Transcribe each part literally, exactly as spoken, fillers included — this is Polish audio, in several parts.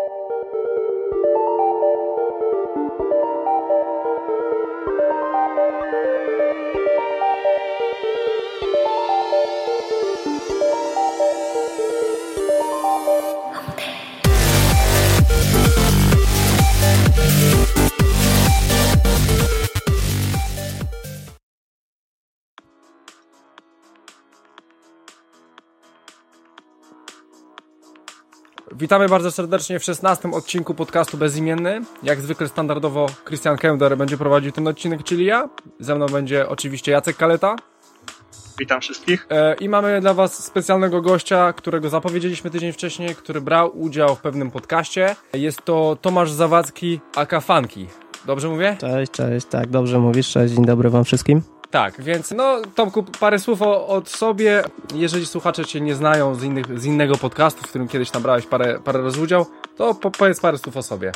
Witamy bardzo serdecznie w szesnastym odcinku podcastu Bezimienny. Jak zwykle standardowo Christian Kender będzie prowadził ten odcinek, czyli ja. Ze mną będzie oczywiście Jacek Kaleta. Witam wszystkich. E, I mamy dla was specjalnego gościa, którego zapowiedzieliśmy tydzień wcześniej, który brał udział w pewnym podcaście. Jest to Tomasz Zawadzki, aka Funky. Dobrze mówię? Cześć, cześć, tak, dobrze mówisz. Cześć, dzień dobry wam wszystkim. Tak, więc no Tomku, parę słów o, od sobie. Jeżeli słuchacze cię nie znają z, innych, z innego podcastu, w którym kiedyś tam brałeś parę, parę razy udział, to po, powiedz parę słów o sobie.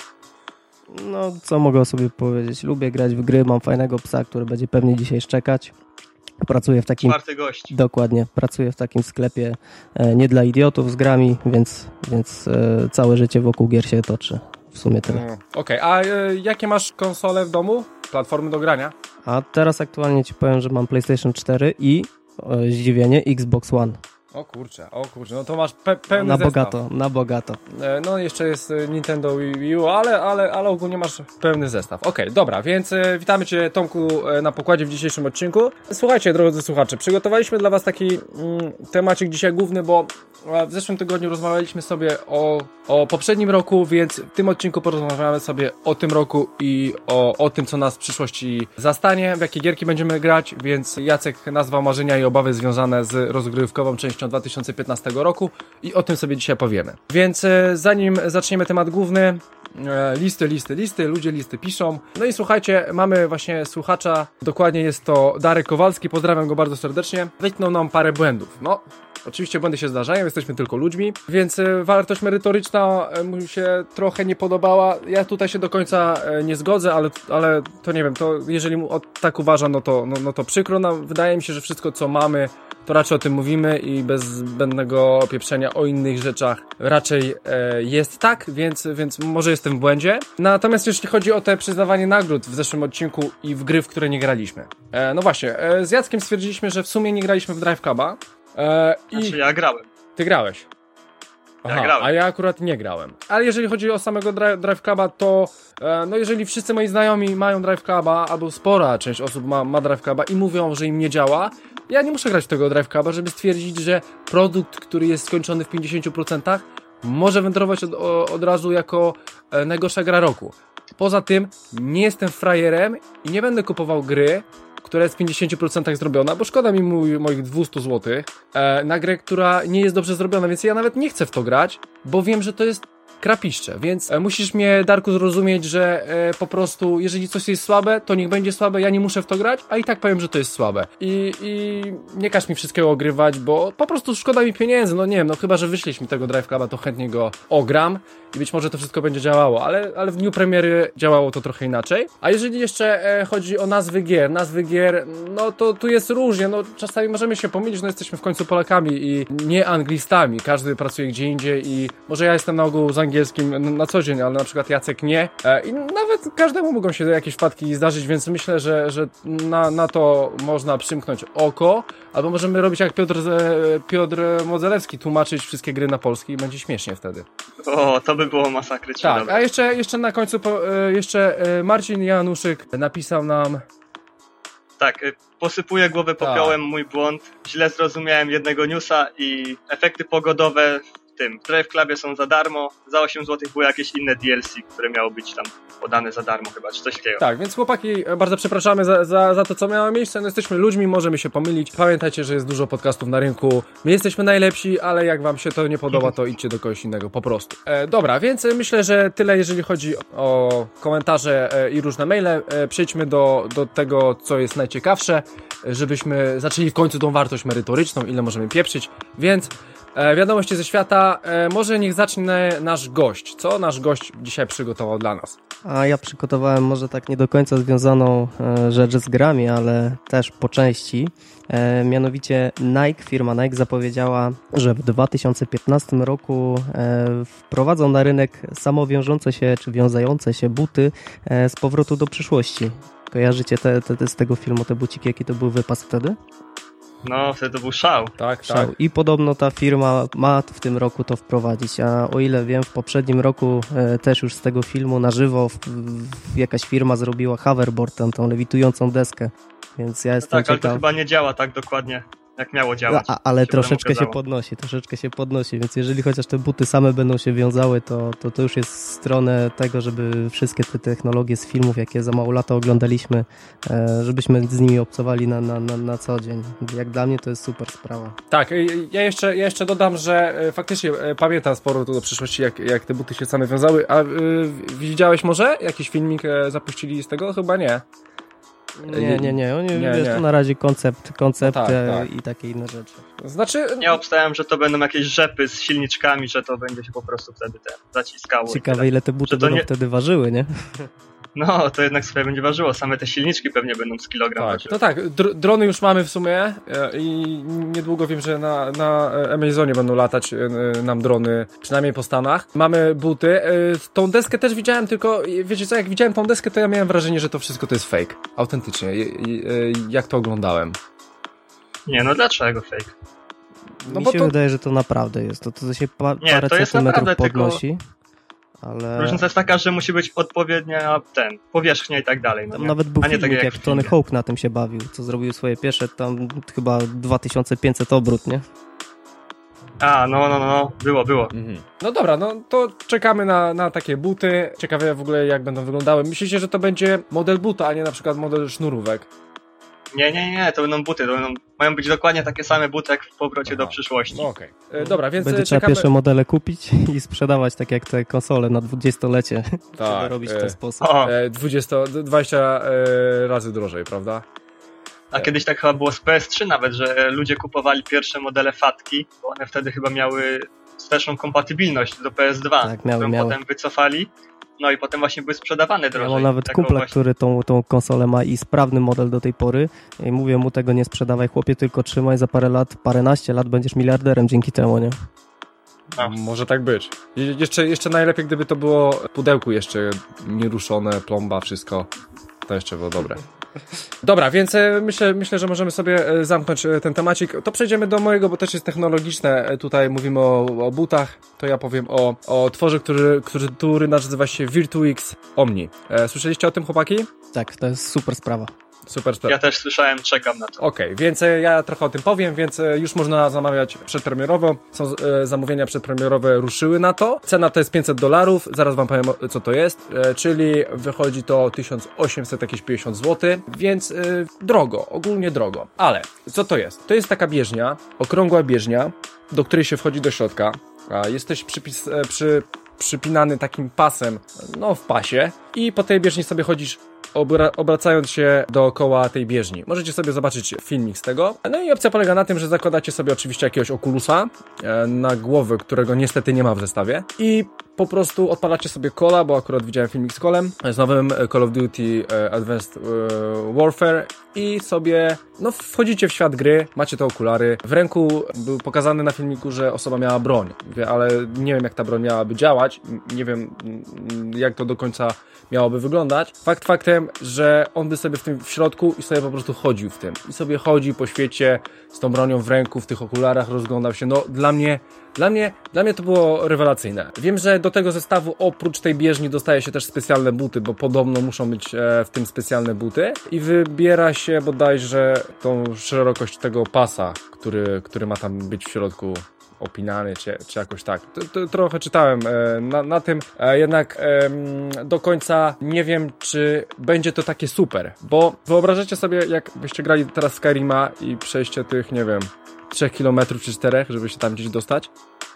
No, co mogę o sobie powiedzieć? Lubię grać w gry, mam fajnego psa, który będzie pewnie dzisiaj szczekać. Pracuję w takim... Czwarty gość. Dokładnie, pracuję w takim sklepie e, nie dla idiotów z grami, więc, więc e, całe życie wokół gier się toczy. W sumie tyle. Mm, Okej, okay. A e, jakie masz konsole w domu? Platformy do grania? A teraz aktualnie ci powiem, że mam PlayStation cztery i e, zdziwienie Xbox One. O kurczę, o kurczę, no to masz pe pełny Na zestaw. bogato, na bogato. E, no jeszcze jest Nintendo Wii U, ale, ale, ale ogólnie masz pełny zestaw. Okej, okay, dobra, więc e, witamy cię Tomku e, na pokładzie w dzisiejszym odcinku. Słuchajcie, drodzy słuchacze, przygotowaliśmy dla was taki mm, temacik dzisiaj główny, bo w zeszłym tygodniu rozmawialiśmy sobie o, o poprzednim roku, więc w tym odcinku porozmawiamy sobie o tym roku i o, o tym, co nas w przyszłości zastanie, w jakie gierki będziemy grać, więc Jacek nazwał marzenia i obawy związane z rozgrywkową częścią dwa tysiące piętnastego roku i o tym sobie dzisiaj powiemy. Więc e, zanim zaczniemy temat główny, e, listy, listy, listy, ludzie listy piszą. No i słuchajcie, mamy właśnie słuchacza, dokładnie jest to Darek Kowalski, pozdrawiam go bardzo serdecznie. Wytknął nam parę błędów. No, oczywiście błędy się zdarzają, jesteśmy tylko ludźmi, więc e, wartość merytoryczna e, mu się trochę nie podobała. Ja tutaj się do końca e, nie zgodzę, ale, ale to nie wiem, to jeżeli mu o, tak uważa, no to, no, no to przykro nam. Wydaje mi się, że wszystko co mamy, to raczej o tym mówimy i bez zbędnego pieprzenia o innych rzeczach raczej e, jest tak, więc, więc może jestem w błędzie. Natomiast jeśli chodzi o te przyznawanie nagród w zeszłym odcinku i w gry, w które nie graliśmy. E, no właśnie, e, z Jackiem stwierdziliśmy, że w sumie nie graliśmy w Drive Cluba. E, i znaczy ja grałem. Ty grałeś? Aha, ja grałem. A ja akurat nie grałem. Ale jeżeli chodzi o samego Drive, drive Cluba, to e, no jeżeli wszyscy moi znajomi mają Drive Cluba, albo spora część osób ma, ma Drive Cluba i mówią, że im nie działa, ja nie muszę grać w tego Drive Cluba, żeby stwierdzić, że produkt, który jest skończony w pięćdziesięciu procentach, może wędrować od, od razu jako e, najgorsza gra roku. Poza tym nie jestem frajerem i nie będę kupował gry, która jest w pięćdziesięciu procentach zrobiona, bo szkoda mi mój, moich dwieście złotych e, na grę, która nie jest dobrze zrobiona, więc ja nawet nie chcę w to grać, bo wiem, że to jest krapiszcze, więc e, musisz mnie, Darku, zrozumieć, że e, po prostu jeżeli coś jest słabe, to niech będzie słabe, ja nie muszę w to grać, a i tak powiem, że to jest słabe. I, i nie każ mi wszystkiego ogrywać, bo po prostu szkoda mi pieniędzy, no nie wiem, no chyba, że wyślesz mi tego Drive Cluba, to chętnie go ogram i być może to wszystko będzie działało, ale, ale w dniu premiery działało to trochę inaczej. A jeżeli jeszcze e, chodzi o nazwy gier, nazwy gier, no to tu jest różnie, no czasami możemy się pomylić, no jesteśmy w końcu Polakami i nie anglistami, każdy pracuje gdzie indziej i może ja jestem na ogół z angielskim na co dzień, ale na przykład Jacek nie e, i nawet każdemu mogą się jakieś wpadki zdarzyć, więc myślę, że, że na, na to można przymknąć oko, albo możemy robić jak Piotr, Piotr Modzelewski, tłumaczyć wszystkie gry na polski i będzie śmiesznie wtedy. O, to by było masakry. Tak, dobra. A jeszcze, jeszcze na końcu po, jeszcze Marcin Januszyk napisał nam... Tak, posypuję głowę popiołem, mój błąd. Źle zrozumiałem jednego newsa i efekty pogodowe w tym w Drive Clubie są za darmo. Za osiem złotych były jakieś inne D L C, które miało być tam podane za darmo chyba, czy coś takiego. Tak, więc chłopaki, bardzo przepraszamy za, za, za to, co miało miejsce. No, jesteśmy ludźmi, możemy się pomylić. Pamiętajcie, że jest dużo podcastów na rynku. My jesteśmy najlepsi, ale jak wam się to nie podoba, to idźcie do kogoś innego, po prostu. E, dobra, więc myślę, że tyle, jeżeli chodzi o komentarze e, i różne maile. E, przejdźmy do, do tego, co jest najciekawsze, żebyśmy zaczęli w końcu tą wartość merytoryczną, ile możemy pieprzyć. Więc E, wiadomości ze świata. E, może niech zacznie nasz gość. Co nasz gość dzisiaj przygotował dla nas? A ja przygotowałem może tak nie do końca związaną e, rzecz z grami, ale też po części. E, mianowicie Nike, firma Nike zapowiedziała, że w dwa tysiące piętnastym roku e, wprowadzą na rynek samowiążące się czy wiązające się buty e, z powrotu do przyszłości. Kojarzycie te, te, te z tego filmu te buciki, jaki to był wypas wtedy? No, wtedy to był szał. Tak, Szał. tak. I podobno ta firma ma w tym roku to wprowadzić, a o ile wiem, w poprzednim roku e, też już z tego filmu na żywo w, w, jakaś firma zrobiła hoverboard, tą, tą lewitującą deskę, więc ja No jestem tak, ale to ciekaw. chyba nie działa tak dokładnie, jak miało działać. A, ale się troszeczkę się okazało. podnosi, troszeczkę się podnosi, więc jeżeli chociaż te buty same będą się wiązały, to, to, to już jest w stronę tego, żeby wszystkie te technologie z filmów, jakie za mało lata oglądaliśmy, e, żebyśmy z nimi obcowali na, na, na, na co dzień. Jak dla mnie to jest super sprawa. Tak, y, ja jeszcze, ja jeszcze dodam, że y, faktycznie y, pamiętam z powrotu do przyszłości, jak, jak te buty się same wiązały. A y, widziałeś może jakiś filmik y, zapuścili z tego? Chyba nie. Nie, nie, nie, oni Nie, wiesz, nie. to na razie koncept, koncept No tak, e, tak. i takie inne rzeczy. Znaczy, Ja obstałem, że to będą jakieś rzepy z silniczkami, że to będzie się po prostu wtedy te zaciskało. i Ciekawe, tyle. ile te buty Że to będą nie- wtedy ważyły, nie? No, to jednak sobie będzie ważyło. Same te silniczki pewnie będą z kilogram tak. ważyły. No tak, dr- drony już mamy w sumie e, i niedługo wiem, że na, na Amazonie będą latać e, nam drony, przynajmniej po Stanach. Mamy buty. E, tą deskę też widziałem, tylko wiecie co, jak widziałem tą deskę, to ja miałem wrażenie, że to wszystko to jest fake. Autentycznie. I, i, e, jak to oglądałem. Nie, no dlaczego fake? No Mi bo się to... wydaje, że to naprawdę jest. To, to się pa, Nie, parę to jest centymetrów naprawdę tylko- podnosi. Ale Różnica jest taka, że musi być odpowiednia ten, powierzchnia i tak dalej. No tam nie? nawet był A nie tak filmik, jak jak w Tony filmie. Hawk na tym się bawił, co zrobił swoje pierwsze tam chyba dwa tysiące pięćset obrót, nie? A, no, no, no, no, było, było. Mhm. No dobra, no to czekamy na, na takie buty. Ciekawe w ogóle jak będą wyglądały. Myślicie, że to będzie model buta, a nie na przykład model sznurówek? Nie, nie, nie, to będą buty, to będą, mają być dokładnie takie same buty jak w powrocie Aha. do przyszłości. No okej. E, Dobra, więc Będzie e, trzeba czekamy... pierwsze modele kupić i sprzedawać tak jak te konsole na dwudziestolecie. Trzeba Tak, robić w e, ten sposób. O, E, dwadzieścia, dwadzieścia e, razy drożej, prawda? a kiedyś tak chyba było z P S trzy nawet, że ludzie kupowali pierwsze modele Fatki, bo one wtedy chyba miały wsteczną kompatybilność do P S dwa, Tak, miały, którą miały. potem wycofali, no i potem właśnie były sprzedawane Ja drożej. mam nawet Taką kumpla, właśnie- który tą, tą konsolę ma i sprawny model do tej pory i mówię mu tego nie sprzedawaj, chłopie, tylko trzymaj, za parę lat, paręnaście lat będziesz miliarderem dzięki temu, nie? No. Może tak być. Je- Jeszcze, jeszcze najlepiej, gdyby to było w pudełku jeszcze nieruszone, plomba, wszystko. To jeszcze było dobre. Dobra, więc e, myślę, myślę, że możemy sobie e, zamknąć e, ten temacik. To przejdziemy do mojego, bo też jest technologiczne. E, Tutaj mówimy o, o butach. To ja powiem o, o tworze, który, który, który nazywa się Virtuix Omni. E, Słyszeliście o tym, chłopaki? Tak, to jest super sprawa. Super sprawa. Ja też słyszałem, czekam na to. Okej, więc e, ja trochę o tym powiem, więc e, już można zamawiać przedpremierowo. Są e, zamówienia przedpremierowe, ruszyły na to. Cena to jest pięćset dolarów, zaraz wam powiem o- co to jest, e, czyli wychodzi to tysiąc osiemset jakieś pięćdziesiąt złotych, więc e, drogo, ogólnie drogo. Ale co to jest? To jest taka bieżnia, okrągła bieżnia, do której się wchodzi do środka. A jesteś przypis, e, przy, przypinany takim pasem, no w pasie, i po tej bieżni sobie chodzisz obra- obracając się dookoła tej bieżni. Możecie sobie zobaczyć filmik z tego. No i opcja polega na tym, że zakładacie sobie oczywiście jakiegoś okulusa e, na głowę, którego niestety nie ma w zestawie, i po prostu odpalacie sobie Cola, bo akurat widziałem filmik z Colem, z nowym Call of Duty e, Advanced e, Warfare, i sobie no wchodzicie w świat gry, macie te okulary. W ręku był pokazany na filmiku, że osoba miała broń, wie, ale nie wiem jak ta broń miałaby działać, nie wiem jak to do końca miałoby wyglądać. Fakt faktem, że on by sobie w tym w środku i sobie po prostu chodził w tym. I sobie chodził po świecie z tą bronią w ręku, w tych okularach, rozglądał się. No dla mnie, dla mnie, dla mnie to było rewelacyjne. Wiem, że do tego zestawu oprócz tej bieżni dostaje się też specjalne buty, bo podobno muszą być e, w tym specjalne buty, i wybiera się bodajże tą szerokość tego pasa, który, który ma tam być w środku opinany, czy, czy jakoś tak. To, to, trochę czytałem e, na, na tym, e, jednak e, do końca nie wiem, czy będzie to takie super, bo wyobrażacie sobie, jak byście grali teraz w Skyrima i przejście tych, nie wiem, trzech kilometrów czy czterech, żeby się tam gdzieś dostać?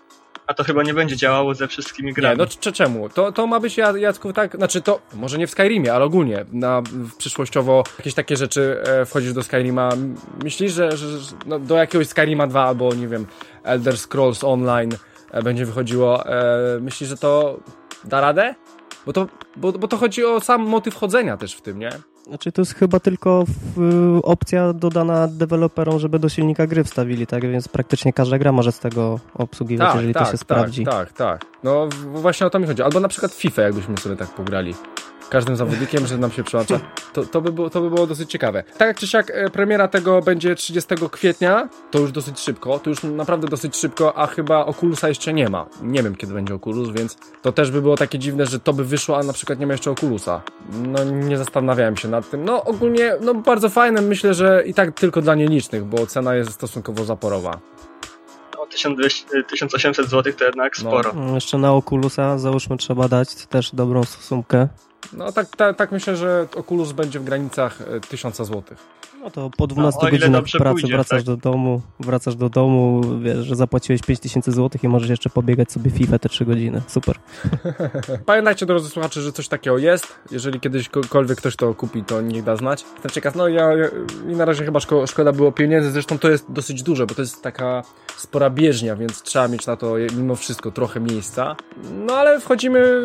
A to chyba nie będzie działało ze wszystkimi grami. Nie, no czy, czemu? To, to ma być, Jacku, tak, znaczy to, może nie w Skyrimie, ale ogólnie, na, w przyszłościowo jakieś takie rzeczy e, wchodzisz do Skyrima, myślisz, że, że no, do jakiegoś Skyrima dwa albo, nie wiem, Elder Scrolls Online e, będzie wychodziło, e, myślisz, że to da radę? Bo to, bo, bo to chodzi o sam motyw chodzenia też w tym, nie? Znaczy to jest chyba tylko w, opcja dodana deweloperom, żeby do silnika gry wstawili, tak? Więc praktycznie każda gra może z tego obsługiwać, tak, jeżeli tak, to się tak, sprawdzi. Tak, tak, no w, właśnie o to mi chodzi. Albo na przykład FIFA, jakbyśmy sobie tak pograli. Każdym zawodnikiem, że nam się przyłącza. To, to, by było, to by było dosyć ciekawe. Tak czy siak e, premiera tego będzie trzydziestego kwietnia, to już dosyć szybko, to już naprawdę dosyć szybko, a chyba Oculusa jeszcze nie ma. Nie wiem, kiedy będzie Oculus, więc to też by było takie dziwne, że to by wyszło, a na przykład nie ma jeszcze Oculusa. No nie zastanawiałem się nad tym. No ogólnie, no bardzo fajne, myślę, że i tak tylko dla nielicznych, bo cena jest stosunkowo zaporowa. tysiąc dwieście, tysiąc osiemset złotych to jednak sporo. No. Jeszcze na Oculusa, załóżmy, trzeba dać też dobrą sumkę. No tak, tak, tak myślę, że Oculus będzie w granicach tysiąca złotych. No to po dwunastu no, godzinach pracy pójdzie, wracasz tak? do domu, wracasz do domu, wiesz, że zapłaciłeś pięć tysięcy złotych i możesz jeszcze pobiegać sobie FIFA te trzy godziny. Super. Pamiętajcie, drodzy słuchacze, że coś takiego jest. Jeżeli kiedyśkolwiek ktoś to kupi, to niech da znać. Jestem ciekaw, no ja, ja mi na razie chyba szko, szkoda było pieniędzy, zresztą to jest dosyć duże, bo to jest taka spora bieżnia, więc trzeba mieć na to mimo wszystko trochę miejsca. No ale wchodzimy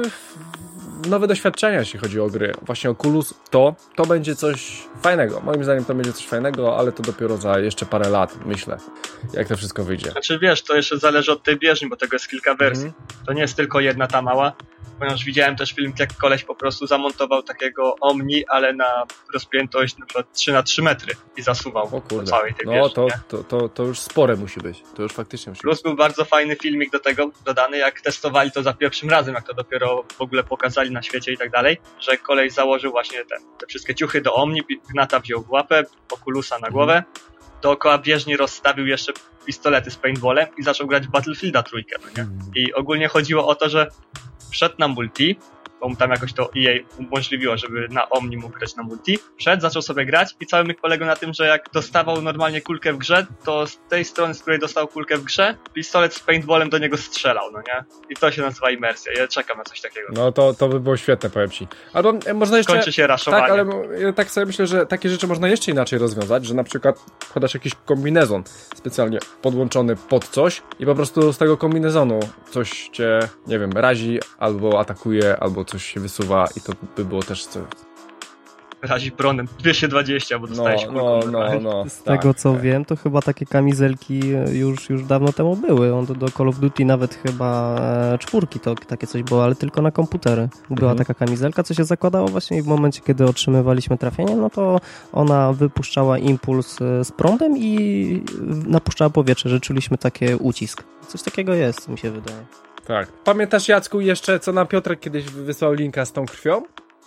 w nowe doświadczenia, jeśli chodzi o gry. Właśnie Oculus to, to będzie coś fajnego. Moim zdaniem to będzie coś fajnego, ale to dopiero za jeszcze parę lat, myślę, jak to wszystko wyjdzie. Znaczy wiesz, to jeszcze zależy od tej bieżni, bo tego jest kilka wersji. Mm. To nie jest tylko jedna ta mała, ponieważ widziałem też film, jak koleś po prostu zamontował takiego Omni, ale na rozpiętość na przykład trzy na trzy metry i zasuwał o kurde. do całej tej no, bieżni. No to, to, to, to już spore musi być. To już faktycznie musi Plus być. był bardzo fajny filmik do tego dodany, jak testowali to za pierwszym razem, jak to dopiero w ogóle pokazali na świecie i tak dalej, że koleś założył właśnie te, te wszystkie ciuchy do Omni, Gnata wziął w łapę, Oculusa na głowę, dookoła bieżni rozstawił jeszcze pistolety z paintballem i zaczął grać w Battlefielda trójkę, no nie? I ogólnie chodziło o to, że wszedł na multi, bo mu tam jakoś to E A umożliwiło, żeby na Omni mógł grać na multi. Wszedł, zaczął sobie grać i cały myk polegał na tym, że jak dostawał normalnie kulkę w grze, to z tej strony, z której dostał kulkę w grze, pistolet z paintballem do niego strzelał, no nie? I to się nazywa imersja. Ja czekam na coś takiego. No to, to by było świetne, powiem ci. Albo e, można jeszcze... Kończy się raszowanie. Tak, ale ja tak sobie myślę, że takie rzeczy można jeszcze inaczej rozwiązać, że na przykład podasz jakiś kombinezon specjalnie podłączony pod coś i po prostu z tego kombinezonu coś cię, nie wiem, razi, albo atakuje, albo coś się wysuwa i to by było też coś. Razi pronem dwieście dwadzieścia, bo dostałeś no, kulką. no, no, no. Z tak, tego co tak. wiem, to chyba takie kamizelki już, już dawno temu były. On do, do Call of Duty nawet chyba e, czwórki to takie coś było, ale tylko na komputery. Była Mhm. taka kamizelka, co się zakładało właśnie i w momencie, kiedy otrzymywaliśmy trafienie, no to ona wypuszczała impuls e, z prądem i napuszczała powietrze, że czuliśmy taki ucisk. Coś takiego jest, mi się wydaje. Tak. Pamiętasz, Jacku, jeszcze co nam Piotrek kiedyś wysłał linka z tą krwią?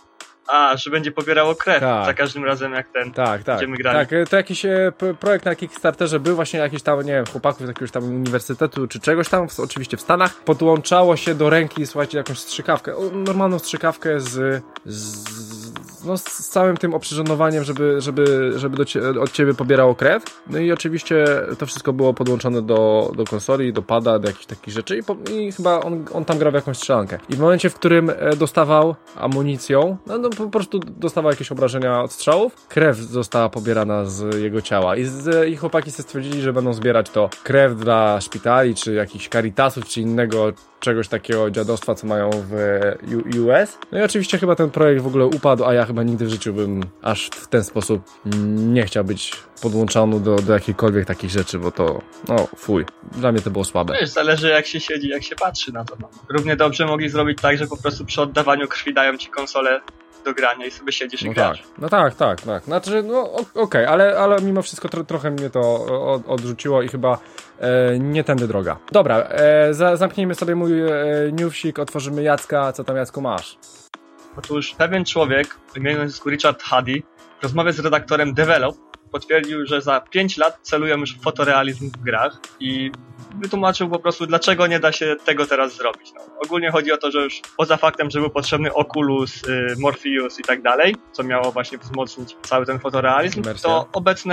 A, że będzie pobierało krew Tak. za każdym razem, jak ten Tak, tak. będziemy grali. Tak, to jakiś e, p- projekt na Kickstarterze był właśnie jakiś tam, nie wiem, chłopaków z jakiegoś tam uniwersytetu czy czegoś tam, w, oczywiście w Stanach, podłączało się do ręki, słuchajcie, jakąś strzykawkę, o, normalną strzykawkę z, z no z całym tym oprzyrządowaniem, żeby, żeby, żeby do cie, od ciebie pobierało krew. No i oczywiście to wszystko było podłączone do, do konsoli, do pada, do jakichś takich rzeczy i, po, i chyba on, on tam grał w jakąś strzelankę. I w momencie, w którym dostawał amunicją, no, no po prostu dostawał jakieś obrażenia od strzałów, krew została pobierana z jego ciała i, z, i chłopaki sobie stwierdzili, że będą zbierać to krew dla szpitali, czy jakichś Caritasów, czy innego czegoś takiego dziadostwa, co mają w U S. No i oczywiście chyba ten projekt w ogóle upadł, a ja chyba nigdy w życiu bym aż w ten sposób nie chciał być podłączony do, do jakiejkolwiek takich rzeczy, bo to, no fuj, dla mnie to było słabe. Wiesz, zależy jak się siedzi, jak się patrzy na to. No. Równie dobrze mogli zrobić tak, że po prostu przy oddawaniu krwi dają ci konsolę do grania i sobie siedzisz No i grasz. tak, no tak, tak, tak. Znaczy, no okej, okay, ale, ale mimo wszystko tro, trochę mnie to od, odrzuciło i chyba e, nie tędy droga. Dobra, e, za, zamknijmy sobie mój e, newsik, otworzymy Jacka. Co tam, Jacku, masz? Otóż pewien człowiek w imieniu Richard Huddy w rozmowie z redaktorem Develop potwierdził, że za pięć lat celują już w fotorealizm w grach i wytłumaczył po prostu, dlaczego nie da się tego teraz zrobić. No, ogólnie chodzi o to, że już poza faktem, że był potrzebny Oculus, y, Morpheus i tak dalej, co miało właśnie wzmocnić cały ten fotorealizm, Imersja. to obecne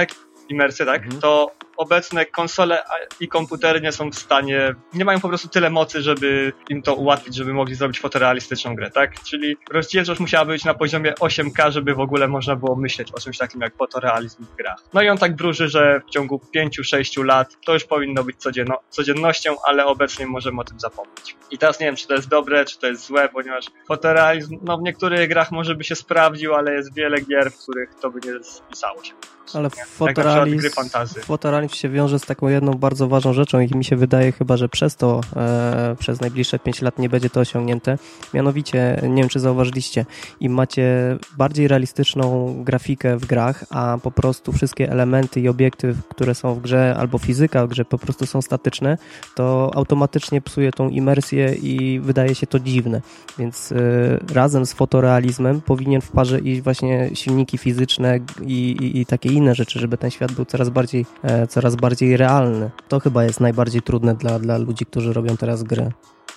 imersję, tak, Mhm. to obecne konsole i komputery nie są w stanie, nie mają po prostu tyle mocy, żeby im to ułatwić, żeby mogli zrobić fotorealistyczną grę, tak? Czyli rozdzielczość musiała być na poziomie osiem K, żeby w ogóle można było myśleć o czymś takim jak fotorealizm w grach. No i on tak wróży, że w ciągu pięciu sześciu lat to już powinno być codzienno, codziennością, ale obecnie możemy o tym zapomnieć. I teraz nie wiem, czy to jest dobre, czy to jest złe, ponieważ fotorealizm, no w niektórych grach może by się sprawdził, ale jest wiele gier, w których to by nie spisało się. Ale gry fotorealizm, fantasy. fotorealizm się wiąże z taką jedną bardzo ważną rzeczą i mi się wydaje chyba, że przez to e, przez najbliższe pięć lat nie będzie to osiągnięte. Mianowicie, nie wiem czy zauważyliście, im macie bardziej realistyczną grafikę w grach, a po prostu wszystkie elementy i obiekty, które są w grze, albo fizyka w grze po prostu są statyczne, to automatycznie psuje tą imersję i wydaje się to dziwne. Więc e, razem z fotorealizmem powinien w parze iść właśnie silniki fizyczne i, i, i takie inne rzeczy, żeby ten świat był coraz bardziej, e, coraz bardziej realny. To chyba jest najbardziej trudne dla, dla ludzi, którzy robią teraz gry.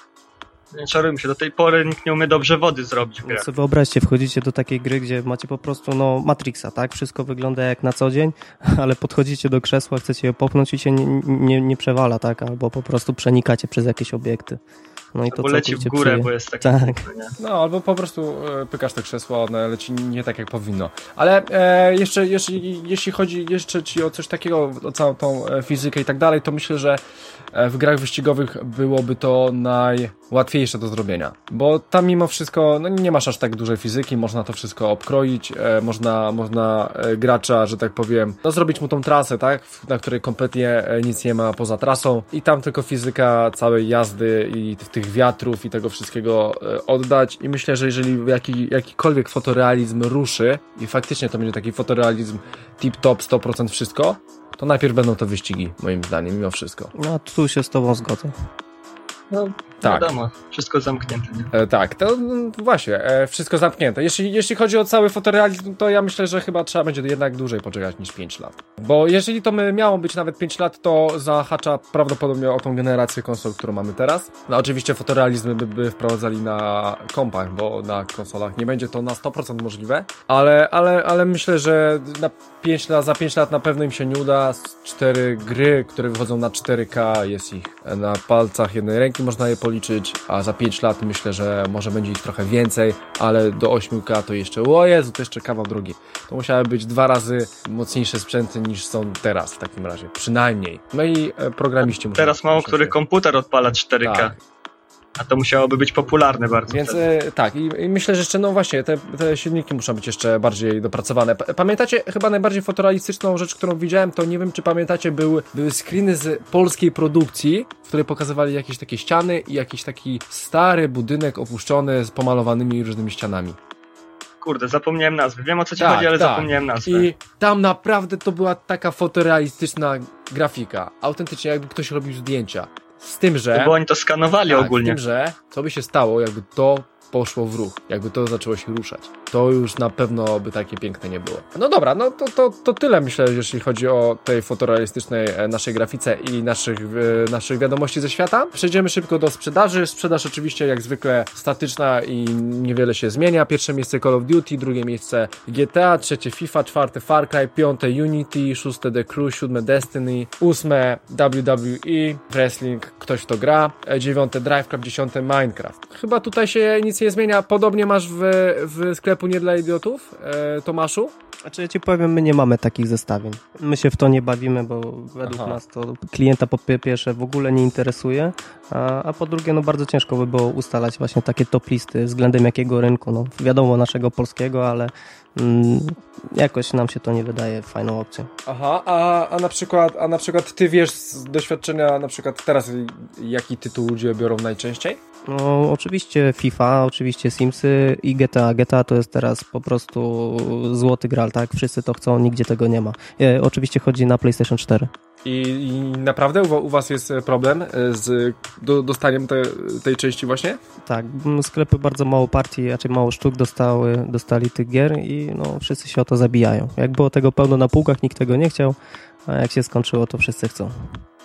Nie czarujmy się, do tej pory nikt nie umie dobrze wody zrobić w grach. Więc sobie wyobraźcie, wchodzicie do takiej gry, gdzie macie po prostu no Matrixa, tak? Wszystko wygląda jak na co dzień, ale podchodzicie do krzesła, chcecie je popchnąć i się nie, nie, nie przewala, tak? Albo po prostu przenikacie przez jakieś obiekty. No i to Albo leci w górę, psuje. bo jest taki Tak. punkt, nie? No, albo po prostu e, pykasz te krzesło, one leci nie tak jak powinno. Ale e, jeszcze, jeszcze, jeśli chodzi jeszcze ci o coś takiego, o całą tą e, fizykę i tak dalej, to myślę, że e, w grach wyścigowych byłoby to najłatwiejsze do zrobienia. Bo tam mimo wszystko, no nie masz aż tak dużej fizyki, można to wszystko obkroić, e, można, można e, gracza, że tak powiem, no zrobić mu tą trasę, tak? Na której kompletnie e, nic nie ma poza trasą i tam tylko fizyka całej jazdy i tych wiatrów i tego wszystkiego e, oddać i myślę, że jeżeli jaki, jakikolwiek fotorealizm ruszy i faktycznie to będzie taki fotorealizm tip-top, sto procent wszystko, to najpierw będą to wyścigi, moim zdaniem, mimo wszystko. No tu się z tobą zgodzę. No, Tak. wiadomo, wszystko zamknięte, nie? E, tak, to no, właśnie, e, wszystko zamknięte. Jeśli, jeśli chodzi o cały fotorealizm, to ja myślę, że chyba trzeba będzie jednak dłużej poczekać niż pięć lat. Bo jeżeli to my miało być nawet pięć lat, to zahacza prawdopodobnie o tą generację konsol, którą mamy teraz. No oczywiście fotorealizmy by, by wprowadzali na kompach, bo na konsolach nie będzie to na sto procent możliwe, ale, ale, ale myślę, że na pięć lat, za pięć lat na pewno im się nie uda. Z cztery gry, które wychodzą na cztery K, jest ich na palcach jednej ręki, można je policzyć, a za pięć lat myślę, że może będzie ich trochę więcej, ale do osiem K to jeszcze, o Jezu, to jeszcze kawał drogi. To musiały być dwa razy mocniejsze sprzęty niż są teraz w takim razie, przynajmniej. No i e, programiści muszą... Teraz mało muszą który się- komputer odpala cztery K. Tak. A to musiałoby być popularne bardzo. Więc wtedy. e, tak, i, i myślę, że jeszcze, no właśnie, te, te silniki muszą być jeszcze bardziej dopracowane. Pa- Pamiętacie, chyba najbardziej fotorealistyczną rzecz, którą widziałem, to nie wiem, czy pamiętacie, były, były screeny z polskiej produkcji, w której pokazywali jakieś takie ściany i jakiś taki stary budynek opuszczony z pomalowanymi różnymi ścianami. Kurde, zapomniałem nazwy. Wiem o co ci Tak, chodzi, ale tak. zapomniałem nazwy. I tam naprawdę to była taka fotorealistyczna grafika. Autentycznie, jakby ktoś robił zdjęcia. Z tym, że... Bo oni to skanowali Tak, ogólnie. z tym, że co by się stało, jakby to poszło w ruch, jakby to zaczęło się ruszać. To już na pewno by takie piękne nie było. No dobra, no to, to, to tyle myślę, jeśli chodzi o tej fotorealistycznej e, naszej grafice i naszych, e, naszych wiadomości ze świata. Przejdziemy szybko do sprzedaży. Sprzedaż oczywiście jak zwykle statyczna i niewiele się zmienia. Pierwsze miejsce Call of Duty, drugie miejsce G T A, trzecie FIFA, czwarte Far Cry, piąte Unity, szóste The Crew, siódme Destiny, ósme W W E, Wrestling, ktoś w to gra, e, dziewiąte Drive Club, dziesiąte Minecraft. Chyba tutaj się nic nie zmienia. Podobnie masz w, w sklepu Nie dla Idiotów, e, Tomaszu? Znaczy ja ci powiem, my nie mamy takich zestawień. My się w to nie bawimy, bo według Aha. nas to klienta po pierwsze w ogóle nie interesuje, a, a po drugie no bardzo ciężko by było ustalać właśnie takie top listy względem jakiego rynku. No wiadomo naszego polskiego, ale mm, jakoś nam się to nie wydaje fajną opcją. Aha, a, a na przykład, a na przykład ty wiesz z doświadczenia, na przykład teraz jaki tytuł ludzie biorą najczęściej? No oczywiście FIFA, oczywiście Simsy i G T A. G T A to jest teraz po prostu złoty gral, tak? Wszyscy to chcą, nigdzie tego nie ma. E, oczywiście chodzi na PlayStation cztery. I, i naprawdę u, wa- u was jest problem z do, dostaniem te, tej części właśnie? Tak, m, sklepy bardzo mało partii, raczej mało sztuk dostały, dostali tych gier i no wszyscy się o to zabijają. Jak było tego pełno na półkach, nikt tego nie chciał, a jak się skończyło, to wszyscy chcą.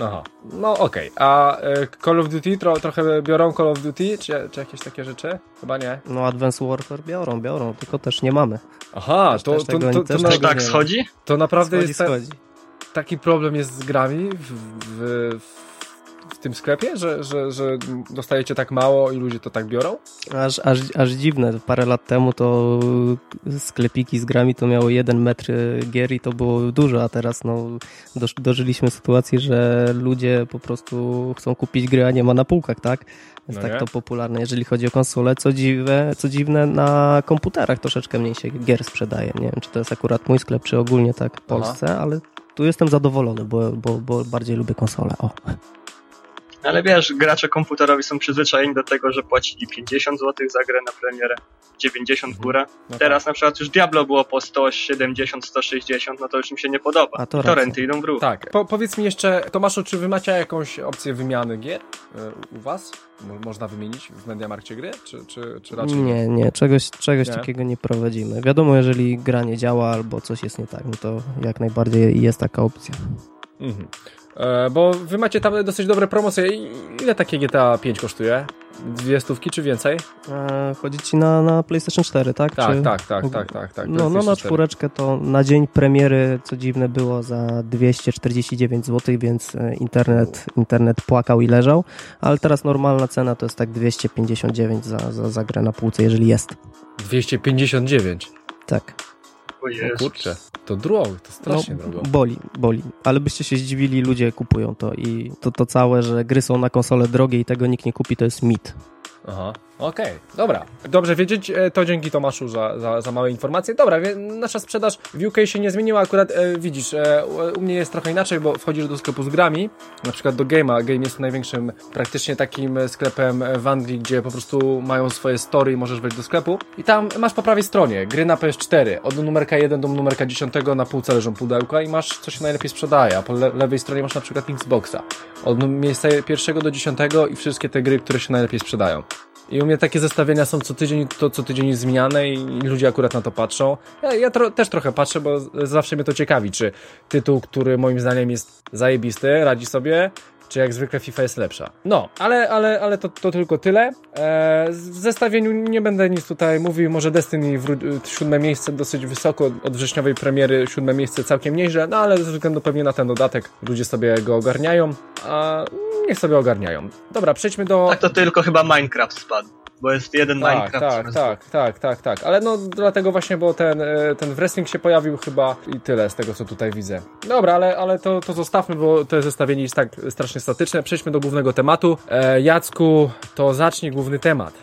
Aha, no okej. Okay. A y, Call of Duty tro, trochę biorą Call of Duty, czy, czy jakieś takie rzeczy? Chyba nie. No Advanced Warfare biorą, biorą, tylko też nie mamy. Aha, to, to, tego, to, to, to Też tak schodzi? To naprawdę schodzi, jest ta, schodzi. taki problem jest z grami w, w, w tym sklepie, że, że, że dostajecie tak mało i ludzie to tak biorą? Aż, aż, aż dziwne. Parę lat temu to sklepiki z grami to miało jeden metr gier i to było dużo, a teraz no dosz, dożyliśmy sytuacji, że ludzie po prostu chcą kupić gry, a nie ma na półkach, tak? Jest no tak nie? to popularne, jeżeli chodzi o konsole. Co dziwne, co dziwne, na komputerach troszeczkę mniej się gier sprzedaje. Nie wiem, czy to jest akurat mój sklep, czy ogólnie tak w Polsce, Aha. ale tu jestem zadowolony, bo, bo, bo bardziej lubię konsole. O. Ale wiesz, gracze komputerowi są przyzwyczajeni do tego, że płacili pięćdziesiąt złotych za grę na premierę, dziewięćdziesiąt w górę. No Teraz tak. na przykład już Diablo było po sto siedemdziesiąt, sto sześćdziesiąt, no to już im się nie podoba. A to torrenty idą w ruch. Tak. Po, powiedz mi jeszcze, Tomaszu, czy wy macie jakąś opcję wymiany gier y, u was? Mo, można wymienić w Mediamarkcie gry? Czy, czy, czy raczej nie? Nie, czegoś, czegoś nie? takiego nie prowadzimy. Wiadomo, jeżeli gra nie działa albo coś jest nie tak, no to jak najbardziej jest taka opcja. Mhm. E, bo wy macie tam dosyć dobre promocje. Ile takie G T A pięć kosztuje? Dwie stówki czy więcej? E, chodzi ci na, na PlayStation cztery, tak? Tak, czy... tak, tak, tak, tak, tak. No, no na czwóreczkę to na dzień premiery, co dziwne, było za dwieście czterdzieści dziewięć złotych, więc internet, internet płakał i leżał, ale teraz normalna cena to jest tak dwieście pięćdziesiąt dziewięć za, za, za grę na półce, jeżeli jest. dwieście pięćdziesiąt dziewięć? Tak. O no kurczę, to drogo, to strasznie no, drogo. Boli, boli. Ale byście się zdziwili, ludzie kupują to i to, to całe, że gry są na konsole drogie i tego nikt nie kupi, to jest mit. Aha, okej, okay. Dobra. Dobrze wiedzieć, to dzięki Tomaszu za, za, za małe informacje. Dobra, nasza sprzedaż w U K się nie zmieniła, akurat e, widzisz, e, u mnie jest trochę inaczej, bo wchodzisz do sklepu z grami, na przykład do Game'a. Game jest największym praktycznie takim sklepem w Anglii, gdzie po prostu mają swoje story i możesz wejść do sklepu i tam masz po prawej stronie gry na P S cztery, od numerka jeden do numerka dziesięć na półce leżą pudełka i masz co się najlepiej sprzedaje, a po le- lewej stronie masz na przykład Xboxa, od miejsca pierwszego do dziesiątego i wszystkie te gry, które się najlepiej sprzedają. I u mnie takie zestawienia są co tydzień, to co tydzień jest zmieniane i ludzie akurat na to patrzą. Ja, ja tro, też trochę patrzę, bo zawsze mnie to ciekawi, czy tytuł, który moim zdaniem jest zajebisty, radzi sobie, czy jak zwykle FIFA jest lepsza. No, ale, ale, ale to, to tylko tyle. Eee, w zestawieniu nie będę nic tutaj mówił, może Destiny w siódme miejsce dosyć wysoko, od wrześniowej premiery siódme miejsce całkiem nieźle, no ale ze względu pewnie na ten dodatek ludzie sobie go ogarniają, a niech sobie ogarniają. Dobra, przejdźmy do... Tak to tylko chyba Minecraft spadł. Bo jest jeden tak, Minecraft. Tak, tak, tak, tak, tak. Ale no dlatego właśnie, bo ten, ten wrestling się pojawił chyba i tyle z tego, co tutaj widzę. Dobra, ale, ale to, to zostawmy, bo to zestawienie jest tak strasznie statyczne. Przejdźmy do głównego tematu. E, Jacku, to zacznij główny temat.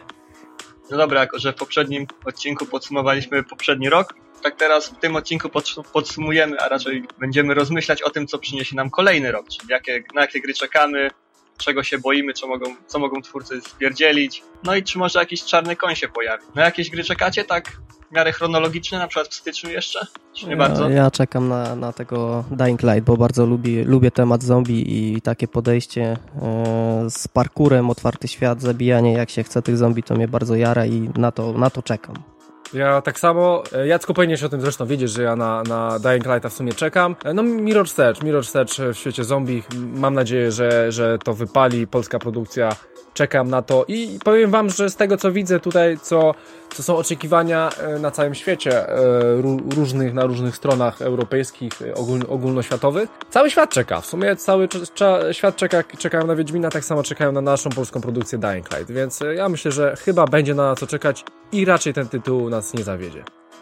No dobra, jako że w poprzednim odcinku podsumowaliśmy poprzedni rok, tak teraz w tym odcinku podsumujemy, a raczej będziemy rozmyślać o tym, co przyniesie nam kolejny rok, czyli jakie, na jakie gry czekamy, czego się boimy, co mogą, co mogą twórcy spierdzielić, no i czy może jakiś czarny koń się pojawi. Na jakieś gry czekacie tak w miarę chronologiczne, na przykład w styczniu jeszcze? Czy nie ja, bardzo? Ja czekam na, na tego Dying Light, bo bardzo lubię, lubię temat zombie i takie podejście e, z parkurem, otwarty świat, zabijanie jak się chce tych zombie, to mnie bardzo jara i na to, na to czekam. Ja tak samo, Jacku, powinieneś o tym zresztą wiedzieć, że ja na, na Dying Lighta w sumie czekam. No Mirror's Edge, Mirror's Edge w świecie zombie, mam nadzieję, że, że to wypali, polska produkcja, czekam na to i powiem wam, że z tego co widzę tutaj, co, co są oczekiwania na całym świecie, różnych, na różnych stronach europejskich, ogól, ogólnoświatowych, cały świat czeka, w sumie cały cza, świat czeka, czekają na Wiedźmina, tak samo czekają na naszą polską produkcję Dying Light, więc ja myślę, że chyba będzie na co czekać i raczej ten tytuł nas nie zawiedzie.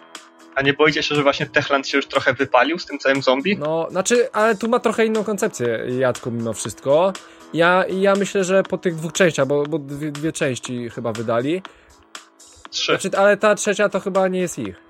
A nie boicie się, że właśnie Techland się już trochę wypalił z tym całym zombie? No, znaczy, ale tu ma trochę inną koncepcję, Jacku, mimo wszystko. Ja, ja myślę, że po tych dwóch częściach, bo, bo dwie, dwie części chyba wydali. Trzy. Znaczy, ale ta trzecia to chyba nie jest ich.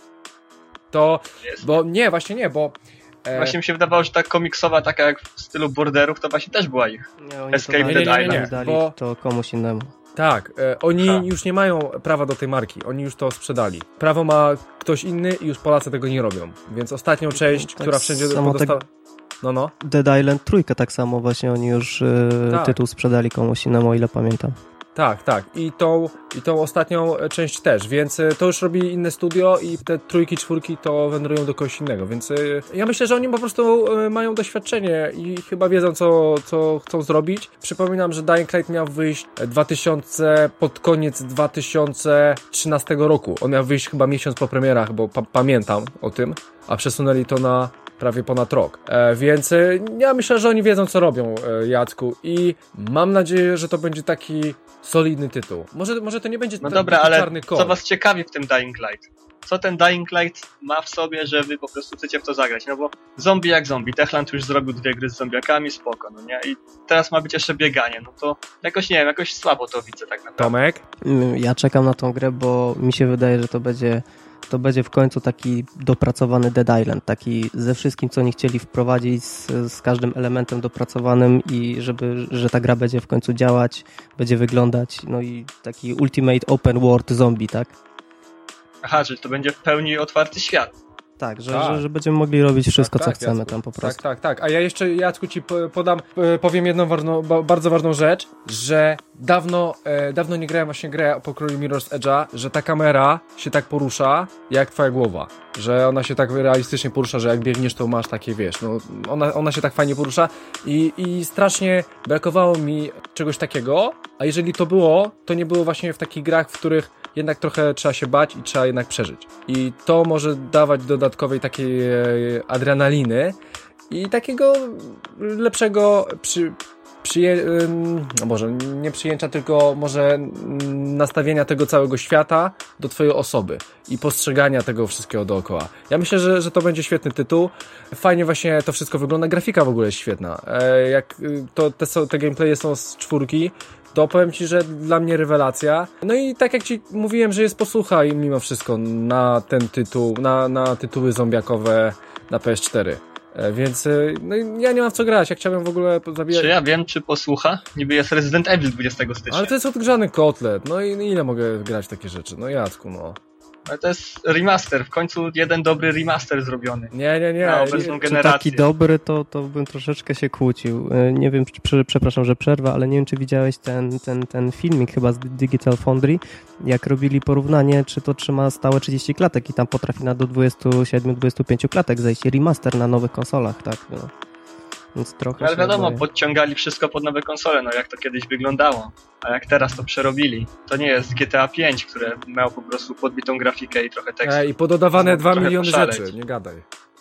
To, jest. Bo nie, właśnie nie, bo... E... Właśnie mi się wydawało, że ta komiksowa, taka jak w stylu borderów, to właśnie też była ich. Nie, oni Escape to the nie, nie, Island. nie, nie, dali bo... to komuś innemu. Tak, e, oni ha. już nie mają prawa do tej marki, oni już to sprzedali. Prawo ma ktoś inny i już Polacy tego nie robią. Więc ostatnią część, tak która wszędzie dostała... Tak... No, no. Dead Island trójkę tak samo właśnie oni już e, tytuł sprzedali komuś innemu, o ile pamiętam. Tak, tak. I tą, i tą ostatnią część też, więc to już robi inne studio i te trójki, czwórki to wędrują do kogoś innego, więc ja myślę, że oni po prostu mają doświadczenie i chyba wiedzą, co, co chcą zrobić. Przypominam, że Dying Light miał wyjść dwa tysiące, pod koniec dwa tysiące trzynastego roku. On miał wyjść chyba miesiąc po premierach, bo pa- pamiętam o tym, a przesunęli to na prawie ponad rok. E, więc e, ja myślę, że oni wiedzą, co robią, e, Jacku, i mam nadzieję, że to będzie taki solidny tytuł. Może, może to nie będzie no t- dobra, taki ale czarny kod. co was ciekawi w tym Dying Light? Co ten Dying Light ma w sobie, że wy po prostu chcecie w to zagrać? No bo zombie jak zombie. Techland już zrobił dwie gry z zombiakami, spoko, no nie? I teraz ma być jeszcze bieganie, no to jakoś, nie wiem, jakoś słabo to widzę tak naprawdę. Tomek? Ja czekam na tą grę, bo mi się wydaje, że to będzie to będzie w końcu taki dopracowany Dead Island, taki ze wszystkim, co oni chcieli wprowadzić, z, z każdym elementem dopracowanym i żeby, że ta gra będzie w końcu działać, będzie wyglądać, no i taki ultimate open world zombie, tak? Aha, czyli to będzie w pełni otwarty świat. Tak, że, Tak. Że, że będziemy mogli robić wszystko, tak, co tak, chcemy Jacku. tam po prostu. Tak, tak, tak. A ja jeszcze, Jacku, ci po- podam, e, powiem jedną ważną, ba- bardzo ważną rzecz, że dawno, e, dawno nie grałem właśnie grę po królu Mirror's Edge'a, że ta kamera się tak porusza, jak twoja głowa. Że ona się tak realistycznie porusza, że jak biegniesz, to masz takie, wiesz, no, ona, ona się tak fajnie porusza i, i strasznie brakowało mi czegoś takiego, a jeżeli to było, to nie było właśnie w takich grach, w których jednak trochę trzeba się bać i trzeba jednak przeżyć. I to może dawać dodatkowej takiej e, adrenaliny i takiego lepszego przy, przyję, no może nie przyjęcia, tylko może nastawienia tego całego świata do twojej osoby i postrzegania tego wszystkiego dookoła. Ja myślę, że, że to będzie świetny tytuł. Fajnie właśnie to wszystko wygląda. Grafika w ogóle jest świetna. E, jak to, te, te gameplaye są z czwórki, to powiem ci, że dla mnie rewelacja. No i tak jak ci mówiłem, że jest posłucha i mimo wszystko na ten tytuł, na, na tytuły zombiakowe na P S cztery. E, więc no, ja nie mam w co grać, ja chciałem w ogóle zabijać. Czy ja wiem, czy posłucha? Niby jest Resident Evil dwudziestego stycznia. Ale to jest odgrzany kotlet, no i ile mogę grać w takie rzeczy? No Jacku, no. Ale to jest remaster, w końcu jeden dobry remaster zrobiony. Nie, nie, nie. Na obecną nie. Czy generację. taki dobry, to, to bym troszeczkę się kłócił. Nie wiem, czy, przepraszam, że przerwę, ale nie wiem, czy widziałeś ten, ten, ten filmik chyba z Digital Foundry, jak robili porównanie, czy to trzyma stałe trzydzieści klatek i tam potrafi na do dwudziestu siedmiu do dwudziestu pięciu klatek zejść remaster na nowych konsolach, tak? No. Więc trochę Ale się wiadomo, wydaje. podciągali wszystko pod nowe konsole, no jak to kiedyś wyglądało. A jak teraz to przerobili, to nie jest G T A pięć, które miało po prostu podbitą grafikę i trochę tekstu. E, I pododawane dwa Trochę miliony poszaleć. rzeczy, nie gadaj.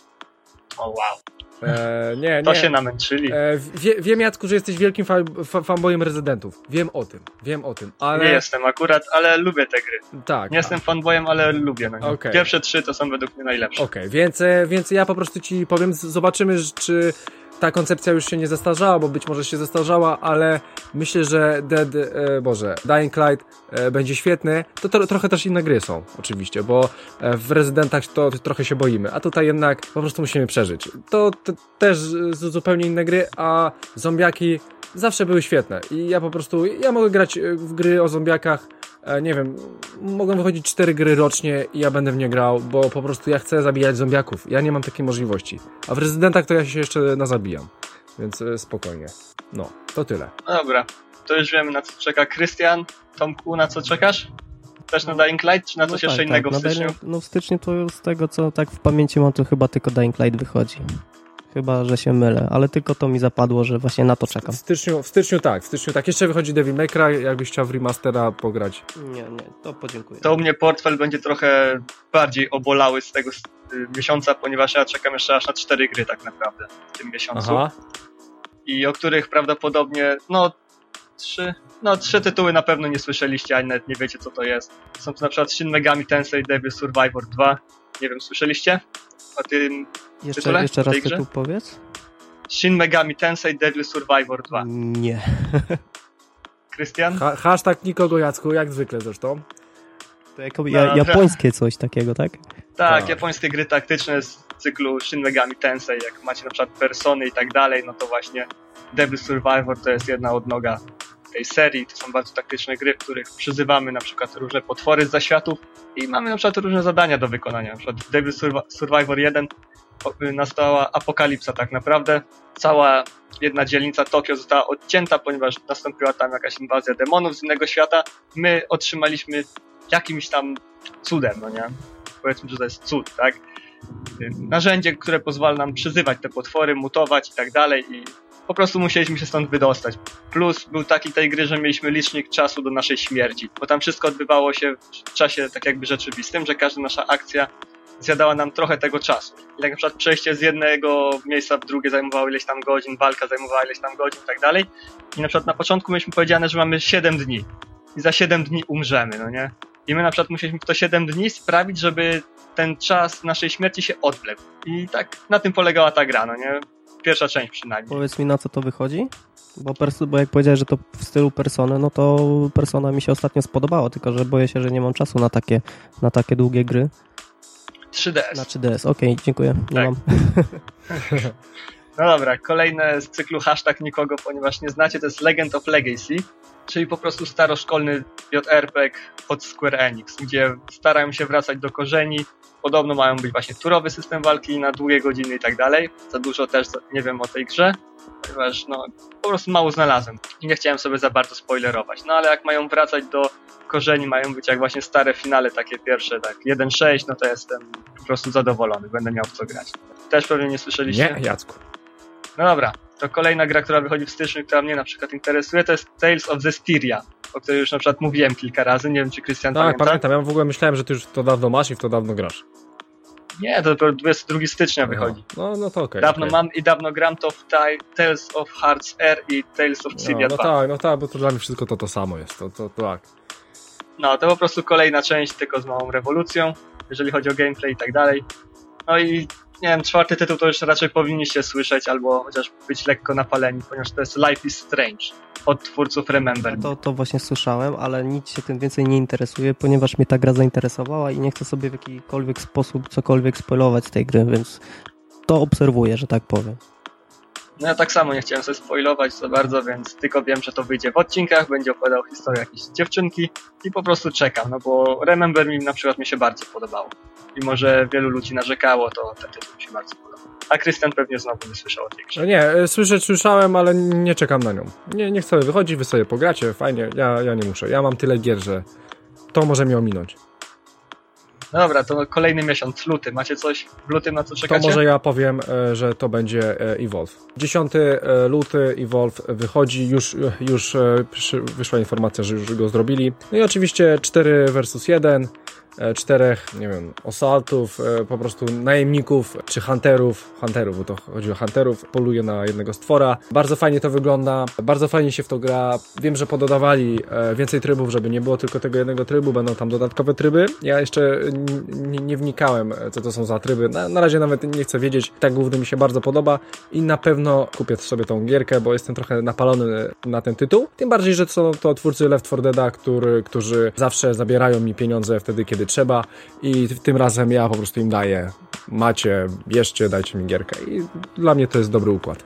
O wow, E, nie, to nie. się namęczyli. E, wie, wiem, Jacku, że jesteś wielkim fa fa fanboyem Rezydentów. Wiem o tym, wiem o tym, ale... Nie jestem akurat, ale lubię te gry. Tak. Nie jestem fanboyem, ale lubię. No. Okej. Pierwsze trzy to są według mnie najlepsze. Okej, okay, więc, e, więc ja po prostu ci powiem, z- zobaczymy, ż- czy ta koncepcja już się nie zestarzała, bo być może się zestarzała, ale myślę, że Dead, e, Boże, Dying Light e, będzie świetny. To, to trochę też inne gry są, oczywiście, bo e, w Rezydentach to trochę się boimy, a tutaj jednak po prostu musimy przeżyć. To, to też z, zupełnie inne gry, a zombiaki zawsze były świetne i ja po prostu, ja mogę grać w gry o zombiakach, e, nie wiem, mogą wychodzić cztery gry rocznie i ja będę w nie grał, bo po prostu ja chcę zabijać zombiaków. Ja nie mam takiej możliwości. A w Rezydentach to ja się jeszcze nazabijam. Więc e, spokojnie. No, to tyle. No dobra, to już wiemy na co czeka Krystian. Tomku, na co czekasz? Też na Dying Light, czy na coś No jeszcze tak, innego tak. w No, styczniu? Dying- No w styczniu to z tego, co tak w pamięci mam, to chyba tylko Dying Light wychodzi. Chyba, że się mylę, ale tylko to mi zapadło, że właśnie na to czekam. W styczniu, w styczniu tak, w styczniu tak. Jeszcze wychodzi Devil May Cry, jakbyś chciał w remastera pograć. Nie, nie, to podziękuję. To u mnie portfel będzie trochę bardziej obolały z tego y, miesiąca, ponieważ ja czekam jeszcze aż na cztery gry tak naprawdę w tym miesiącu. Aha. I o których prawdopodobnie, no trzy, no trzy tytuły na pewno nie słyszeliście, ani nawet nie wiecie co to jest. Są to na przykład Shin Megami Tensei Devil Survivor dwa. Nie wiem, słyszeliście o tym Jeszcze, tytule? jeszcze O raz tej grze? tytuł powiedz? Shin Megami Tensei Devil Survivor dwa. Nie. Krystian? Ha hashtag nikogo, Jacku, jak zwykle zresztą. To jako ja, Dobra. japońskie coś takiego, tak? Tak, Tak. japońskie gry taktyczne z cyklu Shin Megami Tensei, jak macie na przykład Persony i tak dalej, no to właśnie Devil Survivor to jest jedna odnoga tej serii. To są bardzo taktyczne gry, w których przyzywamy na przykład różne potwory z zaświatów i mamy na przykład różne zadania do wykonania. Na przykład w Devil Survi- Survivor jeden nastała apokalipsa tak naprawdę. Cała jedna dzielnica Tokio została odcięta, ponieważ nastąpiła tam jakaś inwazja demonów z innego świata. My otrzymaliśmy jakimś tam cudem, no nie? Powiedzmy, że to jest cud, tak? Narzędzie, które pozwala nam przyzywać te potwory, mutować i tak dalej i po prostu musieliśmy się stąd wydostać. Plus był taki tej gry, że mieliśmy licznik czasu do naszej śmierci, bo tam wszystko odbywało się w czasie tak jakby rzeczywistym, że każda nasza akcja zjadała nam trochę tego czasu. I tak na przykład przejście z jednego miejsca w drugie zajmowało ileś tam godzin, walka zajmowała ileś tam godzin i tak dalej. I na przykład na początku mieliśmy powiedziane, że mamy siedem dni i za siedem dni umrzemy, no nie? I my na przykład musieliśmy w to siedem dni sprawić, żeby ten czas naszej śmierci się odwlekł. I tak na tym polegała ta gra, no nie? Pierwsza część przynajmniej. Powiedz mi, na co to wychodzi? Bo, pers- bo jak powiedziałeś, że to w stylu Persony, no to Persona mi się ostatnio spodobało, tylko że boję się, że nie mam czasu na takie, na takie długie gry. trzy D S. Na trzy D S, okej, okay, dziękuję, nie tak. mam. No dobra, kolejne z cyklu hashtag nikogo, ponieważ nie znacie, to jest Legend of Legacy, czyli po prostu staroszkolny J R P G od Square Enix, gdzie starają się wracać do korzeni. Podobno mają być właśnie turowy system walki na długie godziny i tak dalej. Za dużo też nie wiem o tej grze, ponieważ no po prostu mało znalazłem i nie chciałem sobie za bardzo spoilerować. No ale jak mają wracać do korzeni, mają być jak właśnie stare finale, takie pierwsze, tak jeden sześć, no to jestem po prostu zadowolony, będę miał w co grać. Też pewnie nie słyszeliście? Nie, Jacku. No dobra, to kolejna gra, która wychodzi w styczniu, która mnie na przykład interesuje, to jest Tales of Zestiria, o której już na przykład mówiłem kilka razy, nie wiem czy Krystian tak, pamięta. Tak, pamiętam, ja w ogóle myślałem, że ty już to dawno masz i w to dawno grasz. Nie, to dopiero dwudziestego drugiego stycznia wychodzi. No, no to okej. Okay, dawno okay. mam i dawno gram to w Tales of Hearts R i Tales of Civia no, no dwa. tak, no tak, bo to dla mnie wszystko to to samo jest, to, to, to tak. No, to po prostu kolejna część, tylko z małą rewolucją, jeżeli chodzi o gameplay i tak dalej. No i nie wiem, czwarty tytuł to już raczej powinniście słyszeć, albo chociaż być lekko napaleni, ponieważ to jest Life is Strange od twórców Remember. To, to właśnie słyszałem, ale nic się tym więcej nie interesuje, ponieważ mnie ta gra zainteresowała i nie chcę sobie w jakikolwiek sposób cokolwiek spoilować z tej gry, więc to obserwuję, że tak powiem. No ja tak samo nie chciałem sobie spoilować za bardzo, więc tylko wiem, że to wyjdzie w odcinkach, będzie opowiadał historię jakiejś dziewczynki i po prostu czekam, no bo Remember mi na przykład mi się bardzo podobało. Mimo że wielu ludzi narzekało, to ten tytuł mi się bardzo podobał. A Krystian pewnie znowu nie słyszał o tej grze. No nie, słyszę, słyszałem, ale nie czekam na nią. Nie, niech sobie wychodzi, wy sobie pogracie, fajnie, ja, ja nie muszę. Ja mam tyle gier, że to może mnie ominąć. No dobra, to kolejny miesiąc, luty. Macie coś w lutym, na co czekacie? To może ja powiem, że to będzie Evolve. dziesiątego lutego Evolve wychodzi, już, już wyszła informacja, że już go zrobili. No i oczywiście cztery versus jeden. Czterech, nie wiem, osaltów, po prostu najemników, czy hunterów, hunterów, bo to chodzi o hunterów, poluje na jednego stwora. Bardzo fajnie to wygląda, bardzo fajnie się w to gra. Wiem, że pododawali więcej trybów, żeby nie było tylko tego jednego trybu, będą tam dodatkowe tryby. Ja jeszcze nie, nie wnikałem, co to są za tryby. Na, na razie nawet nie chcę wiedzieć. Tak główny mi się bardzo podoba i na pewno kupię sobie tą gierkę, bo jestem trochę napalony na ten tytuł. Tym bardziej, że są to twórcy Left four Deada, który, którzy zawsze zabierają mi pieniądze wtedy, kiedy trzeba i tym razem ja po prostu im daję. Macie, bierzcie, dajcie mi gierkę i dla mnie to jest dobry układ.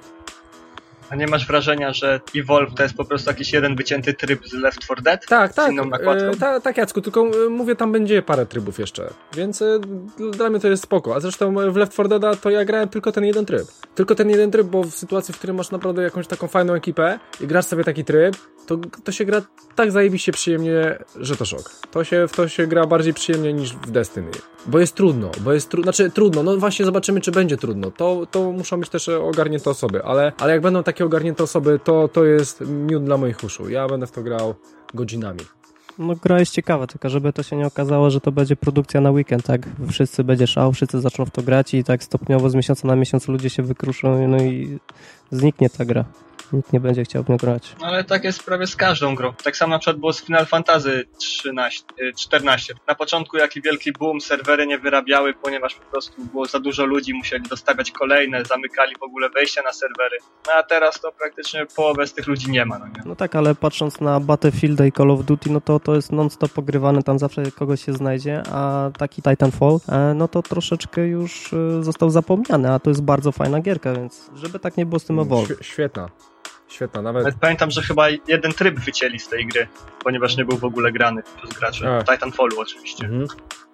A nie masz wrażenia, że Evolve to jest po prostu jakiś jeden wycięty tryb z Left four Dead? Tak, tak, z inną nakładką? e, ta, tak Jacku, tylko e, mówię, tam będzie parę trybów jeszcze, więc e, dla mnie to jest spoko. A zresztą w Left four Deada to ja grałem tylko ten jeden tryb. Tylko ten jeden tryb, bo w sytuacji, w której masz naprawdę jakąś taką fajną ekipę i grasz sobie taki tryb, to, to się gra tak zajebiście przyjemnie, że to szok. To się, w to się gra bardziej przyjemnie niż w Destiny. Bo jest trudno, bo jest trudno, znaczy trudno, no właśnie zobaczymy, czy będzie trudno. To, to muszą być też ogarnięte osoby, ale, ale jak będą takie ogarnięte osoby, to, to jest miód dla moich uszu. Ja będę w to grał godzinami. No gra jest ciekawa, tylko żeby to się nie okazało, że to będzie produkcja na weekend, tak? Wszyscy będzie szał, wszyscy zaczną w to grać i tak stopniowo z miesiąca na miesiąc ludzie się wykruszą, no i zniknie ta gra. Nikt nie będzie chciał w nią grać. No ale tak jest prawie z każdą grą. Tak samo na przykład było z Final Fantasy trzynaście, czternaście. Na początku jaki wielki boom, serwery nie wyrabiały, ponieważ po prostu było za dużo ludzi, musieli dostawiać kolejne, zamykali w ogóle wejścia na serwery. No a teraz to praktycznie połowę z tych ludzi nie ma, no nie? No tak, ale patrząc na Battlefield i Call of Duty, no to to jest non-stop pogrywany, tam zawsze kogoś się znajdzie, a taki Titanfall, no to troszeczkę już został zapomniany, a to jest bardzo fajna gierka, więc żeby tak nie było z tym Evolve. Świetna. Świetna, nawet... nawet pamiętam, że chyba jeden tryb wycięli z tej gry, ponieważ nie był w ogóle grany przez graczy. A. Titanfallu oczywiście. Mhm.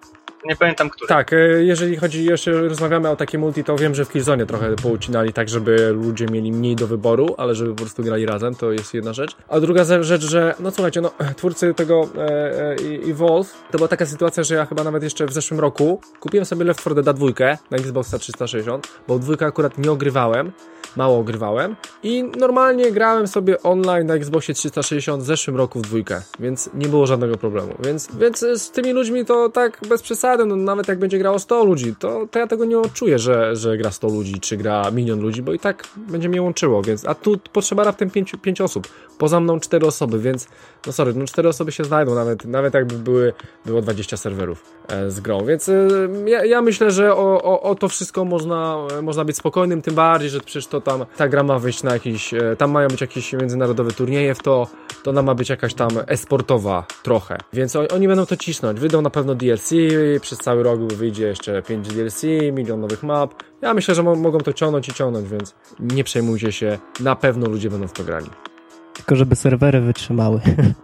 Nie pamiętam, który. Tak, jeżeli chodzi, jeszcze rozmawiamy o takie multi, to wiem, że w Killzone trochę poucinali tak, żeby ludzie mieli mniej do wyboru, ale żeby po prostu grali razem, to jest jedna rzecz. A druga rzecz, że no słuchajcie, no twórcy tego e, e, Evolve, to była taka sytuacja, że ja chyba nawet jeszcze w zeszłym roku kupiłem sobie Left four Dead dwa na Xboxa trzysta sześćdziesiąt, bo dwójkę akurat nie ogrywałem, mało ogrywałem i normalnie grałem sobie online na Xboxie trzysta sześćdziesiąt w zeszłym roku w dwójkę, więc nie było żadnego problemu. Więc, więc z tymi ludźmi to tak bez przesady, no nawet jak będzie grało sto ludzi, to, to ja tego nie odczuję, że, że gra sto ludzi, czy gra milion ludzi, bo i tak będzie mnie łączyło, więc a tu potrzeba raptem pięć osób, poza mną cztery osoby, więc no sorry, no cztery osoby się znajdą, nawet, nawet jakby były, było dwadzieścia serwerów e, z grą, więc e, ja, ja myślę, że o, o, o to wszystko można, e, można być spokojnym, tym bardziej, że przecież to tam, ta gra ma wyjść na jakiś, e, tam mają być jakieś międzynarodowe turnieje w to, to ona ma być jakaś tam esportowa trochę, więc o, oni będą to cisnąć, wyjdą na pewno D L C, przez cały rok wyjdzie jeszcze pięć D L C, milion nowych map, ja myślę, że mo- mogą to ciągnąć i ciągnąć, więc nie przejmujcie się, na pewno ludzie będą w to grali. Tylko żeby serwery wytrzymały.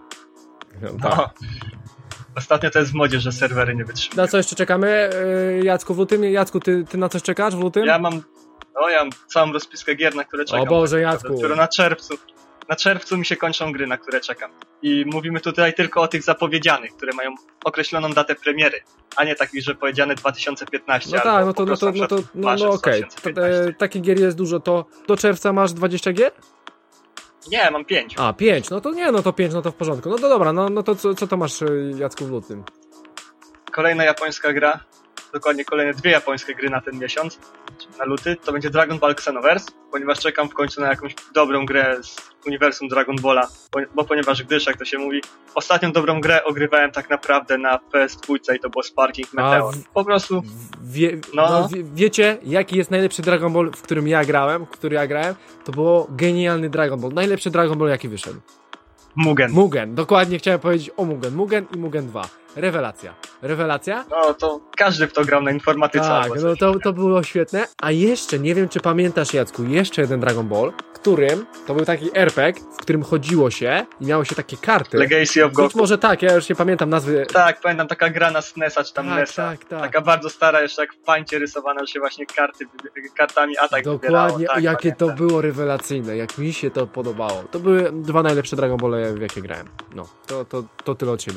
No, No. tak. Ostatnio to jest w modzie, że serwery nie wytrzymają. Na co jeszcze czekamy? Yy, Jacku, w lutym? Jacku, ty, ty na coś czekasz w lutym? Ja mam, no ja mam całą rozpiskę gier, na które czekam. O Boże, Jacku. Dopiero na czerwcu. Na czerwcu mi się kończą gry, na które czekam. I mówimy tutaj tylko o tych zapowiedzianych, które mają określoną datę premiery, a nie takich, że powiedziane dwa tysiące piętnaście. No tak, no to, no to, no to, no, no okej. Okay. Takich gier jest dużo, to do czerwca masz dwadzieścia gier? Nie, mam pięć. A, pięć, no to nie, no to pięć, no to w porządku. No to dobra, no, no to co, co to masz, Jacku, w lutym? Kolejna japońska gra, dokładnie kolejne dwie japońskie gry na ten miesiąc, na luty, to będzie Dragon Ball Xenoverse, ponieważ czekam w końcu na jakąś dobrą grę z uniwersum Dragon Balla, bo ponieważ gdyż, jak to się mówi, ostatnią dobrą grę ogrywałem tak naprawdę na P S dwa i to było Sparking Meteor. W, po prostu... Wie, no. No, wie, wiecie, jaki jest najlepszy Dragon Ball, w którym ja grałem, w który ja grałem? To było genialny Dragon Ball, najlepszy Dragon Ball, jaki wyszedł. Mugen. Mugen, dokładnie chciałem powiedzieć o Mugen. Mugen i Mugen dwa. Rewelacja. Rewelacja? No to każdy w to grał na informatyce. Tak, no to, to było świetne. A jeszcze, nie wiem czy pamiętasz, Jacku, jeszcze jeden Dragon Ball, w którym, to był taki R P G, w którym chodziło się i miało się takie karty. Legacy of Goku. Być może tak, ja już nie pamiętam nazwy. Tak, pamiętam, taka gra na S N E S a czy tam tak, N E S a. Tak, tak. Taka bardzo stara, jeszcze jak w pańcie rysowana, że się właśnie karty, kartami atak Dokładnie, tak, jakie pamiętam. to było rewelacyjne, jak mi się to podobało. To były dwa najlepsze Dragon Ball, w jakie grałem. No, to, to, to tyle od siebie.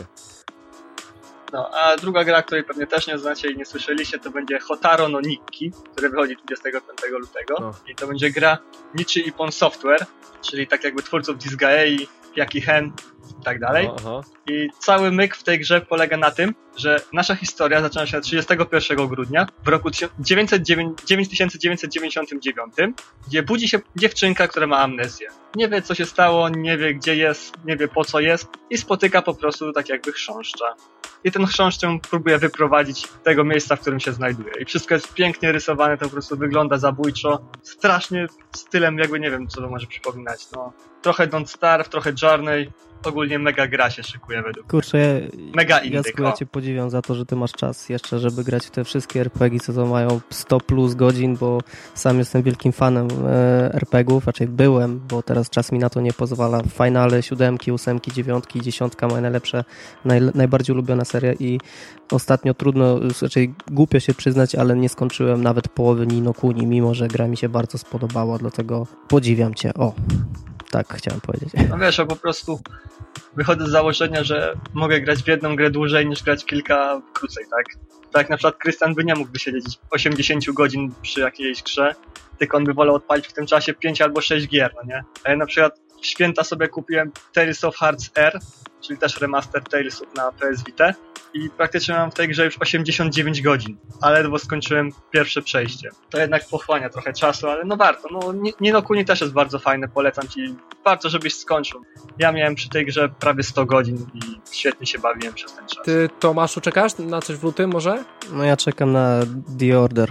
No, a druga gra, której pewnie też nie znacie i nie słyszeliście, to będzie Hotaro no Nikki, który wychodzi dwudziestego piątego lutego. No. I to będzie gra Nichi Ippon Software, czyli tak jakby twórców Disgaea, Yaki Hen i tak dalej. Aha. I cały myk w tej grze polega na tym, że nasza historia zaczyna się trzydziestego pierwszego grudnia w roku dziewięć tysięcy dziewięćset dziewięćdziesiątym dziewiątym, gdzie budzi się dziewczynka, która ma amnezję. Nie wie, co się stało, nie wie, gdzie jest, nie wie, po co jest i spotyka po prostu tak jakby chrząszcza. I ten chrząszcz ją próbuje wyprowadzić z tego miejsca, w którym się znajduje. I wszystko jest pięknie rysowane, to po prostu wygląda zabójczo. Strasznie stylem, jakby nie wiem, co to może przypominać. No, trochę Don't Starve, trochę Journey. Ogólnie mega gra się szykuje według Kurczę, ja, mega indyk, Jacku, ja cię podziwiam za to, że ty masz czas jeszcze, żeby grać w te wszystkie er pe gie, co to mają sto plus godzin, bo sam jestem wielkim fanem e, er pe gie ów, raczej byłem, bo teraz czas mi na to nie pozwala. Finale, siódemki, ósemki, dziewiątki, dziesiątka, moje najlepsze, naj, najbardziej ulubiona seria i ostatnio trudno, raczej głupio się przyznać, ale nie skończyłem nawet połowy Ni no Kuni, mimo że gra mi się bardzo spodobała, dlatego podziwiam cię. O, tak chciałem powiedzieć. No wiesz, a po prostu wychodzę z założenia, że mogę grać w jedną grę dłużej niż grać kilka krócej, tak? Tak na przykład Krystian by nie mógł wysiedzieć osiemdziesiąt godzin przy jakiejś grze, tylko on by wolał odpalić w tym czasie pięć albo sześć gier, no nie? A ja na przykład w święta sobie kupiłem Tales of Hearts R, czyli też remaster Talesów na P S Vita i praktycznie mam w tej grze już osiemdziesiąt dziewięć godzin, a ledwo skończyłem pierwsze przejście. To jednak pochłania trochę czasu, ale no warto. No, Ni no Kuni też jest bardzo fajne, polecam ci. Warto, żebyś skończył. Ja miałem przy tej grze prawie sto godzin i świetnie się bawiłem przez ten czas. Ty, Tomaszu, czekasz na coś w lutym może? No ja czekam na The Order.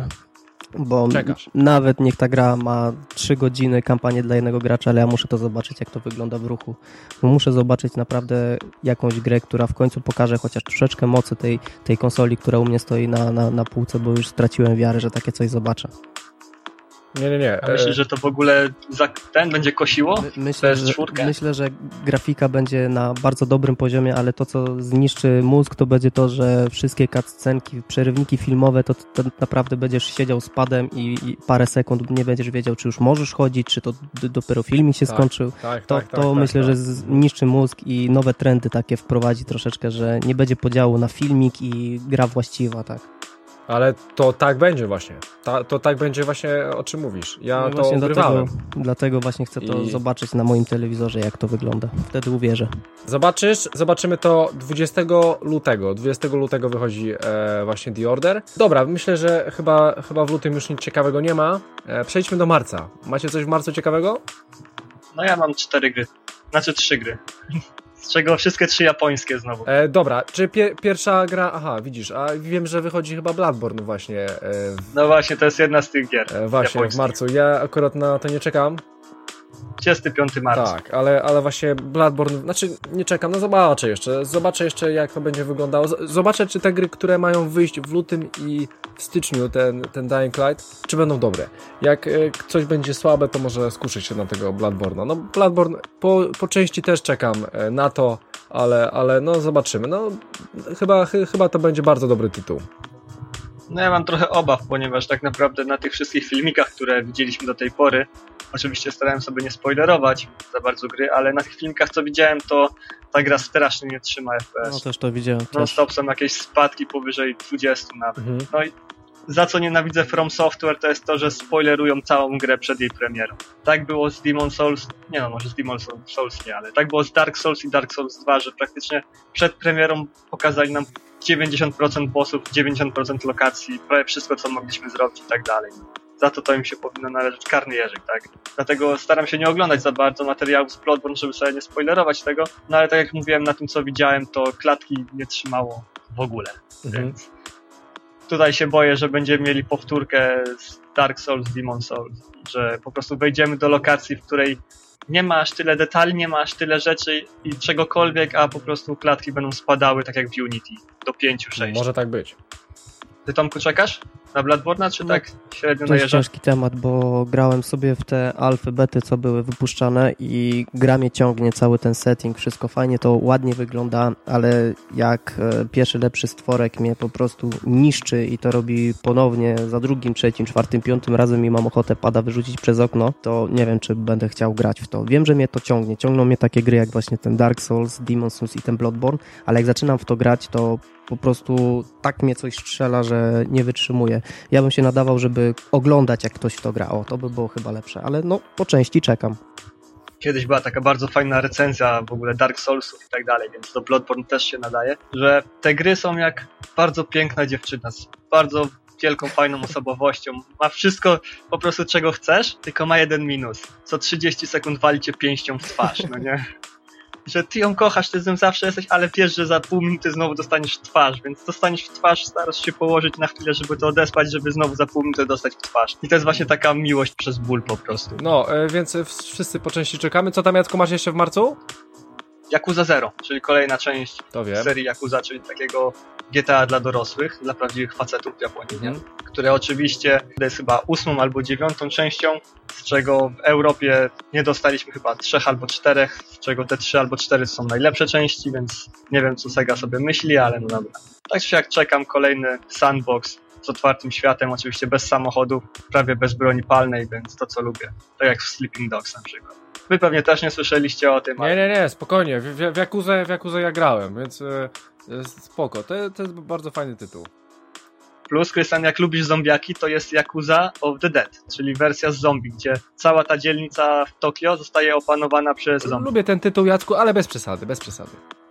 Bo Czekasz. Nawet niech ta gra ma trzy godziny kampanię dla jednego gracza, ale ja muszę to zobaczyć, jak to wygląda w ruchu. Muszę zobaczyć naprawdę jakąś grę, która w końcu pokaże chociaż troszeczkę mocy tej, tej konsoli, która u mnie stoi na, na, na półce, bo już straciłem wiarę, że takie coś zobaczę. Nie, nie, nie. A myślisz, że to w ogóle za ten będzie kosiło? My, myślę, że, myślę, że grafika będzie na bardzo dobrym poziomie, ale to, co zniszczy mózg, to będzie to, że wszystkie cutscenki, przerywniki filmowe, to, to naprawdę będziesz siedział z padem i, i parę sekund nie będziesz wiedział, czy już możesz chodzić, czy to d- dopiero filmik się tak, skończył. Tak, to tak, tak, to tak, myślę, tak. że zniszczy mózg i nowe trendy takie wprowadzi troszeczkę, że nie będzie podziału na filmik i gra właściwa, tak. Ale to tak będzie właśnie. Ta, to tak będzie właśnie, o czym mówisz. Ja No to właśnie ogrywałem. dlatego, dlatego właśnie chcę to I- zobaczyć na moim telewizorze, jak to wygląda. Wtedy uwierzę. Zobaczysz, zobaczymy to dwudziestego lutego. dwudziestego lutego wychodzi e, właśnie The Order. Dobra, myślę, że chyba, chyba w lutym już nic ciekawego nie ma. E, przejdźmy do marca. Macie coś w marcu ciekawego? No ja mam cztery gry. Znaczy trzy gry. Z czego wszystkie trzy japońskie znowu. E, dobra, czy pie, pierwsza gra... Aha, widzisz, a wiem, że wychodzi chyba Bloodborne właśnie. E, No właśnie, to jest jedna z tych gier. e, właśnie w japońskich. marcu. Ja akurat na to nie czekam. dwudziestego piątego marca. Tak, ale, ale właśnie Bloodborne, znaczy nie czekam, no zobaczę jeszcze, zobaczę jeszcze jak to będzie wyglądało, Z- zobaczę czy te gry, które mają wyjść w lutym i w styczniu, ten, ten Dying Light, czy będą dobre. Jak e, coś będzie słabe, to może skuszę się na tego Bloodborne'a. No Bloodborne po, po części też czekam e, na to, ale, ale no zobaczymy, no chyba, chy, chyba to będzie bardzo dobry tytuł. No ja mam trochę obaw, ponieważ tak naprawdę na tych wszystkich filmikach, które widzieliśmy do tej pory, oczywiście starałem sobie nie spoilerować za bardzo gry, ale na tych filmikach co widziałem, to ta gra strasznie nie trzyma F P S. No też to widziałem. Non Też. stop są jakieś spadki powyżej dwudziestu nawet. Mhm. No i za co nienawidzę From Software, to jest to, że spoilerują całą grę przed jej premierą. Tak było z Demon Souls, nie no, może z Demon Souls nie, ale tak było z Dark Souls i Dark Souls dwa, że praktycznie przed premierą pokazali nam dziewięćdziesiąt procent bossów, dziewięćdziesiąt procent lokacji, prawie wszystko, co mogliśmy zrobić i tak dalej. Za to to im się powinno należeć karny jeżyk, tak? Dlatego staram się nie oglądać za bardzo materiałów z Bloodborne, żeby sobie nie spoilerować tego, no ale tak jak mówiłem, na tym co widziałem, to klatki nie trzymało w ogóle, Mhm. więc tutaj się boję, że będziemy mieli powtórkę z Dark Souls, Demon Souls, że po prostu wejdziemy do lokacji, w której nie ma aż tyle detali, nie ma aż tyle rzeczy i czegokolwiek, a po prostu klatki będą spadały tak jak w Unity, do pięciu sześciu. Może tak być. Ty, Tomku, czekasz na Bloodborne'a, czy No, tak średnio To jest najeżdżasz? ciężki temat, bo grałem sobie w te alfy, bety, co były wypuszczane i gra mnie ciągnie, cały ten setting, wszystko fajnie, to ładnie wygląda, ale jak e, pierwszy lepszy stworek mnie po prostu niszczy i to robi ponownie za drugim, trzecim, czwartym, piątym razem i mam ochotę pada wyrzucić przez okno, to nie wiem, czy będę chciał grać w to. Wiem, że mnie to ciągnie, ciągną mnie takie gry jak właśnie ten Dark Souls, Demon Souls i ten Bloodborne, ale jak zaczynam w to grać, to po prostu tak mnie coś strzela, że nie wytrzymuję. Ja bym się nadawał, żeby oglądać, jak ktoś w to gra. O, to by było chyba lepsze, ale no, po części czekam. Kiedyś była taka bardzo fajna recenzja w ogóle Dark Soulsów i tak dalej, więc do Bloodborne też się nadaje, że te gry są jak bardzo piękna dziewczyna z bardzo wielką, fajną osobowością. Ma wszystko po prostu czego chcesz, tylko ma jeden minus. Co trzydzieści sekund wali cię pięścią w twarz, no nie? Że ty ją kochasz, ty z nią zawsze jesteś, ale wiesz, że za pół minuty znowu dostaniesz w twarz, więc dostaniesz w twarz, starasz się położyć na chwilę, żeby to odespać, żeby znowu za pół minuty dostać w twarz. I to jest właśnie taka miłość przez ból po prostu. No, e, więc e, wszyscy po części czekamy. Co tam, Jacku, masz jeszcze w marcu? Yakuza Zero, czyli kolejna część To wiem. serii Yakuza, czyli takiego G T A dla dorosłych, dla prawdziwych facetów w Japonii, nie? Mhm. Które oczywiście jest chyba ósmą albo dziewiątą częścią, z czego w Europie nie dostaliśmy chyba trzech albo czterech, z czego te trzy albo cztery są najlepsze części, więc nie wiem co Sega sobie myśli, ale no dobra. Tak czy jak czekam, kolejny sandbox z otwartym światem, oczywiście bez samochodów, prawie bez broni palnej, więc to co lubię. Tak jak w Sleeping Dogs na przykład. Wy pewnie też nie słyszeliście o tym, Nie, nie, nie, spokojnie. W, w, w, Jakuzę, w Jakuzę ja grałem, więc e, e, spoko. To, to jest bardzo fajny tytuł. plus, Krystian, jak lubisz zombiaki, to jest Yakuza of the Dead, czyli wersja z zombie, gdzie cała ta dzielnica w Tokio zostaje opanowana przez zombie. Lubię ten tytuł, Jacku, ale bez przesady, bez przesady.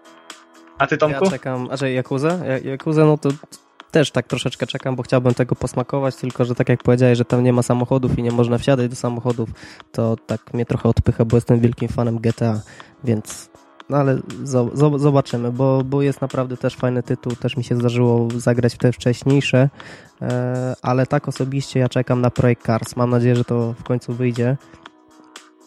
A ty, Tomku? Ja czekam, a że Jakuzę? Jakuzę, no to też tak troszeczkę czekam, bo chciałbym tego posmakować, tylko że tak jak powiedziałeś, że tam nie ma samochodów i nie można wsiadać do samochodów, to tak mnie trochę odpycha, bo jestem wielkim fanem G T A, więc no ale z- zobaczymy, bo, bo jest naprawdę też fajny tytuł, też mi się zdarzyło zagrać w te wcześniejsze, e, ale tak osobiście ja czekam na projekt Cars, mam nadzieję, że to w końcu wyjdzie.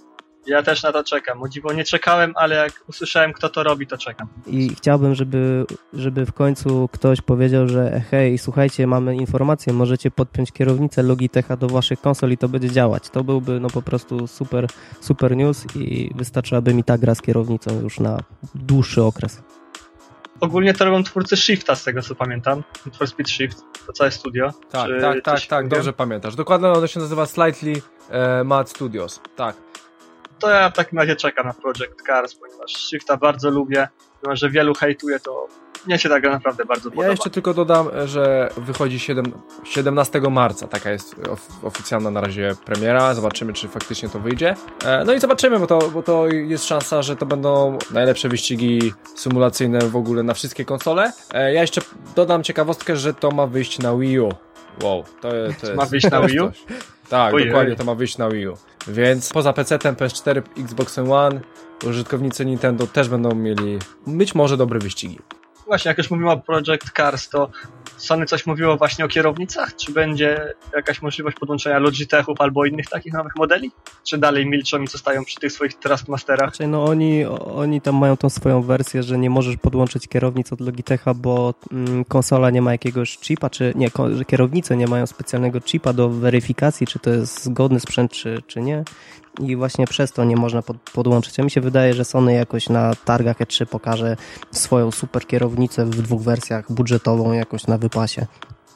Ja też na to czekam. O dziwo nie czekałem, ale jak usłyszałem, kto to robi, to czekam. I chciałbym, żeby, żeby w końcu ktoś powiedział, że hej, słuchajcie, mamy informację, możecie podpiąć kierownicę Logitecha do waszych konsol i to będzie działać. To byłby no po prostu super, super news i wystarczyłaby mi ta gra z kierownicą już na dłuższy okres. Ogólnie to robią twórcy Shifta, z tego co pamiętam. Need for Speed Shift, to całe studio. Tak, Czy tak, tak, tak, wiem? dobrze pamiętasz. Dokładnie ono się nazywa Slightly e, Mad Studios, tak. To ja w takim razie czekam na Project Cars, ponieważ Shifta bardzo lubię. Mimo że wielu hejtuje, to mnie się ta gra naprawdę bardzo podoba. Ja jeszcze tylko dodam, że wychodzi siedemnastego marca, taka jest of, oficjalna na razie premiera, zobaczymy, czy faktycznie to wyjdzie. E, no i zobaczymy, bo to, bo to jest szansa, że to będą najlepsze wyścigi symulacyjne w ogóle na wszystkie konsole. E, ja jeszcze dodam ciekawostkę, że to ma wyjść na Wii U. Wow, to, to jest... Ma wyjść na Wii U? Tak, Ojej. dokładnie, to ma wyjść na Wii U. Więc poza pecetem, P S cztery, Xbox One, użytkownicy Nintendo też będą mieli być może dobre wyścigi. Właśnie, jak już mówiła o Project Cars, to Sony coś mówiło właśnie o kierownicach? Czy będzie jakaś możliwość podłączenia Logitechów albo innych takich nowych modeli? Czy dalej milczą i zostają przy tych swoich Trustmasterach? Znaczy, no oni, oni tam mają tą swoją wersję, że nie możesz podłączyć kierownic od Logitecha, bo mm, konsola nie ma jakiegoś chipa, czy nie, ko- kierownice nie mają specjalnego chipa do weryfikacji, czy to jest zgodny sprzęt, czy, czy nie. I właśnie przez to nie można pod, podłączyć. A mi się wydaje, że Sony jakoś na targach E trzy pokaże swoją super kierownicę w dwóch wersjach, budżetową jakoś na wypasie.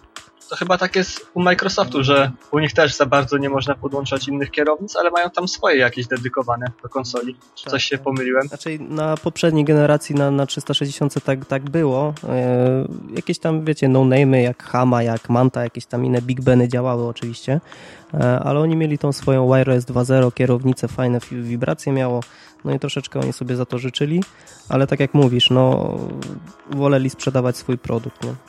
To chyba tak jest u Microsoftu, że u nich też za bardzo nie można podłączać innych kierownic, ale mają tam swoje jakieś dedykowane do konsoli. Czy Tak. coś się pomyliłem? Znaczy na poprzedniej generacji na, na trzysta sześćdziesiąt tak, tak było. E, jakieś tam, wiecie, no-name'y jak Hama, jak Manta, jakieś tam inne Big Beny działały oczywiście, e, ale oni mieli tą swoją Wireless dwa zero, kierownicę, fajne wibracje miało, no i troszeczkę oni sobie za to życzyli, ale tak jak mówisz, no woleli sprzedawać swój produkt, nie?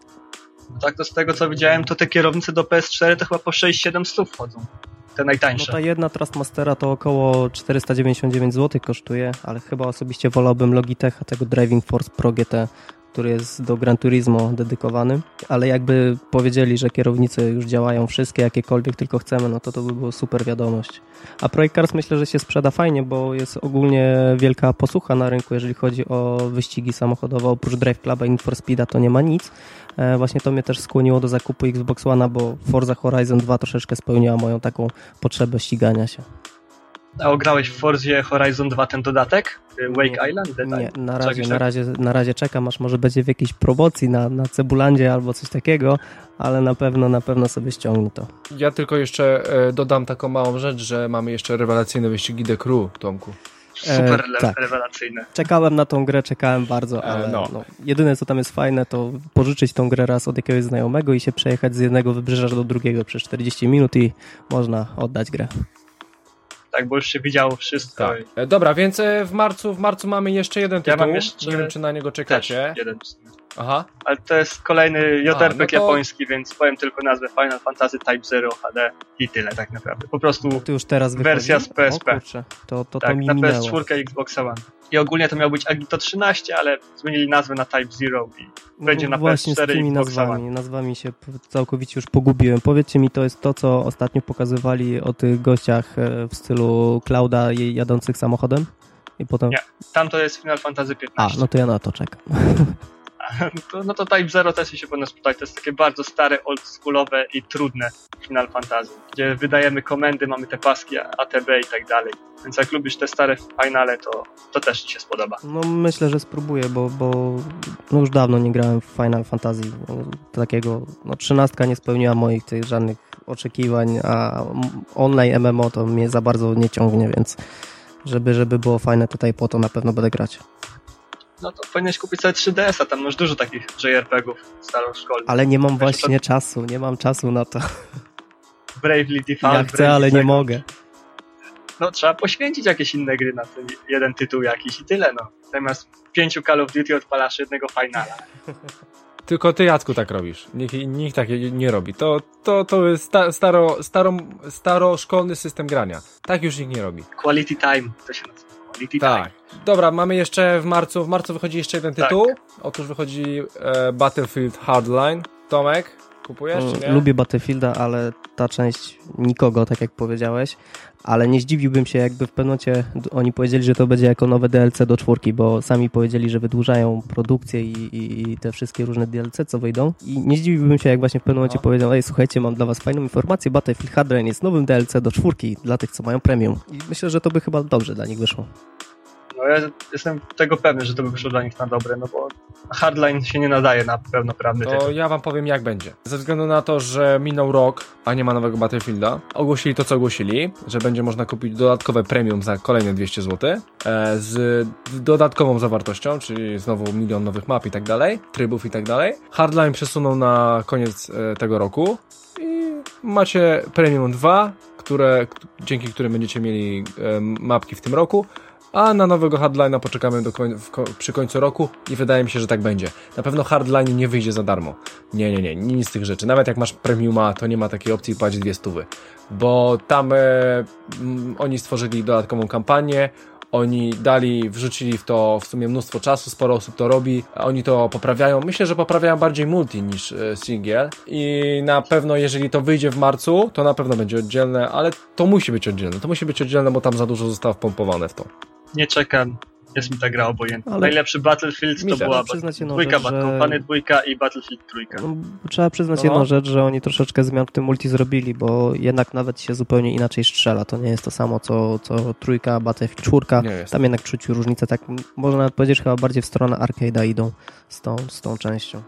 Tak, to z tego co widziałem, to te kierownice do P S cztery to chyba po sześć siedem stów wchodzą. Te No najtańsze. ta jedna Trustmastera to około czterysta dziewięćdziesiąt dziewięć złotych kosztuje, ale chyba osobiście wolałbym Logitecha, tego Driving Force Pro G T, który jest do Gran Turismo dedykowany, ale jakby powiedzieli, że kierownice już działają wszystkie, jakiekolwiek tylko chcemy, no to to by było super wiadomość. A Project Cars myślę, że się sprzeda fajnie, bo jest ogólnie wielka posłucha na rynku, jeżeli chodzi o wyścigi samochodowe. Oprócz Drive Cluba i Need for Speeda to nie ma nic. E, właśnie to mnie też skłoniło do zakupu Xbox One'a, bo Forza Horizon dwa troszeczkę spełniła moją taką potrzebę ścigania się. A ograłeś w Forzie Horizon dwa ten dodatek? Wake Island? Dead Nie, Island? na Czegoś razie, tak? na razie, na razie czekam, aż może będzie w jakiejś promocji na, na Cebulandzie albo coś takiego, ale na pewno, na pewno sobie ściągnę to. Ja tylko jeszcze e, dodam taką małą rzecz, że mamy jeszcze rewelacyjne wyścigi The Crew, Tomku. Super E, le- tak. rewelacyjne. Czekałem na tą grę, czekałem bardzo, ale E, no. no, jedyne co tam jest fajne, to pożyczyć tą grę raz od jakiegoś znajomego i się przejechać z jednego wybrzeża do drugiego przez czterdzieści minut i można oddać grę. Tak, bo już się widziało wszystko. Tak. E, dobra, więc e, w marcu w marcu mamy jeszcze jeden Ja tytuł. mam jeszcze- Nie wiem, czy na niego Też czekacie. jeden w sumie. Aha. Ale to jest kolejny J R P G A, no to- japoński, więc powiem tylko nazwę Final Fantasy Type Zero H D i tyle tak naprawdę. Po prostu To już teraz wychodzi? Wersja z P S P. O kurczę, to, to, to tak, mi na P S minęło. cztery i Xbox One. I ogólnie to miał być Agito trzynaście, ale zmienili nazwę na Type Zero i będzie na P S Właśnie z cztery i tymi Xbox nazwami, One. nazwami się p- całkowicie już pogubiłem. Powiedzcie mi, to jest to, co ostatnio pokazywali o tych gościach e, w stylu Clouda i jadących samochodem? I potem... Nie. Tam to jest Final Fantasy A, piętnaście. no to ja na to czekam. To, no to Type Zero też mi się powinno spytać. To jest takie bardzo stare, oldschoolowe i trudne Final Fantasy, gdzie wydajemy komendy, mamy te paski A T B i tak dalej. Więc jak lubisz te stare finale, to, to też ci się spodoba. No myślę, że spróbuję, bo, bo no już dawno nie grałem w Final Fantasy no, takiego, no trzynastka nie spełniła moich tych żadnych oczekiwań, a online M M O to mnie za bardzo nie ciągnie, więc żeby, żeby było fajne tutaj po to na pewno będę grać. No to powinieneś kupić sobie trzy D S a, tam masz dużo takich J R P Gów staroszkolnych. Ale nie mam Wiesz, właśnie czasu, nie mam czasu na to. Bravely Default. Ja chcę, Bravely ale nie Second. mogę. No trzeba poświęcić jakieś inne gry na ten jeden tytuł jakiś i tyle, no. Zamiast pięciu Call of Duty odpalasz jednego finala. Tylko ty, Jacku, tak robisz. Nikt, nikt tak nie robi. To, to, to jest sta, staro, staro, staroszkolny system grania. Tak już nikt nie robi. Quality Time to się nazywa. Quality Tak. Time. Dobra, mamy jeszcze w marcu. W marcu wychodzi jeszcze jeden Tak. tytuł. Otóż wychodzi e, Battlefield Hardline. Tomek, kupujesz czy nie? Lubię Battlefielda, ale ta część nikogo, tak jak powiedziałeś, ale nie zdziwiłbym się, jakby w pewnym momencie oni powiedzieli, że to będzie jako nowe D L C do czwórki, bo sami powiedzieli, że wydłużają produkcję i, i, i te wszystkie różne D L C, co wyjdą. I nie zdziwiłbym się, jak właśnie w pewnym momencie no. powiedział, ej, słuchajcie, mam dla was fajną informację, Battlefield Hardline jest nowym D L C do czwórki dla tych, co mają premium. I myślę, że to by chyba dobrze dla nich wyszło. No ja jestem tego pewny, że to by wyszło dla nich na dobre, no bo Hardline się nie nadaje na pełnoprawny tytuł. To ja wam powiem, jak będzie. Ze względu na to, że minął rok, a nie ma nowego Battlefielda, ogłosili to, co ogłosili, że będzie można kupić dodatkowe premium za kolejne dwieście złotych e, z dodatkową zawartością, czyli znowu milion nowych map i tak dalej, trybów i tak dalej. Hardline przesunął na koniec e, tego roku i macie Premium dwa, które, dzięki którym będziecie mieli e, mapki w tym roku. A na nowego Hardline'a poczekamy do koń- w ko- przy końcu roku i wydaje mi się, że tak będzie. Na pewno Hardline nie wyjdzie za darmo. Nie, nie, nie, nic z tych rzeczy. Nawet jak masz Premiuma, to nie ma takiej opcji płacić dwie stówy. Bo tam e, m, oni stworzyli dodatkową kampanię, oni dali, wrzucili w to w sumie mnóstwo czasu, sporo osób to robi, oni to poprawiają. Myślę, że poprawiają bardziej multi niż e, single i na pewno jeżeli to wyjdzie w marcu, to na pewno będzie oddzielne, ale to musi być oddzielne. To musi być oddzielne, bo tam za dużo zostało wpompowane w to. Nie czekam, jest mi ta gra obojętna. Ale najlepszy Battlefield to była dwójka, Bad Company dwójka i Battlefield trójka. No, trzeba przyznać no. jedną rzecz, że oni troszeczkę zmian w tym multi zrobili, bo jednak nawet się zupełnie inaczej strzela. To nie jest to samo, co, co trójka, Battlefield czwórka. Tam jednak czuć różnicę, tak można nawet powiedzieć, że chyba bardziej w stronę arcade'a idą z tą, z tą częścią.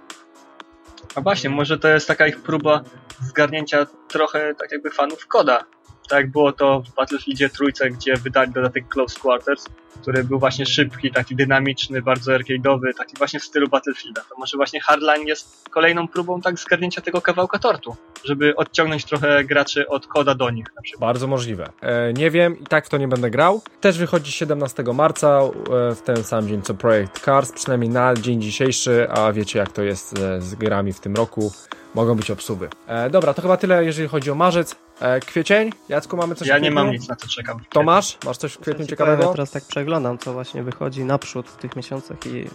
A właśnie, może to jest taka ich próba zgarnięcia trochę tak jakby fanów koda. Tak jak było to w Battlefieldzie trójce, gdzie wydali dodatek Close Quarters, który był właśnie szybki, taki dynamiczny, bardzo arcade'owy, taki właśnie w stylu Battlefielda. To może właśnie Hardline jest kolejną próbą tak zgarnięcia tego kawałka tortu, żeby odciągnąć trochę graczy od koda do nich na przykład. Bardzo możliwe. E, nie wiem, i tak w to nie będę grał. Też wychodzi siedemnastego marca, e, w ten sam dzień co Project Cars, przynajmniej na dzień dzisiejszy, a wiecie jak to jest e, z grami w tym roku. Mogą być obsuwy. E, dobra, to chyba tyle, jeżeli chodzi o marzec. E, kwiecień? Jacku, mamy coś ja w kwietniu? Ja nie mam nic, na co czekam. Tomasz, masz coś w kwietniu ciekawego? Ja teraz tak przeglądam, co właśnie wychodzi naprzód w tych miesiącach i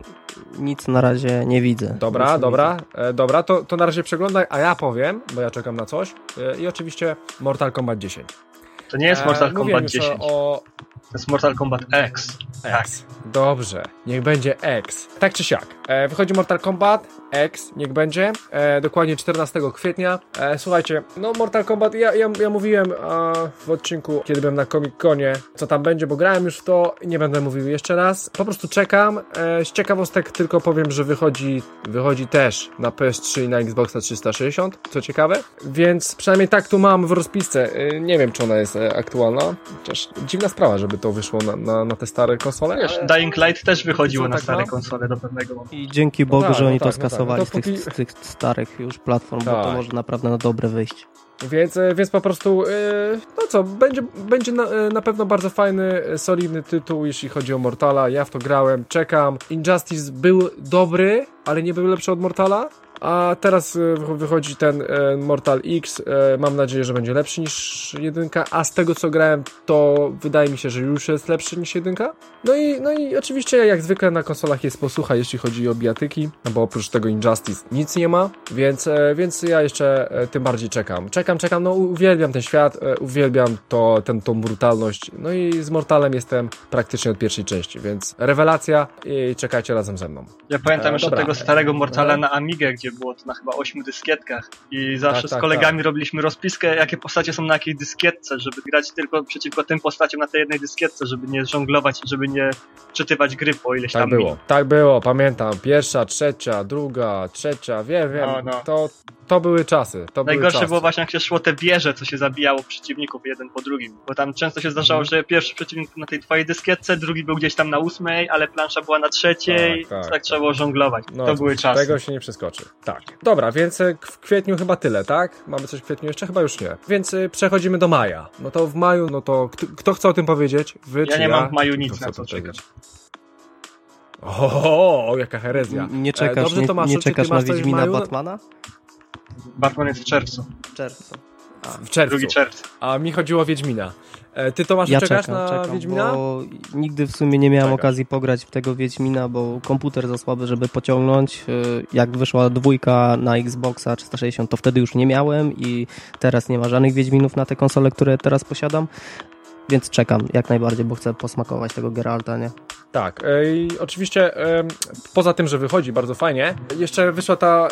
nic na razie nie widzę. Dobra, nic dobra, e, dobra, to, to na razie przeglądaj, a ja powiem, bo ja czekam na coś. E, I oczywiście Mortal Kombat dziesięć. To nie jest Mortal e, Kombat dziesięć. O... To jest Mortal Kombat X. X. Dobrze, niech będzie X. Tak czy siak. E, wychodzi Mortal Kombat X, niech będzie. E, dokładnie czternastego kwietnia. E, słuchajcie, no Mortal Kombat, ja, ja, ja mówiłem a, w odcinku, kiedy byłem na Comic-Conie, co tam będzie, bo grałem już w to i nie będę mówił jeszcze raz. Po prostu czekam. E, z ciekawostek tylko powiem, że wychodzi, wychodzi też na P S trzy i na Xboxa trzysta sześćdziesiąt, co ciekawe. Więc przynajmniej tak tu mam w rozpisce. E, nie wiem, czy ona jest e, aktualna. Chociaż dziwna sprawa, żeby to wyszło na, na, na te stare konsole. Wiesz, ale... Dying Light też wychodziło na tak stare ma? konsole do pewnego momentu. I dzięki Bogu, no tak, że oni no tak, to skasowali no tak. no z, tych, póki... z tych starych już platform, tak. Bo to może naprawdę na dobre wyjść. Więc, więc po prostu, yy, no co, będzie, będzie na, na pewno bardzo fajny, solidny tytuł, jeśli chodzi o Mortala. Ja w to grałem, czekam. Injustice był dobry, ale nie był lepszy od Mortala. A teraz wychodzi ten e, Mortal X, e, mam nadzieję, że będzie lepszy niż jedynka, a z tego co grałem, to wydaje mi się, że już jest lepszy niż jedynka. No i, no i oczywiście jak zwykle na konsolach jest posłucha, jeśli chodzi o bijatyki, no bo oprócz tego Injustice nic nie ma, więc, e, więc ja jeszcze e, tym bardziej czekam. Czekam, czekam, no uwielbiam ten świat, e, uwielbiam to, ten, tą brutalność, no i z Mortalem jestem praktycznie od pierwszej części, więc rewelacja i czekajcie razem ze mną. Ja pamiętam e, jeszcze dobra. tego starego Mortala e, na Amigę, gdzie było to na chyba ośmiu dyskietkach i zawsze tak, tak, z kolegami tak. robiliśmy rozpiskę, jakie postacie są na jakiej dyskietce, żeby grać tylko przeciwko tym postaciom na tej jednej dyskietce, żeby nie żonglować, żeby nie czytywać gry po ileś tak tam było, minut. Tak było, pamiętam. Pierwsza, trzecia, druga, trzecia, wiem, wiem. No, no. To, to były czasy. To Najgorsze były czasy. było właśnie, jak się szło te wieże, co się zabijało przeciwników jeden po drugim, bo tam często się zdarzało, mm. że pierwszy przeciwnik na tej twojej dyskietce, drugi był gdzieś tam na ósmej, ale plansza była na trzeciej, tak, tak, tak trzeba było żonglować. No, to były czasy. Tego się nie przeskoczy. Tak. Dobra, więc w kwietniu chyba tyle, tak? Mamy coś w kwietniu jeszcze? Chyba już nie. Więc przechodzimy do maja. No to w maju, no to kto, kto chce o tym powiedzieć? Wy ja czy nie ja? mam w maju nic na co czekać. O, jaka herezja. Nie czekasz, Dobrze, Tomaszu, nie, nie czekasz na Wiedźmina Batmana? Batman jest w czerwcu. W czerwcu. A, w czerwcu. drugiego czerwca. A mi chodziło o Wiedźmina. Ty, Tomaszu, ja czekasz czekam, na czekam, Wiedźmina? Bo nigdy w sumie nie miałem Czekasz. okazji pograć w tego Wiedźmina, bo komputer za słaby, żeby pociągnąć. Jak wyszła dwójka na Xboxa trzysta sześćdziesiąt, to wtedy już nie miałem i teraz nie ma żadnych Wiedźminów na te konsole, które teraz posiadam. Więc czekam jak najbardziej, bo chcę posmakować tego Geralta, nie? Tak, i oczywiście e, poza tym, że wychodzi bardzo fajnie, jeszcze wyszła ta,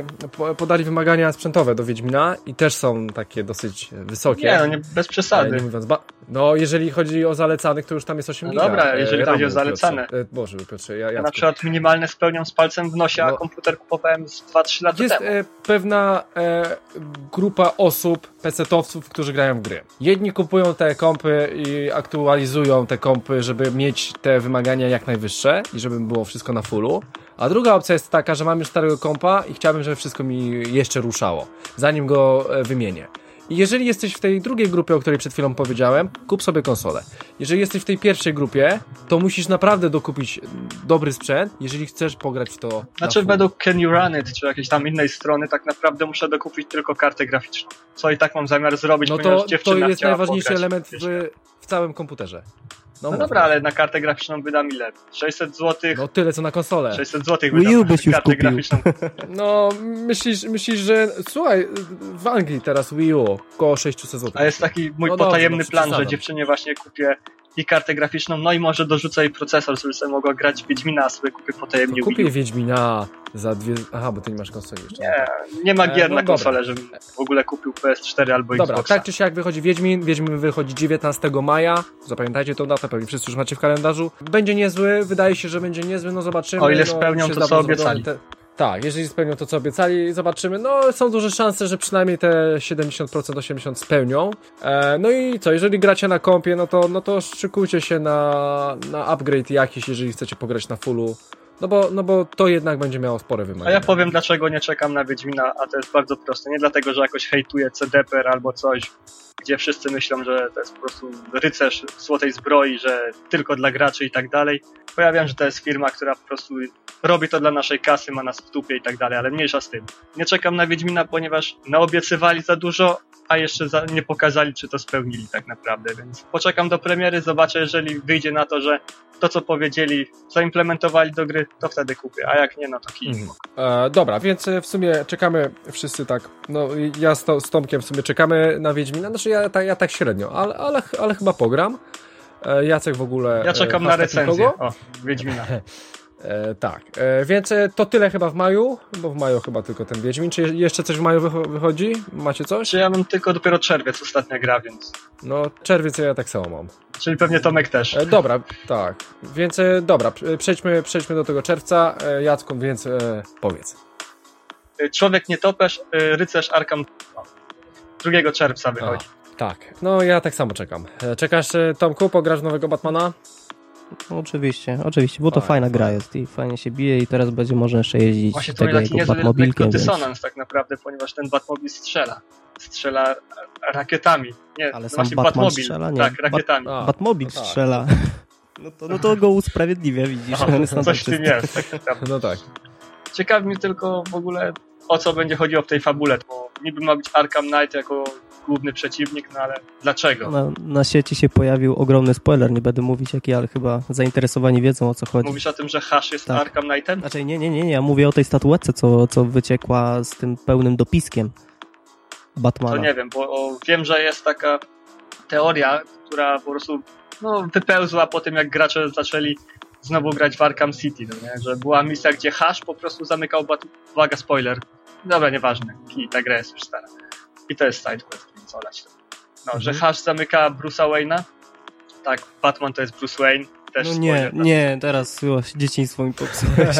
e, podali wymagania sprzętowe do Wiedźmina i też są takie dosyć wysokie. Nie, no nie, bez przesady. E, nie mówiąc, ba- no jeżeli chodzi o zalecanych, to już tam jest osiem No giga. dobra, jeżeli e, chodzi o ramu, zalecane. Piotrze. E, Boże, Piotrze, ja, Ja na przykład minimalne spełniam z palcem w nosie, a No. komputer kupowałem z dwa trzy lata Jest temu. e, pewna e, grupa osób, pecetowców, którzy grają w gry. Jedni kupują te kompy i aktualizują te kompy, żeby mieć te wymagania jak najwyższe i żeby było wszystko na fullu. A druga opcja jest taka, że mam już starego kompa i chciałbym, żeby wszystko mi jeszcze ruszało, zanim go e, wymienię. I jeżeli jesteś w tej drugiej grupie, o której przed chwilą powiedziałem, kup sobie konsolę. Jeżeli jesteś w tej pierwszej grupie, to musisz naprawdę dokupić dobry sprzęt, jeżeli chcesz pograć w to na Znaczy full. według Can You Run It, czy jakiejś tam innej strony, tak naprawdę muszę dokupić tylko kartę graficzną. Co i tak mam zamiar zrobić, No ponieważ to, dziewczyna to jest chciała najważniejszy pograć. element w, w całym komputerze. No mów. dobra, ale na kartę graficzną wydam ile? sześćset złotych? No tyle co na konsolę. sześćset złotych Wii U wydam byś na już kartę kupił. graficzną. No, myślisz, myślisz, że... Słuchaj, w Anglii teraz Wii U około sześćset złotych. A jest taki mój No dobrze, potajemny no plan, że przesadzam. dziewczynie właśnie kupię i kartę graficzną, no i może dorzucę jej procesor, żeby sobie mogła grać w Wiedźmina, a sobie kupię potajemnie Wii U. Kupię Wiedźmina za dwie... Aha, bo ty nie masz konsoli jeszcze. Nie, nie ma E, gier no na dobra. konsolę, żebym w ogóle kupił P S cztery albo Dobra, Xboxa. tak czy siak wychodzi Wiedźmin. Wiedźmin wychodzi dziewiętnastego maja. Zapamiętajcie tą datę, pewnie wszyscy już macie w kalendarzu. Będzie niezły, wydaje się, że będzie niezły, no zobaczymy. O ile no, spełnią się to, co zdawno obiecali. Te... Tak, jeżeli spełnią to, co obiecali, zobaczymy. No, są duże szanse, że przynajmniej te siedemdziesiąt procent, osiemdziesiąt procent spełnią. E, no i co, jeżeli gracie na kompie, no to, no to szykujcie się na, na upgrade jakiś, jeżeli chcecie pograć na fullu. No bo, no bo to jednak będzie miało spore wymagania. A ja powiem, dlaczego nie czekam na Wiedźmina, a to jest bardzo proste. Nie dlatego, że jakoś hejtuję C D P R albo coś, gdzie wszyscy myślą, że to jest po prostu rycerz w złotej zbroi, że tylko dla graczy i tak dalej. Bo ja wiem, że to jest firma, która po prostu robi to dla naszej kasy, ma nas w dupie i tak dalej, ale mniejsza z tym. Nie czekam na Wiedźmina, ponieważ naobiecywali za dużo, a jeszcze za, nie pokazali, czy to spełnili tak naprawdę, więc poczekam do premiery, zobaczę, jeżeli wyjdzie na to, że to, co powiedzieli, zaimplementowali do gry, to wtedy kupię, a jak nie, no to kij. Mhm. E, dobra, więc w sumie czekamy wszyscy tak, no ja z, to, z Tomkiem w sumie czekamy na Wiedźmina, znaczy ja, ja, ja tak średnio, ale, ale, ale chyba pogram. E, Jacek w ogóle... Ja czekam e, na hashtag recenzję. nikogo? O, Wiedźmina. E, tak, e, więc e, to tyle chyba w maju, bo w maju chyba tylko ten Wiedźmin. Czy jeszcze coś w maju wycho- wychodzi? Macie coś? Czy ja mam tylko dopiero czerwiec ostatnia gra, więc... No, czerwiec ja tak samo mam. Czyli pewnie Tomek też. E, dobra, tak, więc e, dobra, p- przejdźmy, przejdźmy do tego czerwca. E, Jacku, więc e, powiedz. Człowiek nietoperz, y, rycerz Arkham drugiego czerwca wychodzi. A, tak, no ja tak samo czekam. E, czekasz, e, Tomku, pograsz w nowego Batmana? No, oczywiście, oczywiście, bo to Fajnie, fajna gra fajnie. jest i fajnie się bije i teraz będzie można jeszcze jeździć Właśnie to tego taki jego niezły lekko Batmobilkiem, więc... dysonans tak naprawdę, ponieważ ten Batmobil strzela. Strzela rakietami. Nie, Ale no sam właśnie Batman Batmobil. strzela? Nie. Tak, rakietami. A, Batmobil no tak. strzela. No to, no to go usprawiedliwia, widzisz. Aha, On jest nadal coś w tym czysty. jest. Tak naprawdę. No tak. Ciekawi mnie tylko w ogóle, o co będzie chodziło w tej fabule, bo niby ma być Arkham Knight jako główny przeciwnik, no ale dlaczego? Na, na sieci się pojawił ogromny spoiler, nie będę mówić jaki, ale chyba zainteresowani wiedzą, o co chodzi. Mówisz o tym, że Hash jest Tak. Arkham Knightem? Znaczy nie, nie, nie, nie, ja mówię o tej statuetce, co, co wyciekła z tym pełnym dopiskiem Batmana. To nie wiem, bo o, wiem, że jest taka teoria, która po prostu no, wypełzła po tym, jak gracze zaczęli znowu grać w Arkham City, no nie? Że była misja, gdzie Hash po prostu zamykał bat... Uwaga, spoiler. Dobra, nieważne. I ta gra jest już stara. I to jest sidequest, więc olać to. No, Mhm. że Hash zamyka Bruce'a Wayne'a. Tak, Batman to jest Bruce Wayne. Też No spoiler, nie, tak. nie, teraz o, dzieciństwo mi popsułeś.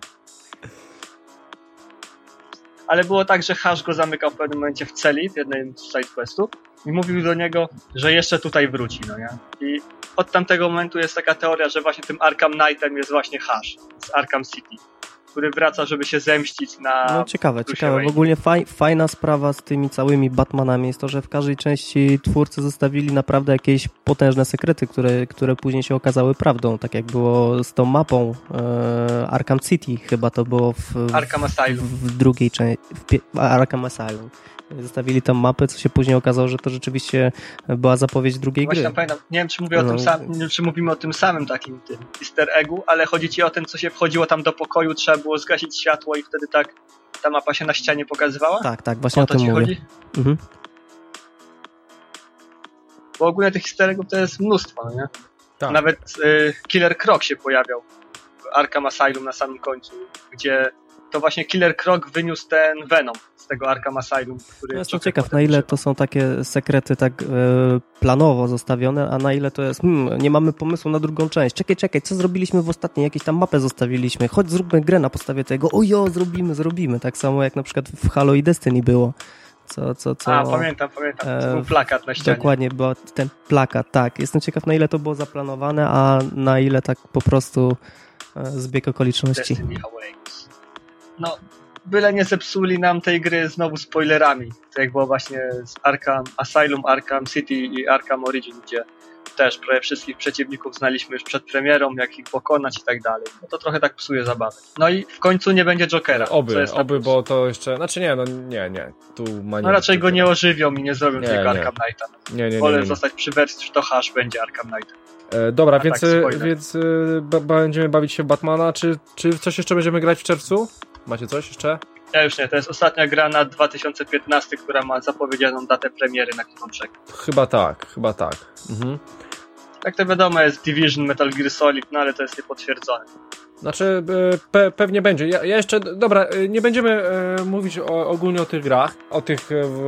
Ale było tak, że Hash go zamykał w pewnym momencie w celi, w jednym z sidequestów i mówił do niego, że jeszcze tutaj wróci, no nie? I od tamtego momentu jest taka teoria, że właśnie tym Arkham Knightem jest właśnie Hash z Arkham City, który wraca, żeby się zemścić na... No ciekawe, Bruce'ie ciekawe. W Wayne. ogóle faj, fajna sprawa z tymi całymi Batmanami jest to, że w każdej części twórcy zostawili naprawdę jakieś potężne sekrety, które, które później się okazały prawdą, tak jak było z tą mapą e, Arkham City, chyba to było w, w, Arkham Asylum. w, w drugiej części, w pie, Arkham Asylum. Zostawili tam mapy, co się później okazało, że to rzeczywiście była zapowiedź drugiej Właśnie gry. pamiętam, nie wiem, czy mówię no. o tym samym, nie wiem, czy mówimy o tym samym takim tym easter eggu, ale chodzi ci o ten, co się wchodziło tam do pokoju, trzeba było zgasić światło i wtedy tak ta mapa się na ścianie pokazywała? Tak, tak, właśnie o, o to tym ci mówię. chodzi? Mhm. Bo ogólnie tych easter eggów to jest mnóstwo, no nie? Tak. Nawet y, Killer Croc się pojawiał w Arkham Asylum na samym końcu, gdzie to właśnie Killer Croc wyniósł ten Venom z tego Arkham Asylum, który... Ja jestem ciekaw, na ile to są takie sekrety tak e, planowo zostawione, a na ile to jest, hmm, nie mamy pomysłu na drugą część. Czekaj, czekaj, co zrobiliśmy w ostatniej? Jakieś tam mapę zostawiliśmy. Chodź, zróbmy grę na podstawie tego. Ojo, zrobimy, zrobimy. Tak samo jak na przykład w Halo i Destiny było. Co, co, co... A, pamiętam, pamiętam. To e, był plakat na ścianie. Dokładnie, był ten plakat, tak. Jestem ciekaw, na ile to było zaplanowane, a na ile tak po prostu e, zbieg okoliczności. Destiny Awakens. No, byle nie zepsuli nam tej gry znowu spoilerami. Tak jak było właśnie z Arkham Asylum, Arkham City i Arkham Origin, gdzie też prawie wszystkich przeciwników znaliśmy już przed premierą, jak ich pokonać i tak dalej. No to trochę tak psuje zabawę. No i w końcu nie będzie Jokera. Oby, oby, bo to jeszcze... Znaczy nie, no nie, nie. Tu ma nie no raczej go nie ożywią i nie zrobią nie, tylko nie. Arkham Knighta. Nie, nie, nie. Wolę nie, nie. zostać przy wersji, że to hash będzie Arkham Knight. E, dobra, A więc, tak, spoiler. więc y, b- będziemy bawić się w Batmana. Czy, czy w coś jeszcze będziemy grać w czerwcu? Macie coś jeszcze? Ja już nie, to jest ostatnia gra na dwa tysiące piętnasty, która ma zapowiedzianą datę premiery, na którą czekam. Chyba tak, chyba tak. Mhm. Jak to wiadomo, jest Division, Metal Gear Solid, no ale to jest niepotwierdzone. Znaczy, e, pe, pewnie będzie. Ja, ja jeszcze, dobra, e, nie będziemy e, mówić o, ogólnie o tych grach, o tych, e, w,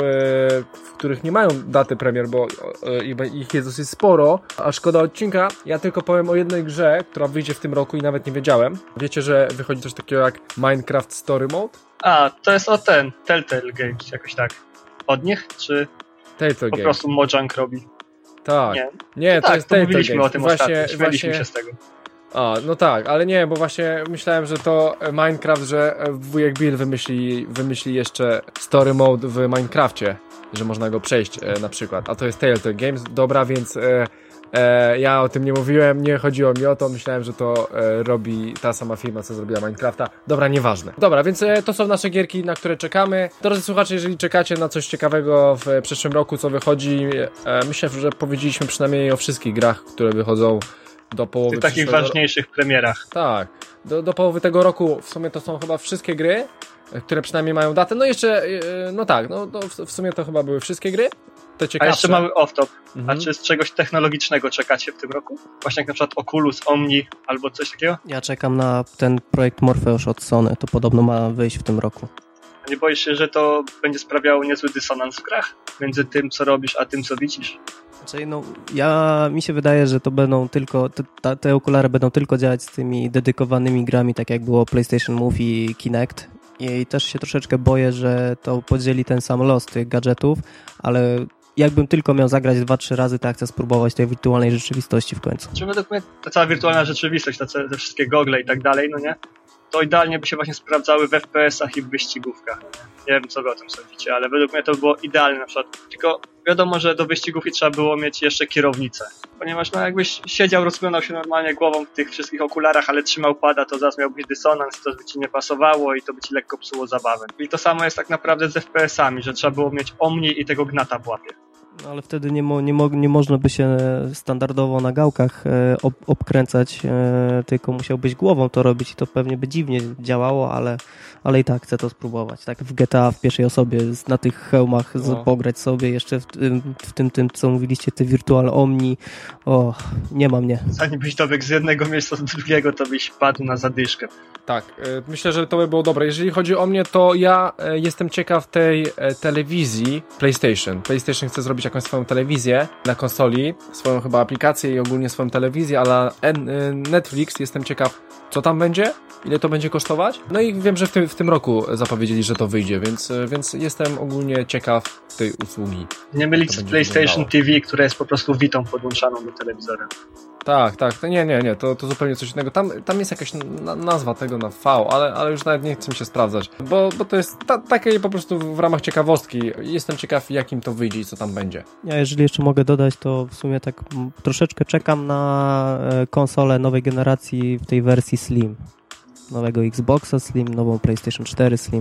w których nie mają daty premier, bo e, ich jest dosyć sporo, a szkoda odcinka. Ja tylko powiem o jednej grze, która wyjdzie w tym roku i nawet nie wiedziałem. Wiecie, że wychodzi coś takiego jak Minecraft Story Mode? A, to jest o ten, Telltale Games, jakoś tak. Od nich, czy Telltale po Games. prostu Mojang robi? Tak. Nie, Nie, to tak, jest to Telltale mówiliśmy Games. o tym właśnie, ostatnio, śmialiśmy właśnie... się z tego. A, no tak, ale nie, bo właśnie myślałem, że to Minecraft, że wujek Bill wymyśli, wymyśli jeszcze story mode w Minecrafcie, że można go przejść e, na przykład, a to jest Telltale Games, dobra, więc e, e, ja o tym nie mówiłem, nie chodziło mi o to, myślałem, że to e, robi ta sama firma, co zrobiła Minecrafta, dobra, nieważne. Dobra, więc e, to są nasze gierki, na które czekamy. Drodzy słuchacze, jeżeli czekacie na coś ciekawego w przyszłym roku, co wychodzi, e, myślę, że powiedzieliśmy przynajmniej o wszystkich grach, które wychodzą do połowy W tych takich przyszłego... ważniejszych premierach. Tak, do, do połowy tego roku w sumie to są chyba wszystkie gry, które przynajmniej mają datę. No jeszcze, yy, no tak, no, no w, w sumie to chyba były wszystkie gry. Te A ciekawsze. jeszcze mały off-top. Mhm. A czy z czegoś technologicznego czekacie w tym roku? Właśnie jak na przykład Oculus, Omni albo coś takiego? Ja czekam na ten projekt Morpheus od Sony, to podobno ma wyjść w tym roku. A nie boisz się, że to będzie sprawiało niezły dysonans w grach? Między tym, co robisz, a tym, co widzisz? Znaczy, no, ja, mi się wydaje, że to będą tylko, te, ta, te okulary będą tylko działać z tymi dedykowanymi grami, tak jak było PlayStation Move i Kinect. I też się troszeczkę boję, że to podzieli ten sam los tych gadżetów, ale jakbym tylko miał zagrać dwa, trzy razy, to ja chcę spróbować tej wirtualnej rzeczywistości w końcu. Czy według mnie ta cała wirtualna rzeczywistość, te, te wszystkie gogle i tak dalej, no nie? To idealnie by się właśnie sprawdzały w F P S-ach i w wyścigówkach. Nie wiem, co wy o tym sądzicie, ale według mnie to by było idealne na przykład. Tylko wiadomo, że do wyścigówki trzeba było mieć jeszcze kierownicę. Ponieważ no jakbyś siedział, rozglądał się normalnie głową w tych wszystkich okularach, ale trzymał pada, to zaraz miałbyś dysonans, to by ci nie pasowało i to by ci lekko psuło zabawę. I to samo jest tak naprawdę z F P S-ami, że trzeba było mieć Omni i tego gnata w łapie. No, ale wtedy nie, mo, nie, mo, nie można by się standardowo na gałkach e, ob, obkręcać, e, tylko musiałbyś głową to robić i to pewnie by dziwnie działało, ale, ale i tak chcę to spróbować. Tak w G T A w pierwszej osobie na tych hełmach No. z, pograć sobie, jeszcze w, tym- w tym, tym, co mówiliście, ty Virtual Omni. O, nie ma mnie. Zanim byś dobiegł z jednego miejsca do drugiego, to byś padł na zadyszkę. Tak, y, myślę, że to by było dobre. Jeżeli chodzi o mnie, to ja y, jestem ciekaw tej y, telewizji PlayStation. PlayStation chce zrobić jakąś swoją telewizję na konsoli, swoją chyba aplikację i ogólnie swoją telewizję, ale N- y, Netflix, jestem ciekaw, co tam będzie, ile to będzie kosztować. No i wiem, że w tym, w tym roku zapowiedzieli, że to wyjdzie, więc, y, więc jestem ogólnie ciekaw tej usługi. Nie mylić To z będzie PlayStation wyglądało. T V, która jest po prostu witą podłączaną do telewizora. Tak, tak, to nie, nie, nie, to, to zupełnie coś innego. Tam, tam jest jakaś na, nazwa tego na V, ale, ale już nawet nie chcę mi się sprawdzać, bo, bo to jest ta, takie po prostu w ramach ciekawostki. Jestem ciekaw, jakim to wyjdzie i co tam będzie. Ja jeżeli jeszcze mogę dodać, to w sumie tak m, troszeczkę czekam na e, konsolę nowej generacji w tej wersji Slim. Nowego Xboxa Slim, nową PlayStation cztery Slim.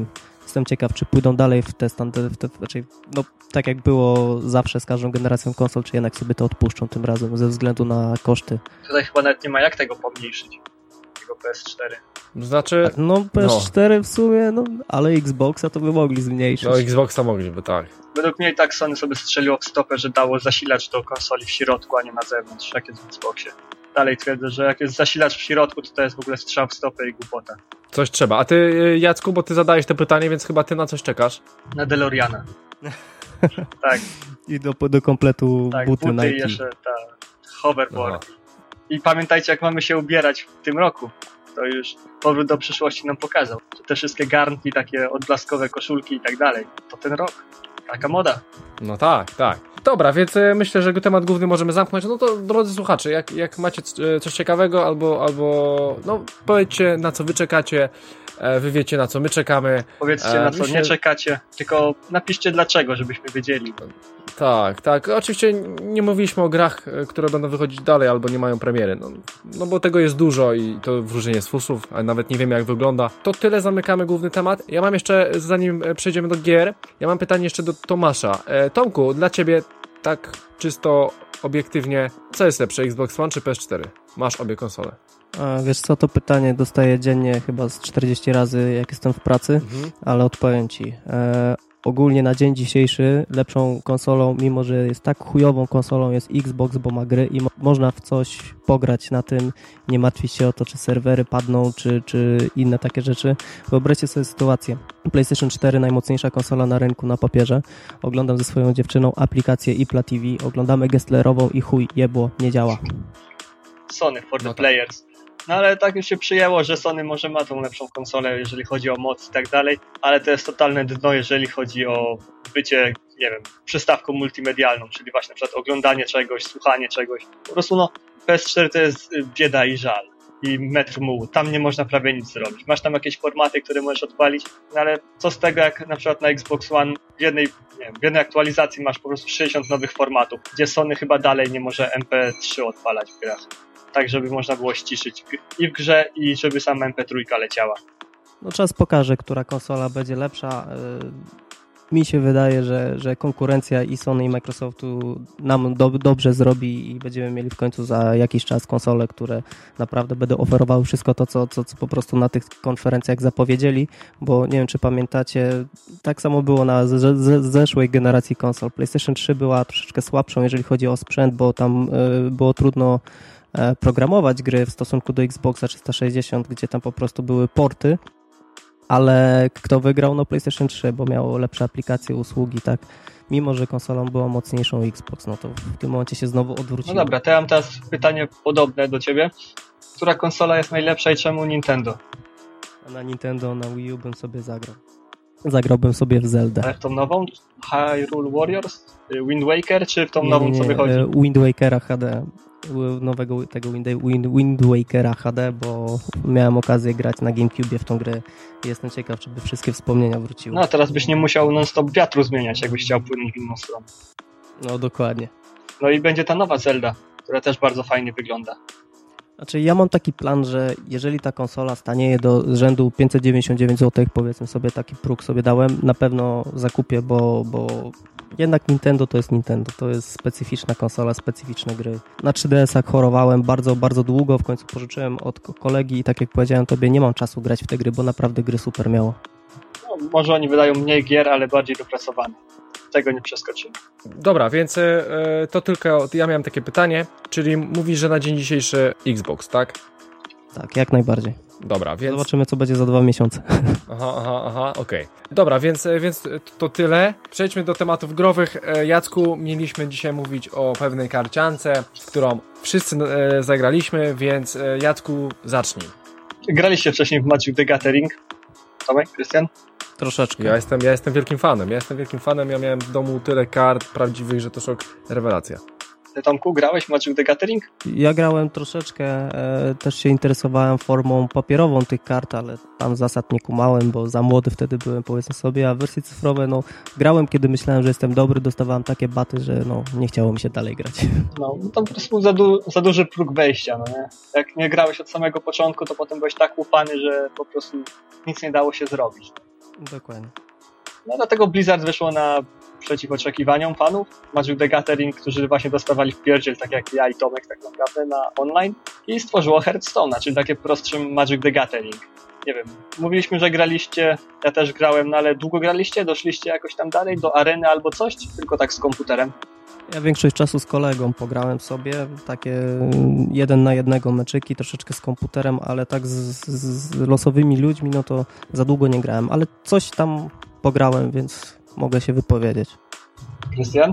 Jestem ciekaw, czy pójdą dalej w te standardy, w te, znaczy, no tak jak było zawsze z każdą generacją konsol, czy jednak sobie to odpuszczą tym razem ze względu na koszty. Tutaj chyba nawet nie ma jak tego pomniejszyć, tego P S cztery. Znaczy... No P S cztery no. w sumie, no ale Xboxa to by mogli zmniejszyć. No Xboxa mogliby, tak. Według mnie i tak Sony sobie strzeliło w stopę, że dało zasilacz do konsoli w środku, a nie na zewnątrz, jak jest w Xboxie. Dalej twierdzę, że jak jest zasilacz w środku, to to jest w ogóle strzał w stopę i głupota. Coś trzeba. A ty, Jacku, bo ty zadałeś to pytanie, więc chyba ty na coś czekasz? Na DeLoreana. Tak. I do, do kompletu tak, buty, buty Nike. i jeszcze ta hoverboard. Aha. I pamiętajcie, jak mamy się ubierać w tym roku. To już powrót do przyszłości nam pokazał. Że te wszystkie garnki, takie odblaskowe koszulki i tak dalej. To ten rok. Taka moda. No tak, tak. Dobra, więc myślę, że temat główny możemy zamknąć. No to drodzy słuchacze, jak, jak macie coś ciekawego albo, albo no powiedzcie, na co wy czekacie, wy wiecie, na co my czekamy. Powiedzcie, na co myślę... nie czekacie, tylko napiszcie dlaczego, żebyśmy wiedzieli. Tak, tak. Oczywiście nie mówiliśmy o grach, które będą wychodzić dalej albo nie mają premiery. No, no bo tego jest dużo i to wróżenie z fusów, a nawet nie wiemy jak wygląda. To tyle, zamykamy główny temat. Ja mam jeszcze, zanim przejdziemy do gier, ja mam pytanie jeszcze do Tomasza. E, Tomku, dla ciebie tak czysto obiektywnie, co jest lepsze, Xbox One czy P S cztery? Masz obie konsole. A wiesz co, to pytanie dostaję dziennie chyba z czterdzieści razy, jak jestem w pracy, mhm. ale odpowiem ci. E, ogólnie na dzień dzisiejszy lepszą konsolą, mimo że jest tak chujową konsolą, jest Xbox, bo ma gry i mo- można w coś pograć na tym, nie martwić się o to, czy serwery padną, czy, czy inne takie rzeczy. Wyobraźcie sobie sytuację. PlayStation cztery, najmocniejsza konsola na rynku na papierze. Oglądam ze swoją dziewczyną aplikację Ipla T V, oglądamy gestlerową i chuj, jebło, nie działa. Sony for the no players. No ale tak już się przyjęło, że Sony może ma tą lepszą konsolę, jeżeli chodzi o moc i tak dalej, ale to jest totalne dno, jeżeli chodzi o bycie, nie wiem, przystawką multimedialną, czyli właśnie na przykład oglądanie czegoś, słuchanie czegoś. Po prostu no, P S cztery to jest bieda i żal. I metr mułu. Tam nie można prawie nic zrobić. Masz tam jakieś formaty, które możesz odpalić, no ale co z tego, jak na przykład na Xbox One w jednej, nie wiem, w jednej aktualizacji masz po prostu sześćdziesiąt nowych formatów, gdzie Sony chyba dalej nie może M P trzy odpalać w grach. Tak, żeby można było ściszyć i w grze, i żeby sama M P trzy leciała. No czas pokaże, która konsola będzie lepsza. Mi się wydaje, że, że konkurencja i Sony i Microsoftu nam do, dobrze zrobi i będziemy mieli w końcu za jakiś czas konsole, które naprawdę będą oferowały wszystko to, co, co, co po prostu na tych konferencjach zapowiedzieli, bo nie wiem, czy pamiętacie, tak samo było na z, z, zeszłej generacji konsol. PlayStation trzy była troszeczkę słabszą, jeżeli chodzi o sprzęt, bo tam y, było trudno programować gry w stosunku do Xboxa trzysta sześćdziesiąt, gdzie tam po prostu były porty, ale kto wygrał? No PlayStation trzy, bo miało lepsze aplikacje, usługi, tak. Mimo że konsolą była mocniejszą Xbox, no to w tym momencie się znowu odwróciło. No dobra, to ja mam teraz pytanie podobne do ciebie. Która konsola jest najlepsza i czemu Nintendo? Na Nintendo, na Wii U bym sobie zagrał. Zagrałbym sobie w Zelda. Ale w tą nową? Hyrule Warriors? Wind Waker, czy w tą nie, nową, nie, nie. co wychodzi? Wind Wakera H D. Nowego tego Wind, Wind, Wind Wakera H D, bo miałem okazję grać na GameCube w tą grę i jestem ciekaw, czy by wszystkie wspomnienia wróciły. No a teraz byś nie musiał non-stop wiatru zmieniać, jakbyś chciał płynąć w inną stronę. No dokładnie. No i będzie ta nowa Zelda, która też bardzo fajnie wygląda. Znaczy ja mam taki plan, że jeżeli ta konsola stanieje do rzędu pięćset dziewięćdziesiąt dziewięć złotych, powiedzmy sobie, taki próg sobie dałem, na pewno zakupię, bo, bo jednak Nintendo to jest Nintendo, to jest specyficzna konsola, specyficzne gry. Na trzy D S-ach chorowałem bardzo, bardzo długo, w końcu pożyczyłem od kolegi i tak jak powiedziałem tobie, nie mam czasu grać w te gry, bo naprawdę gry super miało. No, może oni wydają mniej gier, ale bardziej dopracowane. Tego nie przeskoczymy. Dobra, więc y, to tylko, ja miałem takie pytanie, czyli mówisz, że na dzień dzisiejszy Xbox, tak? Tak, jak najbardziej. Dobra, więc... Zobaczymy, co będzie za dwa miesiące. Aha, aha, aha, okej. Okay. Dobra, więc, więc to tyle. Przejdźmy do tematów growych. Jacku, mieliśmy dzisiaj mówić o pewnej karciance, w którą wszyscy e, zagraliśmy, więc Jacku, zacznij. Graliście wcześniej w Magic the Gathering? Tomek, Krystian? Troszeczkę. Ja jestem, ja jestem wielkim fanem. Ja jestem wielkim fanem. Ja miałem w domu tyle kart prawdziwych, że to szok, rewelacja. Ty, Tomku, grałeś w Magic the Gathering? Ja grałem troszeczkę, e, też się interesowałem formą papierową tych kart, ale tam zasad nie kumałem, bo za młody wtedy byłem, powiedzmy sobie, a wersje cyfrowe, no, grałem, kiedy myślałem, że jestem dobry, dostawałem takie baty, że no, nie chciało mi się dalej grać. No, to po prostu za, du- za duży próg wejścia, no nie? Jak nie grałeś od samego początku, to potem byłeś tak łupany, że po prostu nic nie dało się zrobić. Dokładnie. No dlatego Blizzard wyszło na przeciw oczekiwaniom fanów. Magic the Gathering, którzy właśnie dostawali w pierdziel, tak jak ja i Tomek tak naprawdę na online, i stworzyło Hearthstone'a, czyli takie prostsze Magic the Gathering. Nie wiem, mówiliśmy, że graliście, ja też grałem, no ale długo graliście? Doszliście jakoś tam dalej do areny albo coś, czy tylko tak z komputerem? Ja większość czasu z kolegą pograłem sobie, takie jeden na jednego meczyki, troszeczkę z komputerem, ale tak z, z losowymi ludźmi, no to za długo nie grałem, ale coś tam pograłem, więc mogę się wypowiedzieć. Krystian?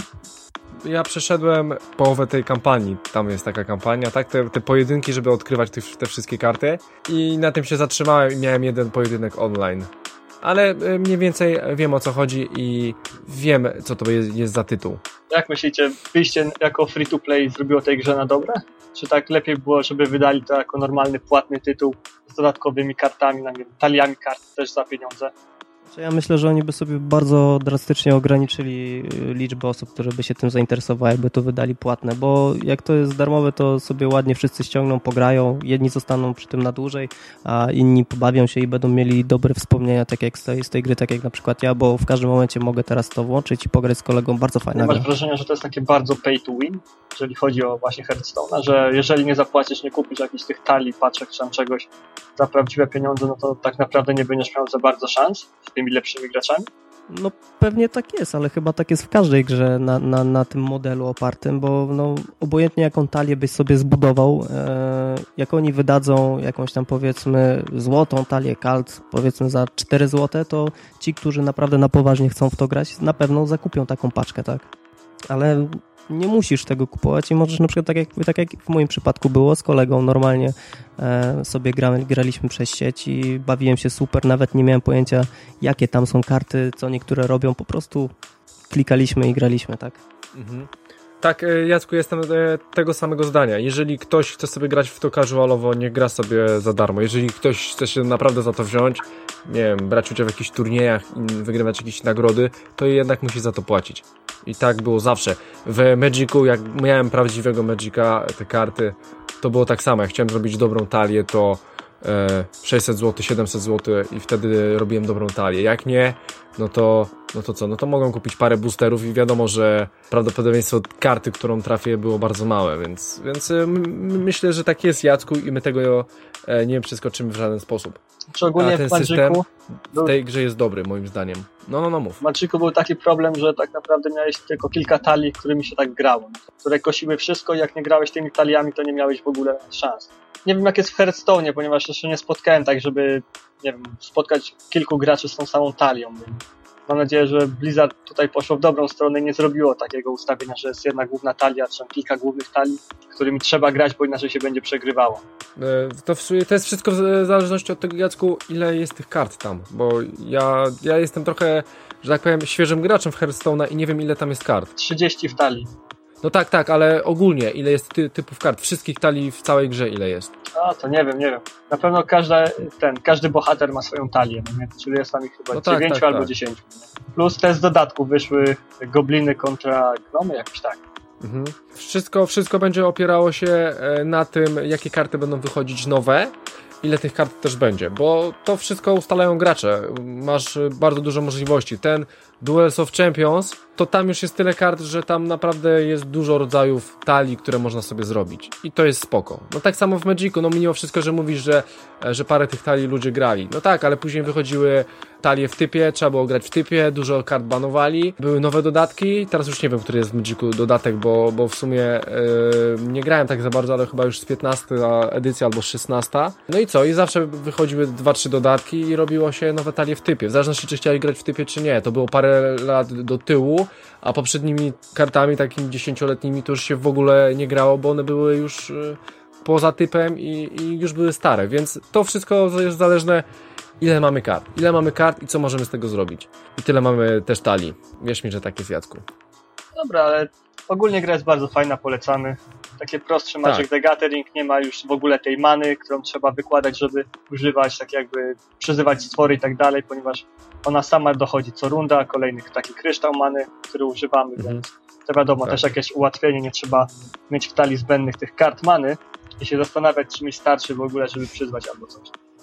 Ja przeszedłem połowę tej kampanii, tam jest taka kampania, tak, te, te pojedynki, żeby odkrywać te, te wszystkie karty i na tym się zatrzymałem i miałem jeden pojedynek online. Ale mniej więcej wiem, o co chodzi i wiem, co to jest, jest za tytuł. Jak myślicie, wyjście jako free-to-play zrobiło tej grze na dobre? Czy tak lepiej było, żeby wydali to jako normalny, płatny tytuł z dodatkowymi kartami, nie wiem, taliami kart też za pieniądze? Ja myślę, że oni by sobie bardzo drastycznie ograniczyli liczbę osób, które by się tym zainteresowały, jakby to wydali płatne, bo jak to jest darmowe, to sobie ładnie wszyscy ściągną, pograją, jedni zostaną przy tym na dłużej, a inni pobawią się i będą mieli dobre wspomnienia tak jak z tej, z tej gry, tak jak na przykład ja, bo w każdym momencie mogę teraz to włączyć i pograć z kolegą, bardzo fajna gra. Masz wrażenie, że to jest takie bardzo pay to win, jeżeli chodzi o właśnie Hearthstone'a, że jeżeli nie zapłacisz, nie kupisz jakichś tych talii, paczek czy tam czegoś za prawdziwe pieniądze, no to tak naprawdę nie będziesz miał za bardzo szans z tymi lepszymi graczami? No pewnie tak jest, ale chyba tak jest w każdej grze na, na, na tym modelu opartym, bo no, obojętnie jaką talię byś sobie zbudował, e, jak oni wydadzą jakąś tam powiedzmy złotą talię kart, powiedzmy za cztery złote, to ci, którzy naprawdę na poważnie chcą w to grać, na pewno zakupią taką paczkę, tak? Ale nie musisz tego kupować i możesz na przykład tak jak, tak jak w moim przypadku było z kolegą, normalnie e, sobie gramy, graliśmy przez sieć i bawiłem się super, nawet nie miałem pojęcia jakie tam są karty, co niektóre robią, po prostu klikaliśmy i graliśmy, tak? Mhm. Tak, Jacku, jestem tego samego zdania. Jeżeli ktoś chce sobie grać w to casualowo, niech gra sobie za darmo. Jeżeli ktoś chce się naprawdę za to wziąć, nie wiem, brać udział w jakichś turniejach i wygrywać jakieś nagrody, to jednak musi za to płacić. I tak było zawsze. W Magicu, jak miałem prawdziwego Magica, te karty, to było tak samo. Jak chciałem zrobić dobrą talię, to e, sześćset złotych, siedemset złotych i wtedy robiłem dobrą talię. Jak nie, no to, no to co? No to mogą kupić parę boosterów i wiadomo, że prawdopodobieństwo karty, którą trafię, było bardzo małe, więc, więc m- myślę, że tak jest, Jacku, i my tego e, nie przeskoczymy w żaden sposób. Czy ogólnie A ten w Magicu system był... w tej grze jest dobry, moim zdaniem. No, no, no, mów. W Magicu był taki problem, że tak naprawdę miałeś tylko kilka talii, którymi się tak grało, które kosiły wszystko i jak nie grałeś tymi taliami, to nie miałeś w ogóle szans. Nie wiem, jak jest w Hearthstone'ie, ponieważ jeszcze nie spotkałem tak, żeby, nie wiem, spotkać kilku graczy z tą samą talią. Mam nadzieję, że Blizzard tutaj poszło w dobrą stronę i nie zrobiło takiego ustawienia, że jest jedna główna talia, czy kilka głównych talii, którymi trzeba grać, bo inaczej się będzie przegrywało. To, w sumie, to jest wszystko w zależności od tego, Jacku, ile jest tych kart tam, bo ja, ja jestem trochę, że tak powiem, świeżym graczem w Hearthstone'a i nie wiem, ile tam jest kart. trzydzieści w talii. No tak, tak, ale ogólnie, ile jest ty, typów kart, wszystkich talii w całej grze, ile jest? A, to nie wiem, nie wiem. Na pewno każda, ten, każdy bohater ma swoją talię, no nie? Czyli jest tam ich chyba no tak, dziewięć tak, albo tak. dziesięć. Plus te z dodatku wyszły gobliny kontra gnomy, jakoś tak. Mhm. Wszystko, wszystko będzie opierało się na tym, jakie karty będą wychodzić nowe, ile tych kart też będzie, bo to wszystko ustalają gracze. Masz bardzo dużo możliwości. Ten Duels of Champions, to tam już jest tyle kart, że tam naprawdę jest dużo rodzajów talii, które można sobie zrobić. I to jest spoko. No tak samo w Magicu, no mimo wszystko, że mówisz, że, że parę tych talii ludzie grali. No tak, ale później wychodziły talie w typie, trzeba było grać w typie, dużo kart banowali, były nowe dodatki, teraz już nie wiem, który jest w Magicu dodatek, bo, bo w sumie yy, nie grałem tak za bardzo, ale chyba już z piętnasta edycja albo z szesnasta. No i co? I zawsze wychodziły dwa trzy dodatki i robiło się nowe talie w typie. W zależności, czy chciałeś grać w typie, czy nie. To było parę lat do tyłu, a poprzednimi kartami takimi dziesięcioletnimi to już się w ogóle nie grało, bo one były już yy, poza typem i, i już były stare, więc to wszystko jest zależne, ile mamy kart. Ile mamy kart i co możemy z tego zrobić. I tyle mamy też talii. Wierz mi, że tak jest, Jacku. Dobra, ale ogólnie gra jest bardzo fajna, polecamy. Takie prostsze Magic Tak. the Gathering, nie ma już w ogóle tej many, którą trzeba wykładać, żeby używać, tak jakby przyzywać stwory i tak dalej, ponieważ ona sama dochodzi co runda, kolejny taki kryształ many, który używamy, Mhm. więc to wiadomo, Tak. też jakieś ułatwienie, nie trzeba mieć w talii zbędnych tych kart many i się zastanawiać, czy mi starczy w ogóle, żeby przyzwać albo coś.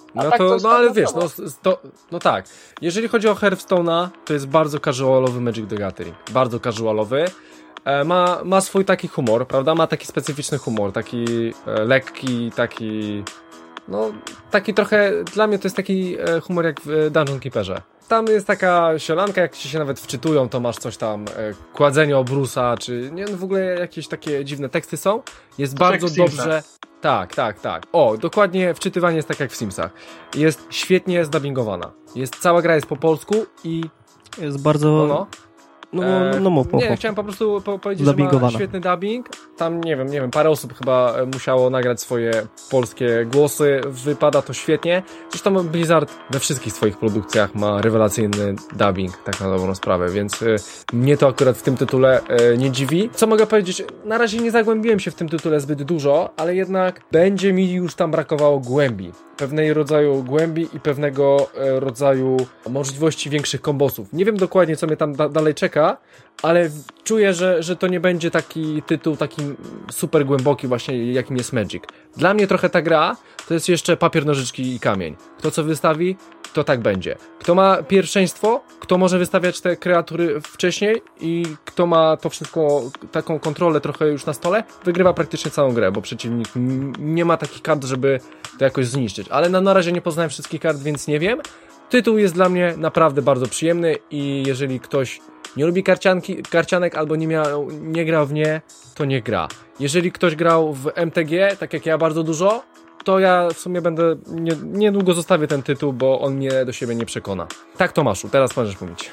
No to, no ale wiesz, no, to, no tak. Jeżeli chodzi o Hearthstone'a, to jest bardzo casualowy Magic the Gathering. Bardzo casualowy. E, ma, ma swój taki humor, prawda? Ma taki specyficzny humor, taki e, lekki, taki... No, taki trochę... Dla mnie to jest taki e, humor jak w Dungeon Keeperze. Tam jest taka sielanka, jak ci się nawet wczytują, to masz coś tam, e, kładzenie obrusa, czy nie, no w ogóle jakieś takie dziwne teksty są. Jest to bardzo dobrze... Tak, tak, tak. O, dokładnie wczytywanie jest tak jak w Simsach. Jest świetnie zdubbingowana. Jest, cała gra jest po polsku i... Jest bardzo... No, no. No, no, no, mów, mów, nie, mów. chciałem po prostu po powiedzieć, że ma świetny dubbing. Tam, nie wiem, nie wiem, parę osób chyba musiało nagrać swoje polskie głosy. Wypada to świetnie. Zresztą Blizzard we wszystkich swoich produkcjach ma rewelacyjny dubbing, tak na dobrą sprawę, więc y, mnie to akurat w tym tytule y, nie dziwi. Co mogę powiedzieć? Na razie nie zagłębiłem się w tym tytule zbyt dużo, ale jednak będzie mi już tam brakowało głębi. Pewnej rodzaju głębi i pewnego e, rodzaju możliwości większych kombosów. Nie wiem dokładnie, co mnie tam da- dalej czeka, ale w- czuję, że, że to nie będzie taki tytuł taki super głęboki właśnie, jakim jest Magic. Dla mnie trochę ta gra to jest jeszcze papier, nożyczki i kamień. Kto co wystawi, to tak będzie. Kto ma pierwszeństwo, kto może wystawiać te kreatury wcześniej i kto ma to wszystko, taką kontrolę trochę już na stole, wygrywa praktycznie całą grę, bo przeciwnik n- nie ma takich kart, żeby to jakoś zniszczyć. Ale na, na razie nie poznałem wszystkich kart, więc nie wiem. Tytuł jest dla mnie naprawdę bardzo przyjemny i jeżeli ktoś nie lubi karcianki, karcianek albo nie, miał, nie grał w nie, to nie gra. Jeżeli ktoś grał w M T G, tak jak ja bardzo dużo, to ja w sumie będę, nie, niedługo zostawię ten tytuł, bo on mnie do siebie nie przekona. Tak, Tomaszu, teraz możesz mówić.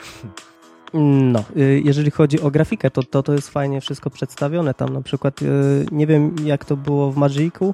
No, jeżeli chodzi o grafikę, to, to to jest fajnie wszystko przedstawione. Tam na przykład, nie wiem jak to było w Magicu,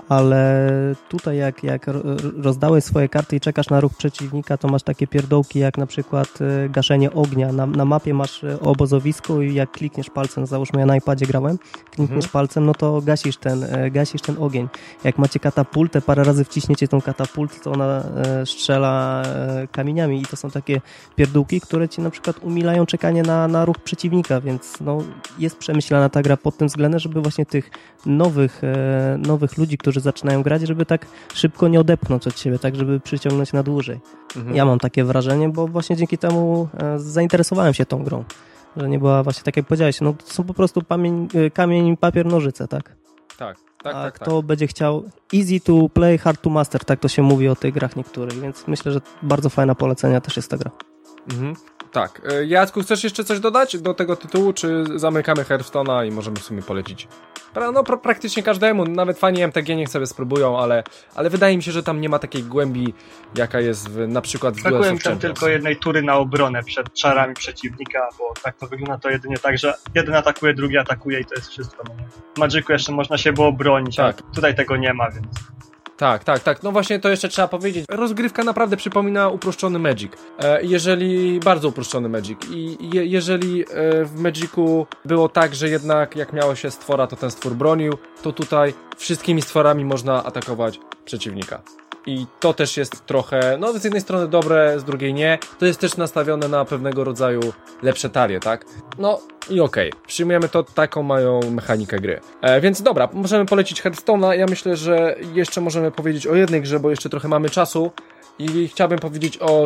ale tutaj jak, jak rozdałeś swoje karty i czekasz na ruch przeciwnika, to masz takie pierdołki jak na przykład gaszenie ognia. Na, na mapie masz obozowisko i jak klikniesz palcem, załóżmy ja na iPadzie grałem, klikniesz mhm. palcem, no to gasisz ten, gasisz ten ogień. Jak macie katapultę, parę razy wciśniecie tą katapultę, to ona strzela kamieniami i to są takie pierdółki, które ci na przykład umilają czekanie na, na ruch przeciwnika, więc no, jest przemyślana ta gra pod tym względem, żeby właśnie tych nowych, e, nowych ludzi, którzy zaczynają grać, żeby tak szybko nie odepchnąć od siebie, tak żeby przyciągnąć na dłużej. Mhm. Ja mam takie wrażenie, bo właśnie dzięki temu e, zainteresowałem się tą grą, że nie była właśnie tak jak powiedziałeś, no to są po prostu pamięć, kamień, papier, nożyce, tak? Tak. Tak, A tak, kto tak. będzie chciał easy to play, hard to master, tak to się mówi o tych grach niektórych, więc myślę, że bardzo fajna polecenia też jest ta gra. Mhm. Tak. Jacku, chcesz jeszcze coś dodać do tego tytułu, czy zamykamy Hearthstone'a i możemy w sumie polecić? Pra, no pra, praktycznie każdemu, nawet fani M T G niech sobie spróbują, ale, ale wydaje mi się, że tam nie ma takiej głębi, jaka jest w, na przykład w Duels of Brakuje tam Champions. tylko jednej tury na obronę przed czarami przeciwnika, bo tak to wygląda to jedynie tak, że jeden atakuje, drugi atakuje i to jest wszystko. No. W Magicu jeszcze można się było bronić, tak. A tutaj tego nie ma, więc... Tak, tak, tak. No właśnie to jeszcze trzeba powiedzieć. Rozgrywka naprawdę przypomina uproszczony Magic. E, jeżeli, bardzo uproszczony Magic. I je, jeżeli e, w Magicu było tak, że jednak jak miało się stwora, to ten stwór bronił, to tutaj wszystkimi stworami można atakować przeciwnika. I to też jest trochę, no z jednej strony dobre, z drugiej nie. To jest też nastawione na pewnego rodzaju lepsze talie, tak? No i okej, okay. Przyjmujemy to, taką mają mechanikę gry. E, więc dobra, możemy polecić Hearthstone'a. Ja myślę, że jeszcze możemy powiedzieć o jednej grze, bo jeszcze trochę mamy czasu. I chciałbym powiedzieć o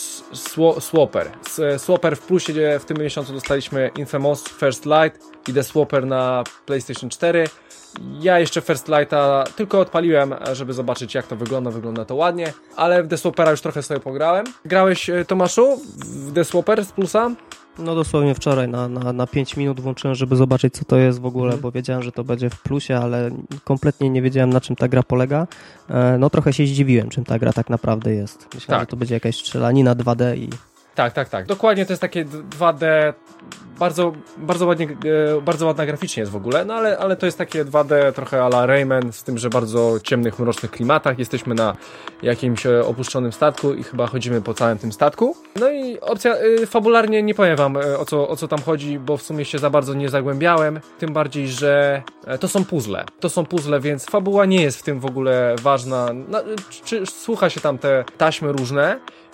sw- Swapper. Swapper w plusie, gdzie w tym miesiącu dostaliśmy Infamous First Light i The Swapper na PlayStation cztery. Ja jeszcze First Lighta tylko odpaliłem, żeby zobaczyć jak to wygląda, wygląda to ładnie, ale w The Swappera już trochę sobie pograłem. Grałeś, Tomaszu, w The Swapper z plusa? No dosłownie wczoraj na, na, na pięć minut włączyłem, żeby zobaczyć co to jest w ogóle, mm. bo wiedziałem, że to będzie w plusie, ale kompletnie nie wiedziałem na czym ta gra polega. No trochę się zdziwiłem, czym ta gra tak naprawdę jest. Myślałem, tak. że to będzie jakaś strzelanina dwa D i... Tak, tak, tak. Dokładnie to jest takie dwa D, bardzo, bardzo ładnie, bardzo ładna graficznie jest w ogóle, no ale, ale to jest takie dwa D trochę a la Rayman, z tym, że bardzo ciemnych, mrocznych klimatach. Jesteśmy na jakimś opuszczonym statku i chyba chodzimy po całym tym statku. No i opcja, fabularnie nie powiem wam o co, o co tam chodzi, bo w sumie się za bardzo nie zagłębiałem, tym bardziej, że to są puzzle. To są puzzle, więc fabuła nie jest w tym w ogóle ważna. No, czy, czy słucha się tam te taśmy różne,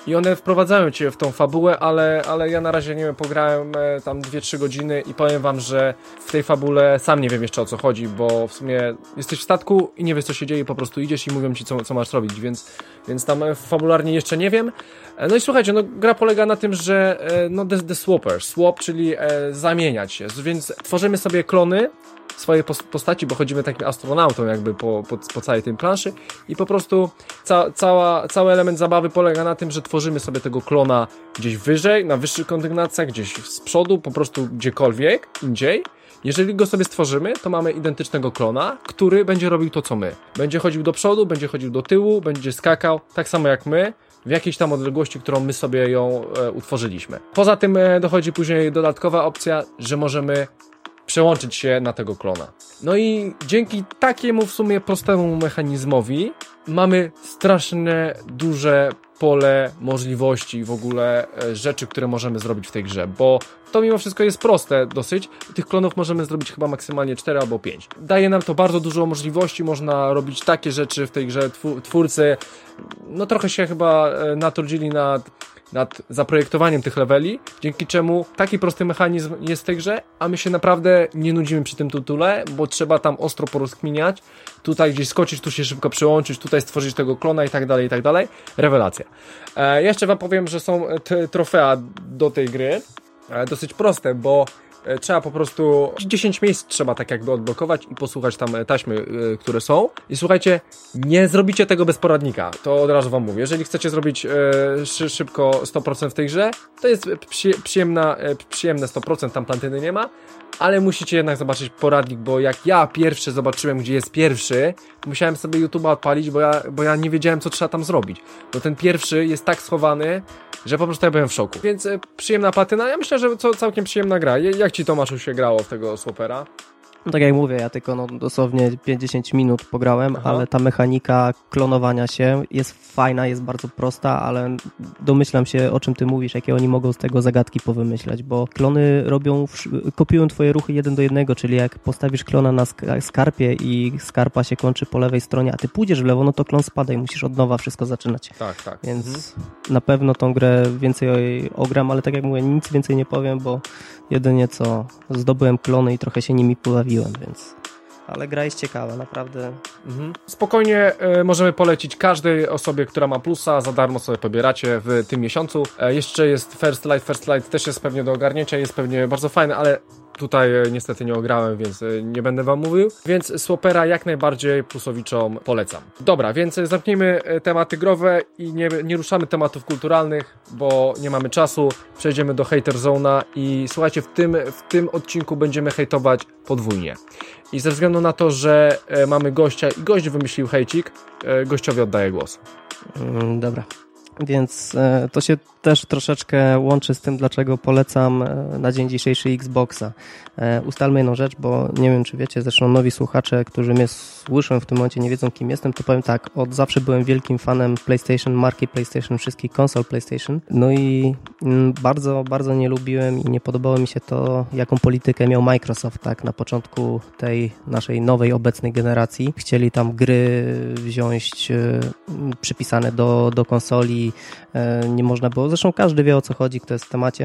i one wprowadzają cię w tą fabułę, ale, ale ja na razie, nie wiem, pograłem e, tam dwie trzy godziny i powiem wam, że w tej fabule sam nie wiem jeszcze o co chodzi, bo w sumie jesteś w statku i nie wiesz co się dzieje, po prostu idziesz i mówią ci co, co masz robić, więc, więc tam fabularnie jeszcze nie wiem. E, no i słuchajcie, no gra polega na tym, że e, no the, the swapper, swap, czyli e, zamieniać się, więc tworzymy sobie klony swojej postaci, bo chodzimy takim astronautą jakby po, po, po całej tej planszy i po prostu ca, cała, cały element zabawy polega na tym, że tworzymy sobie tego klona gdzieś wyżej, na wyższych kondygnacjach, gdzieś z przodu, po prostu gdziekolwiek, indziej. Jeżeli go sobie stworzymy, to mamy identycznego klona, który będzie robił to, co my. Będzie chodził do przodu, będzie chodził do tyłu, będzie skakał, tak samo jak my, w jakiejś tam odległości, którą my sobie ją e, utworzyliśmy. Poza tym e, dochodzi później dodatkowa opcja, że możemy przełączyć się na tego klona. No i dzięki takiemu w sumie prostemu mechanizmowi mamy strasznie duże pole możliwości, w ogóle e, rzeczy, które możemy zrobić w tej grze, bo to mimo wszystko jest proste dosyć. Tych klonów możemy zrobić chyba maksymalnie cztery albo pięć. Daje nam to bardzo dużo możliwości, można robić takie rzeczy w tej grze. Twórcy no trochę się chyba e, natrudzili nad nad zaprojektowaniem tych leveli, dzięki czemu taki prosty mechanizm jest w tej grze, a my się naprawdę nie nudzimy przy tym tytule, bo trzeba tam ostro porozkminiać, tutaj gdzieś skoczyć, tu się szybko przełączyć, tutaj stworzyć tego klona i tak dalej, i tak dalej. Rewelacja. E, jeszcze wam powiem, że są te trofea do tej gry, e, dosyć proste, bo trzeba po prostu dziesięć miejsc trzeba tak jakby odblokować i posłuchać tam taśmy, yy, które są. I słuchajcie, nie zrobicie tego bez poradnika. To od razu wam mówię. Jeżeli chcecie zrobić yy, szybko sto procent w tej grze, to jest przy, przyjemna, yy, przyjemne sto procent, tam platyny nie ma, ale musicie jednak zobaczyć poradnik, bo jak ja pierwszy zobaczyłem, gdzie jest pierwszy, musiałem sobie YouTube'a odpalić, bo ja, bo ja nie wiedziałem, co trzeba tam zrobić. Bo ten pierwszy jest tak schowany, że po prostu ja byłem w szoku. Więc y, przyjemna platyna. Ja myślę, że to całkiem przyjemna gra. Jak ci, Tomaszu, się grało w tego Swapera? No tak jak mówię, ja tylko no, dosłownie pięćdziesiąt minut pograłem, Aha. ale ta mechanika klonowania się jest fajna, jest bardzo prosta, ale domyślam się, o czym ty mówisz, jakie oni mogą z tego zagadki powymyślać, bo klony robią, kopiują twoje ruchy jeden do jednego, czyli jak postawisz klona na skarpie i skarpa się kończy po lewej stronie, a ty pójdziesz w lewo, no to klon spada i musisz od nowa wszystko zaczynać. Tak, tak. Więc mhm. na pewno tą grę więcej ogram, ale tak jak mówię, nic więcej nie powiem, bo jedynie co zdobyłem klony i trochę się nimi pobawiłem, więc... Ale gra jest ciekawa, naprawdę. Mhm. Spokojnie y, możemy polecić każdej osobie, która ma plusa, za darmo sobie pobieracie w tym miesiącu. E, jeszcze jest First Light, First Light też jest pewnie do ogarnięcia, jest pewnie bardzo fajny, ale tutaj e, niestety nie ograłem, więc e, nie będę wam mówił. Więc Swapera jak najbardziej plusowiczom polecam. Dobra, więc zamknijmy tematy growe i nie, nie ruszamy tematów kulturalnych, bo nie mamy czasu. Przejdziemy do Hater Zone'a i słuchajcie, w tym, w tym odcinku będziemy hejtować podwójnie. I ze względu na to, że e, mamy gościa i gość wymyślił hejcik, e, gościowi oddaję głos. Mm, dobra. Więc e, to się też troszeczkę łączy z tym, dlaczego polecam e, na dzień dzisiejszy Xboxa. E, ustalmy jedną rzecz, bo nie wiem, czy wiecie, zresztą nowi słuchacze, którzy mnie słyszą w tym momencie, nie wiedzą, kim jestem, to powiem tak, od zawsze byłem wielkim fanem PlayStation, marki PlayStation, wszystkich konsol PlayStation. No i m, bardzo, bardzo nie lubiłem i nie podobało mi się to, jaką politykę miał Microsoft, tak, na początku tej naszej nowej, obecnej generacji. Chcieli tam gry wziąć e, przypisane do, do konsoli, e, nie można było, zresztą każdy wie, o co chodzi, kto jest w temacie.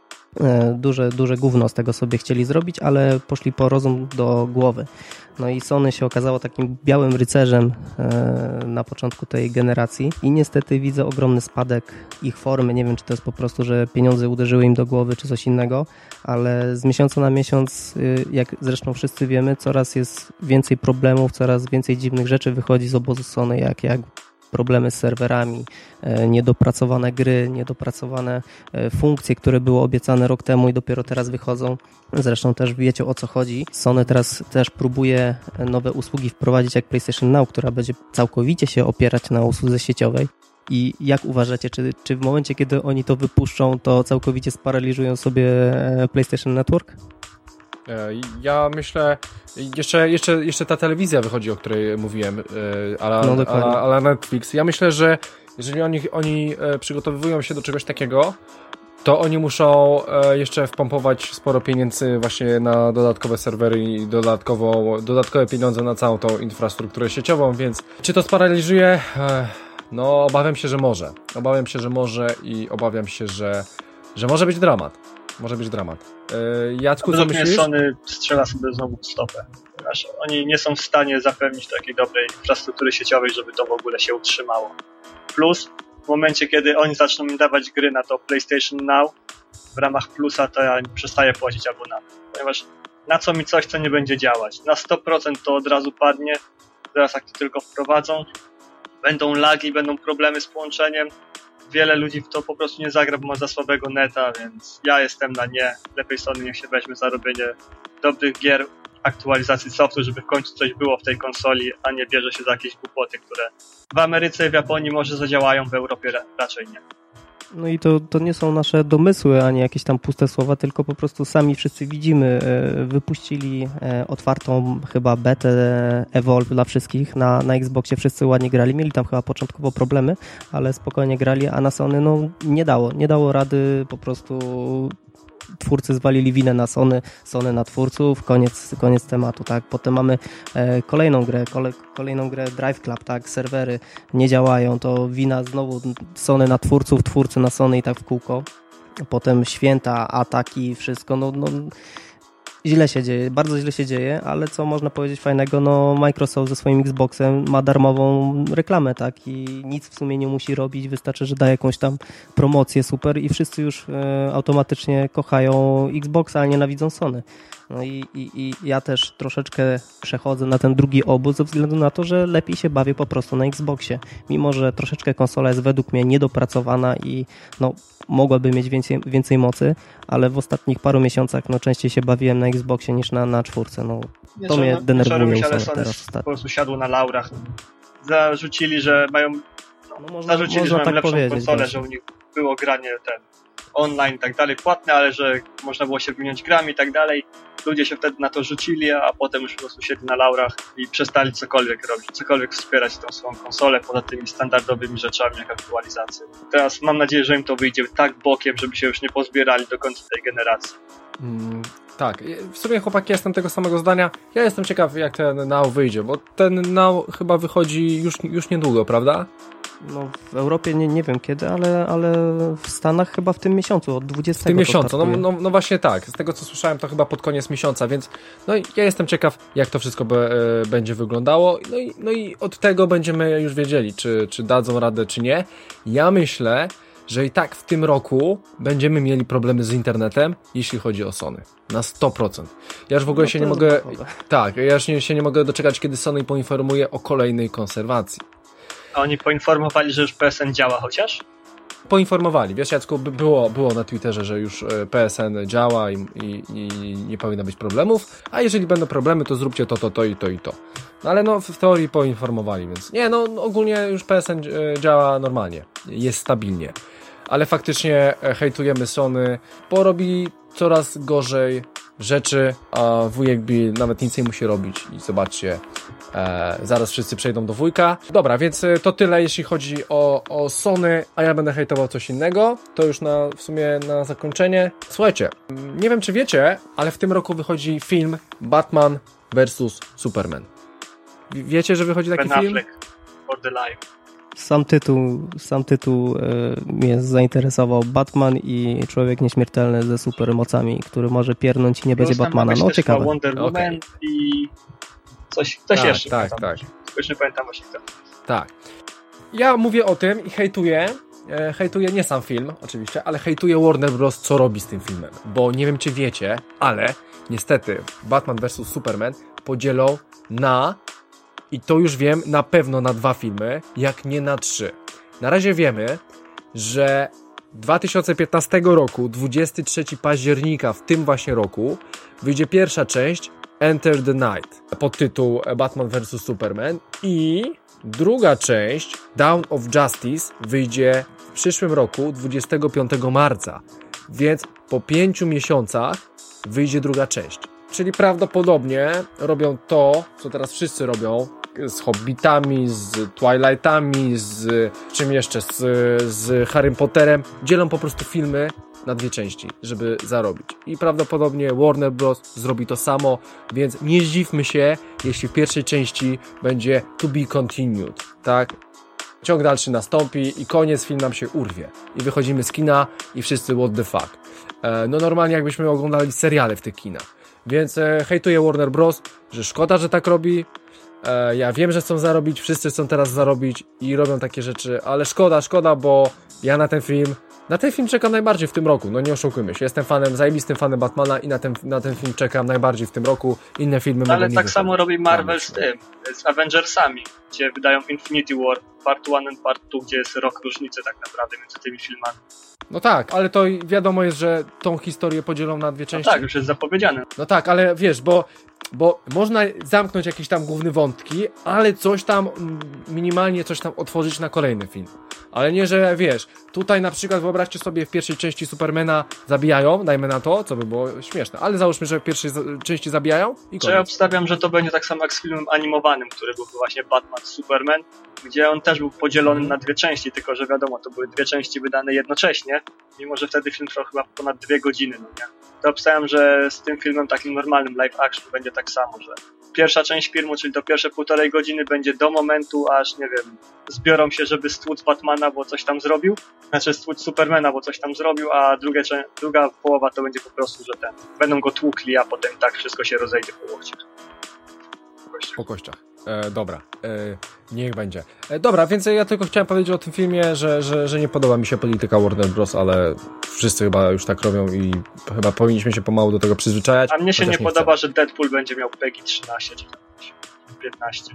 Duże, duże gówno z tego sobie chcieli zrobić, ale poszli po rozum do głowy. No i Sony się okazało takim białym rycerzem na początku tej generacji i niestety widzę ogromny spadek ich formy. Nie wiem, czy to jest po prostu, że pieniądze uderzyły im do głowy, czy coś innego, ale z miesiąca na miesiąc, jak zresztą wszyscy wiemy, coraz jest więcej problemów, coraz więcej dziwnych rzeczy wychodzi z obozu Sony, jak, jak problemy z serwerami, niedopracowane gry, niedopracowane funkcje, które były obiecane rok temu i dopiero teraz wychodzą. Zresztą też wiecie, o co chodzi. Sony teraz też próbuje nowe usługi wprowadzić jak PlayStation Now, która będzie całkowicie się opierać na usłudze sieciowej. I jak uważacie, czy, czy w momencie, kiedy oni to wypuszczą, to całkowicie sparaliżują sobie PlayStation Network? Ja myślę, jeszcze, jeszcze, jeszcze ta telewizja wychodzi, o której mówiłem, ale, no, ale, ale Netflix. Ja myślę, że jeżeli oni, oni przygotowują się do czegoś takiego, to oni muszą jeszcze wpompować sporo pieniędzy właśnie na dodatkowe serwery i dodatkowo, dodatkowe pieniądze na całą tą infrastrukturę sieciową, więc czy to sparaliżuje? No, obawiam się, że może. Obawiam się, że może i obawiam się, że, że może być dramat. Może być dramat. Yy, Jacku, co myślisz? Sony strzela sobie znowu w stopę. Ponieważ oni nie są w stanie zapewnić takiej dobrej infrastruktury sieciowej, żeby to w ogóle się utrzymało. Plus, w momencie, kiedy oni zaczną mi dawać gry na to PlayStation Now, w ramach plusa, to ja przestaję płacić abonament. Ponieważ na co mi coś, co nie będzie działać? Na sto procent to od razu padnie. Teraz jak to tylko wprowadzą, będą lagi, będą problemy z połączeniem. Wiele ludzi w to po prostu nie zagra, bo ma za słabego neta, więc ja jestem na nie. Lepiej Sony niech się weźmie za robienie dobrych gier, aktualizacji softu, żeby w końcu coś było w tej konsoli, a nie bierze się za jakieś głupoty, które w Ameryce i w Japonii może zadziałają, w Europie raczej nie. No i to, to nie są nasze domysły, ani jakieś tam puste słowa, tylko po prostu sami wszyscy widzimy. Wypuścili otwartą chyba betę Evolve dla wszystkich na, na Xboxie, wszyscy ładnie grali, mieli tam chyba początkowo problemy, ale spokojnie grali, a na Sony no nie dało, nie dało rady, po prostu twórcy zwalili winę na Sony, Sony na twórców, koniec, koniec tematu, tak. Potem mamy e, kolejną grę, kole, kolejną grę Drive Club, tak, serwery nie działają, to wina znowu Sony na twórców, twórcy na Sony i tak w kółko. Potem święta, ataki, wszystko, no, no źle się dzieje, bardzo źle się dzieje, ale co można powiedzieć fajnego, no Microsoft ze swoim Xboxem ma darmową reklamę, tak, i nic w sumie nie musi robić, wystarczy, że da jakąś tam promocję super i wszyscy już e, automatycznie kochają Xboxa, a nienawidzą Sony. No i, i, i ja też troszeczkę przechodzę na ten drugi obóz ze względu na to, że lepiej się bawię po prostu na Xboxie. Mimo że troszeczkę konsola jest według mnie niedopracowana i no, mogłaby mieć więcej, więcej mocy, ale w ostatnich paru miesiącach no, częściej się bawiłem na Xboxie niż na, na czwórce. No, nie to mnie no, denerwuje się, ale Sony teraz po ostatnio. prostu siadło na laurach. Zarzucili, że mają no, No, można, zarzucili, można że mają tak lepszą powiedzieć, konsolę, właśnie. że u nich było granie ten online i tak dalej, płatne, ale że można było się wymieniać grami i tak dalej. Ludzie się wtedy na to rzucili, a potem już po prostu siedli na laurach i przestali cokolwiek robić, cokolwiek wspierać tą swoją konsolę poza tymi standardowymi rzeczami jak aktualizacje. Teraz mam nadzieję, że im to wyjdzie tak bokiem, żeby się już nie pozbierali do końca tej generacji. Mm, tak, w sumie chłopaki, jestem tego samego zdania. Ja jestem ciekaw, jak ten Now wyjdzie, bo ten Now chyba wychodzi już, już niedługo, prawda? No, w Europie nie, nie wiem kiedy, ale, ale w Stanach chyba w tym miesiącu, od dwudziestego. W tym miesiącu, no, no, no właśnie tak. Z tego co słyszałem, to chyba pod koniec miesiąca, więc no i ja jestem ciekaw, jak to wszystko be, e, będzie wyglądało. No i, no i od tego będziemy już wiedzieli, czy, czy dadzą radę, czy nie. Ja myślę, że i tak w tym roku będziemy mieli problemy z internetem, jeśli chodzi o Sony. Na sto procent. Ja już w ogóle No się nie mogę... Tak, ja już nie, się nie mogę doczekać, kiedy Sony poinformuje o kolejnej konserwacji. A oni poinformowali, że już P S N działa chociaż? Poinformowali. Wiesz, Jacku, było, było na Twitterze, że już P S N działa i, i, i nie powinno być problemów, a jeżeli będą problemy, to zróbcie to, to, to i to i to. No ale no w teorii poinformowali, więc nie, no ogólnie już P S N działa normalnie, jest stabilnie. Ale faktycznie hejtujemy Sony, bo robi coraz gorzej rzeczy, a wujek Bill nawet nic nie musi robić i zobaczcie, e, zaraz wszyscy przejdą do wujka. Dobra, więc to tyle jeśli chodzi o, o Sony, a ja będę hejtował coś innego, to już na, w sumie na zakończenie. Słuchajcie, nie wiem czy wiecie, ale w tym roku wychodzi film Batman versus Superman. Wiecie, że wychodzi taki Ben film? Affleck for the life. Sam tytuł, sam tytuł y, mnie zainteresował. Batman i Człowiek Nieśmiertelny ze supermocami, który może piernąć i nie będzie Batmana. No ciekawe. Wonder Woman okay. I coś, coś tak, jeszcze. Tak, tak. Już nie pamiętam właśnie kto. Tak. Ja mówię o tym i hejtuję. E, hejtuję nie sam film, oczywiście, ale hejtuję Warner Bros. Co robi z tym filmem. Bo nie wiem, czy wiecie, ale niestety Batman versus. Superman podzielą na... I to już wiem na pewno na dwa filmy, jak nie na trzy. Na razie wiemy, że dwa tysiące piętnastego roku, dwudziestego trzeciego października w tym właśnie roku, wyjdzie pierwsza część Enter the Night pod tytuł Batman versus. Superman i druga część Dawn of Justice wyjdzie w przyszłym roku, dwudziestego piątego marca. Więc po pięciu miesiącach wyjdzie druga część. Czyli prawdopodobnie robią to, co teraz wszyscy robią, z Hobbitami, z Twilightami, z czym jeszcze, z, z Harrym Potterem. Dzielą po prostu filmy na dwie części, żeby zarobić. I prawdopodobnie Warner Bros. Zrobi to samo, więc nie zdziwmy się, jeśli w pierwszej części będzie to be continued, tak? ciąg dalszy nastąpi i koniec, film nam się urwie. I wychodzimy z kina i wszyscy what the fuck. E, no normalnie jakbyśmy oglądali seriale w tych kinach. Więc e, hejtuję Warner Bros., że szkoda, że tak robi. E, ja wiem, że chcą zarobić, wszyscy chcą teraz zarobić i robią takie rzeczy, ale szkoda, szkoda, bo ja na ten film, na ten film czekam najbardziej w tym roku, no nie oszukujmy się, jestem fanem, zajebistym fanem Batmana i na ten, na ten film czekam najbardziej w tym roku, inne filmy no, ale mogą tak nie samo robi Marvel no. z tym, z Avengersami, gdzie wydają Infinity War, part one and part two, gdzie jest rok różnicy tak naprawdę między tymi filmami. No tak, ale to wiadomo jest, że tą historię podzielą na dwie części. No tak, już jest zapowiedziane. No tak, ale wiesz, bo, bo można zamknąć jakieś tam główne wątki, ale coś tam, minimalnie coś tam otworzyć na kolejny film. Ale nie, że wiesz, tutaj na przykład wyobraźcie sobie w pierwszej części Supermana zabijają, dajmy na to, co by było śmieszne, ale załóżmy, że w pierwszej części zabijają i koniec. Ja obstawiam, że to będzie tak samo jak z filmem animowanym, który był właśnie Batman Superman, gdzie on też był podzielony mm. na dwie części, tylko że wiadomo, to były dwie części wydane jednocześnie, mimo że wtedy film trwał chyba ponad dwie godziny, no nie? To obstawiam, że z tym filmem takim normalnym live action będzie tak samo, że pierwsza część filmu, czyli do pierwsze półtorej godziny będzie do momentu, aż nie wiem, zbiorą się, żeby stłuc Batmana, bo coś tam zrobił, znaczy stłuc Supermana, bo coś tam zrobił, a druga, druga połowa to będzie po prostu, że ten, będą go tłukli, a potem tak wszystko się rozejdzie po łokciach. Po kościach. E, dobra, e, niech będzie. E, dobra, więc ja tylko chciałem powiedzieć o tym filmie, że, że, że nie podoba mi się polityka Warner Bros., ale wszyscy chyba już tak robią i chyba powinniśmy się pomału do tego przyzwyczajać. A mnie się nie, nie podoba, chcę. że Deadpool będzie miał PEGI trzynaście czy piętnaście.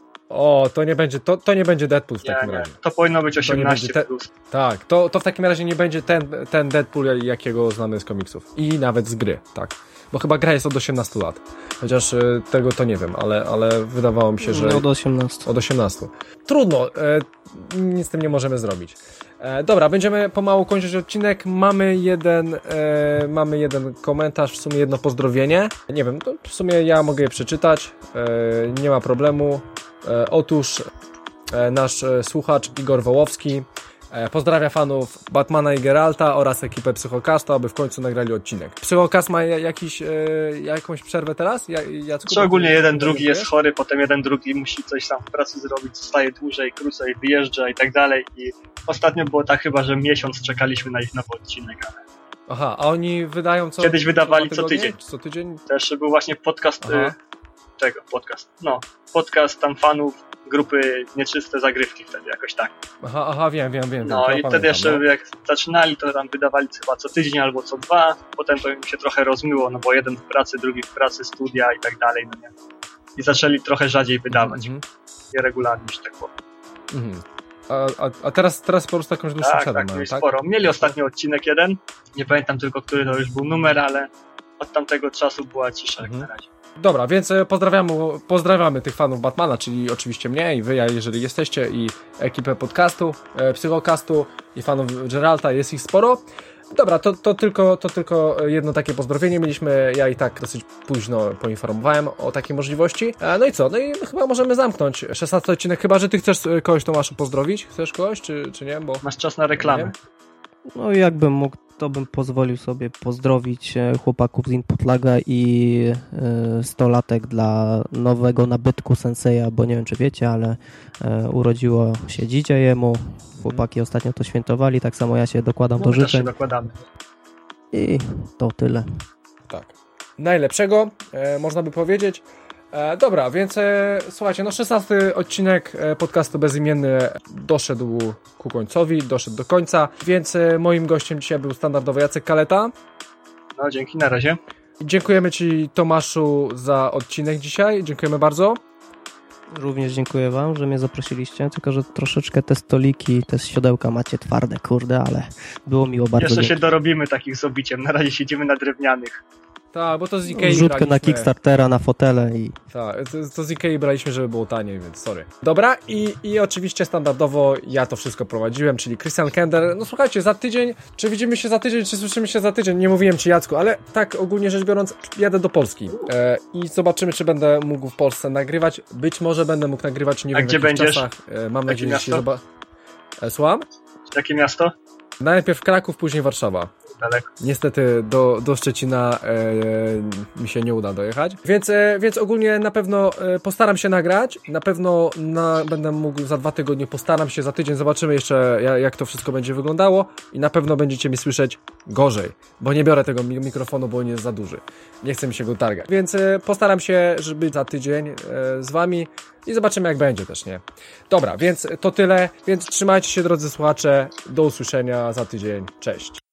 O, to nie będzie, to, to nie będzie Deadpool w nie, takim nie. razie. To powinno być osiemnaście te... plus. Tak, to, to w takim razie nie będzie ten, ten Deadpool, jakiego znamy z komiksów. I nawet z gry, tak. Bo chyba gra jest od osiemnastu lat. Chociaż y, tego to nie wiem, ale, ale wydawało mi się, że... Od osiemnastu. Od osiemnastu. Trudno, e, nic z tym nie możemy zrobić. E, dobra, będziemy pomału kończyć odcinek. Mamy jeden, e, mamy jeden komentarz, w sumie jedno pozdrowienie. Nie wiem, to w sumie ja mogę je przeczytać. E, nie ma problemu. E, otóż e, nasz e, słuchacz Igor Wołowski e, pozdrawia fanów Batmana i Geralta oraz ekipę Psychocastu, aby w końcu nagrali odcinek. Psychocast ma jakiś, e, jakąś przerwę teraz? Ja, Jacku, Czy ogólnie jeden, drugi jest chory, potem jeden, drugi musi coś tam w pracy zrobić, zostaje dłużej, krócej, wyjeżdża i tak dalej. I ostatnio było tak chyba, że miesiąc czekaliśmy na ich nowy odcinek, ale... Aha, a oni wydają co? Kiedyś wydawali co, co tydzień. Co tydzień? Też był właśnie podcast... Y, czego? Podcast. No, podcast tam fanów grupy Nieczyste Zagrywki wtedy, jakoś tak. Aha, aha, wiem, wiem, wiem. No wiem, i wtedy pamiętam, jeszcze no. jak zaczynali, to tam wydawali chyba co tydzień albo co dwa, potem to im się trochę rozmyło, no bo jeden w pracy, drugi w pracy, studia i tak dalej, no nie. I zaczęli trochę rzadziej wydawać. Mm-hmm. Nieregularnie, że tak powiem. Mm-hmm. A, a, a teraz, teraz po prostu jakąś dłuższą tak, przerwę tak, mają, już tak? sporo. Mieli ostatnio odcinek jeden, nie pamiętam tylko, który to już był numer, ale od tamtego czasu była cisza mm-hmm. jak na razie. Dobra, więc pozdrawiamy, pozdrawiamy tych fanów Batmana, czyli oczywiście mnie i wy, jeżeli jesteście, i ekipę podcastu, e, Psychocastu i fanów Geralta, jest ich sporo. Dobra, to, to, tylko, to tylko jedno takie pozdrowienie mieliśmy, ja i tak dosyć późno poinformowałem o takiej możliwości. E, no i co? No i chyba możemy zamknąć szesnasty odcinek, chyba że ty chcesz kogoś, Tomaszu, pozdrowić? Chcesz kogoś, czy, czy nie? Bo... Masz czas na reklamę. No jakbym mógł, to bym pozwolił sobie pozdrowić chłopaków z Inputlaga i stolatek dla nowego nabytku Senseja, bo nie wiem czy wiecie, ale urodziło się dziecię jemu. Chłopaki ostatnio to świętowali, tak samo ja się dokładam no, do my też życzeń. się dokładamy. I to tyle. Tak. Najlepszego, e, można by powiedzieć. E, dobra, więc e, słuchajcie, no szesnasty odcinek e, podcastu Bezimienny doszedł ku końcowi, doszedł do końca, więc e, moim gościem dzisiaj był standardowo Jacek Kaleta. No, dzięki, na razie. Dziękujemy Ci, Tomaszu, za odcinek dzisiaj, dziękujemy bardzo. Również dziękuję Wam, że mnie zaprosiliście, tylko że troszeczkę te stoliki, te siodełka macie twarde, kurde, ale było miło bardzo. Jeszcze dzięki. się dorobimy takich z obiciem, na razie siedzimy na drewnianych. Tak, bo to z Ikei Rzutkę braliśmy. na Kickstartera, na fotele i... Tak, to, to z Ikei braliśmy, żeby było taniej, więc sorry. Dobra, i, i oczywiście standardowo ja to wszystko prowadziłem, czyli Christian Kender. No słuchajcie, za tydzień, czy widzimy się za tydzień, czy słyszymy się za tydzień, nie mówiłem Ci, Jacku, ale tak ogólnie rzecz biorąc, jadę do Polski e, i zobaczymy, czy będę mógł w Polsce nagrywać. Być może będę mógł nagrywać, nie A wiem gdzie w jakich będziesz? czasach. E, mam nadzieję, że się miasto? zobaczy. E, słucham? Jakie miasto? Najpierw Kraków, później Warszawa. daleko. Niestety do, do Szczecina e, mi się nie uda dojechać, więc, e, więc ogólnie na pewno e, postaram się nagrać, na pewno na, będę mógł za dwa tygodnie, postaram się, za tydzień zobaczymy jeszcze jak, jak to wszystko będzie wyglądało i na pewno będziecie mi słyszeć gorzej, bo nie biorę tego mikrofonu, bo on jest za duży, nie chcę mi się go targać, więc e, postaram się, żeby za tydzień e, z wami i zobaczymy jak będzie też, nie? Dobra, więc to tyle, więc trzymajcie się drodzy słuchacze, do usłyszenia za tydzień, cześć.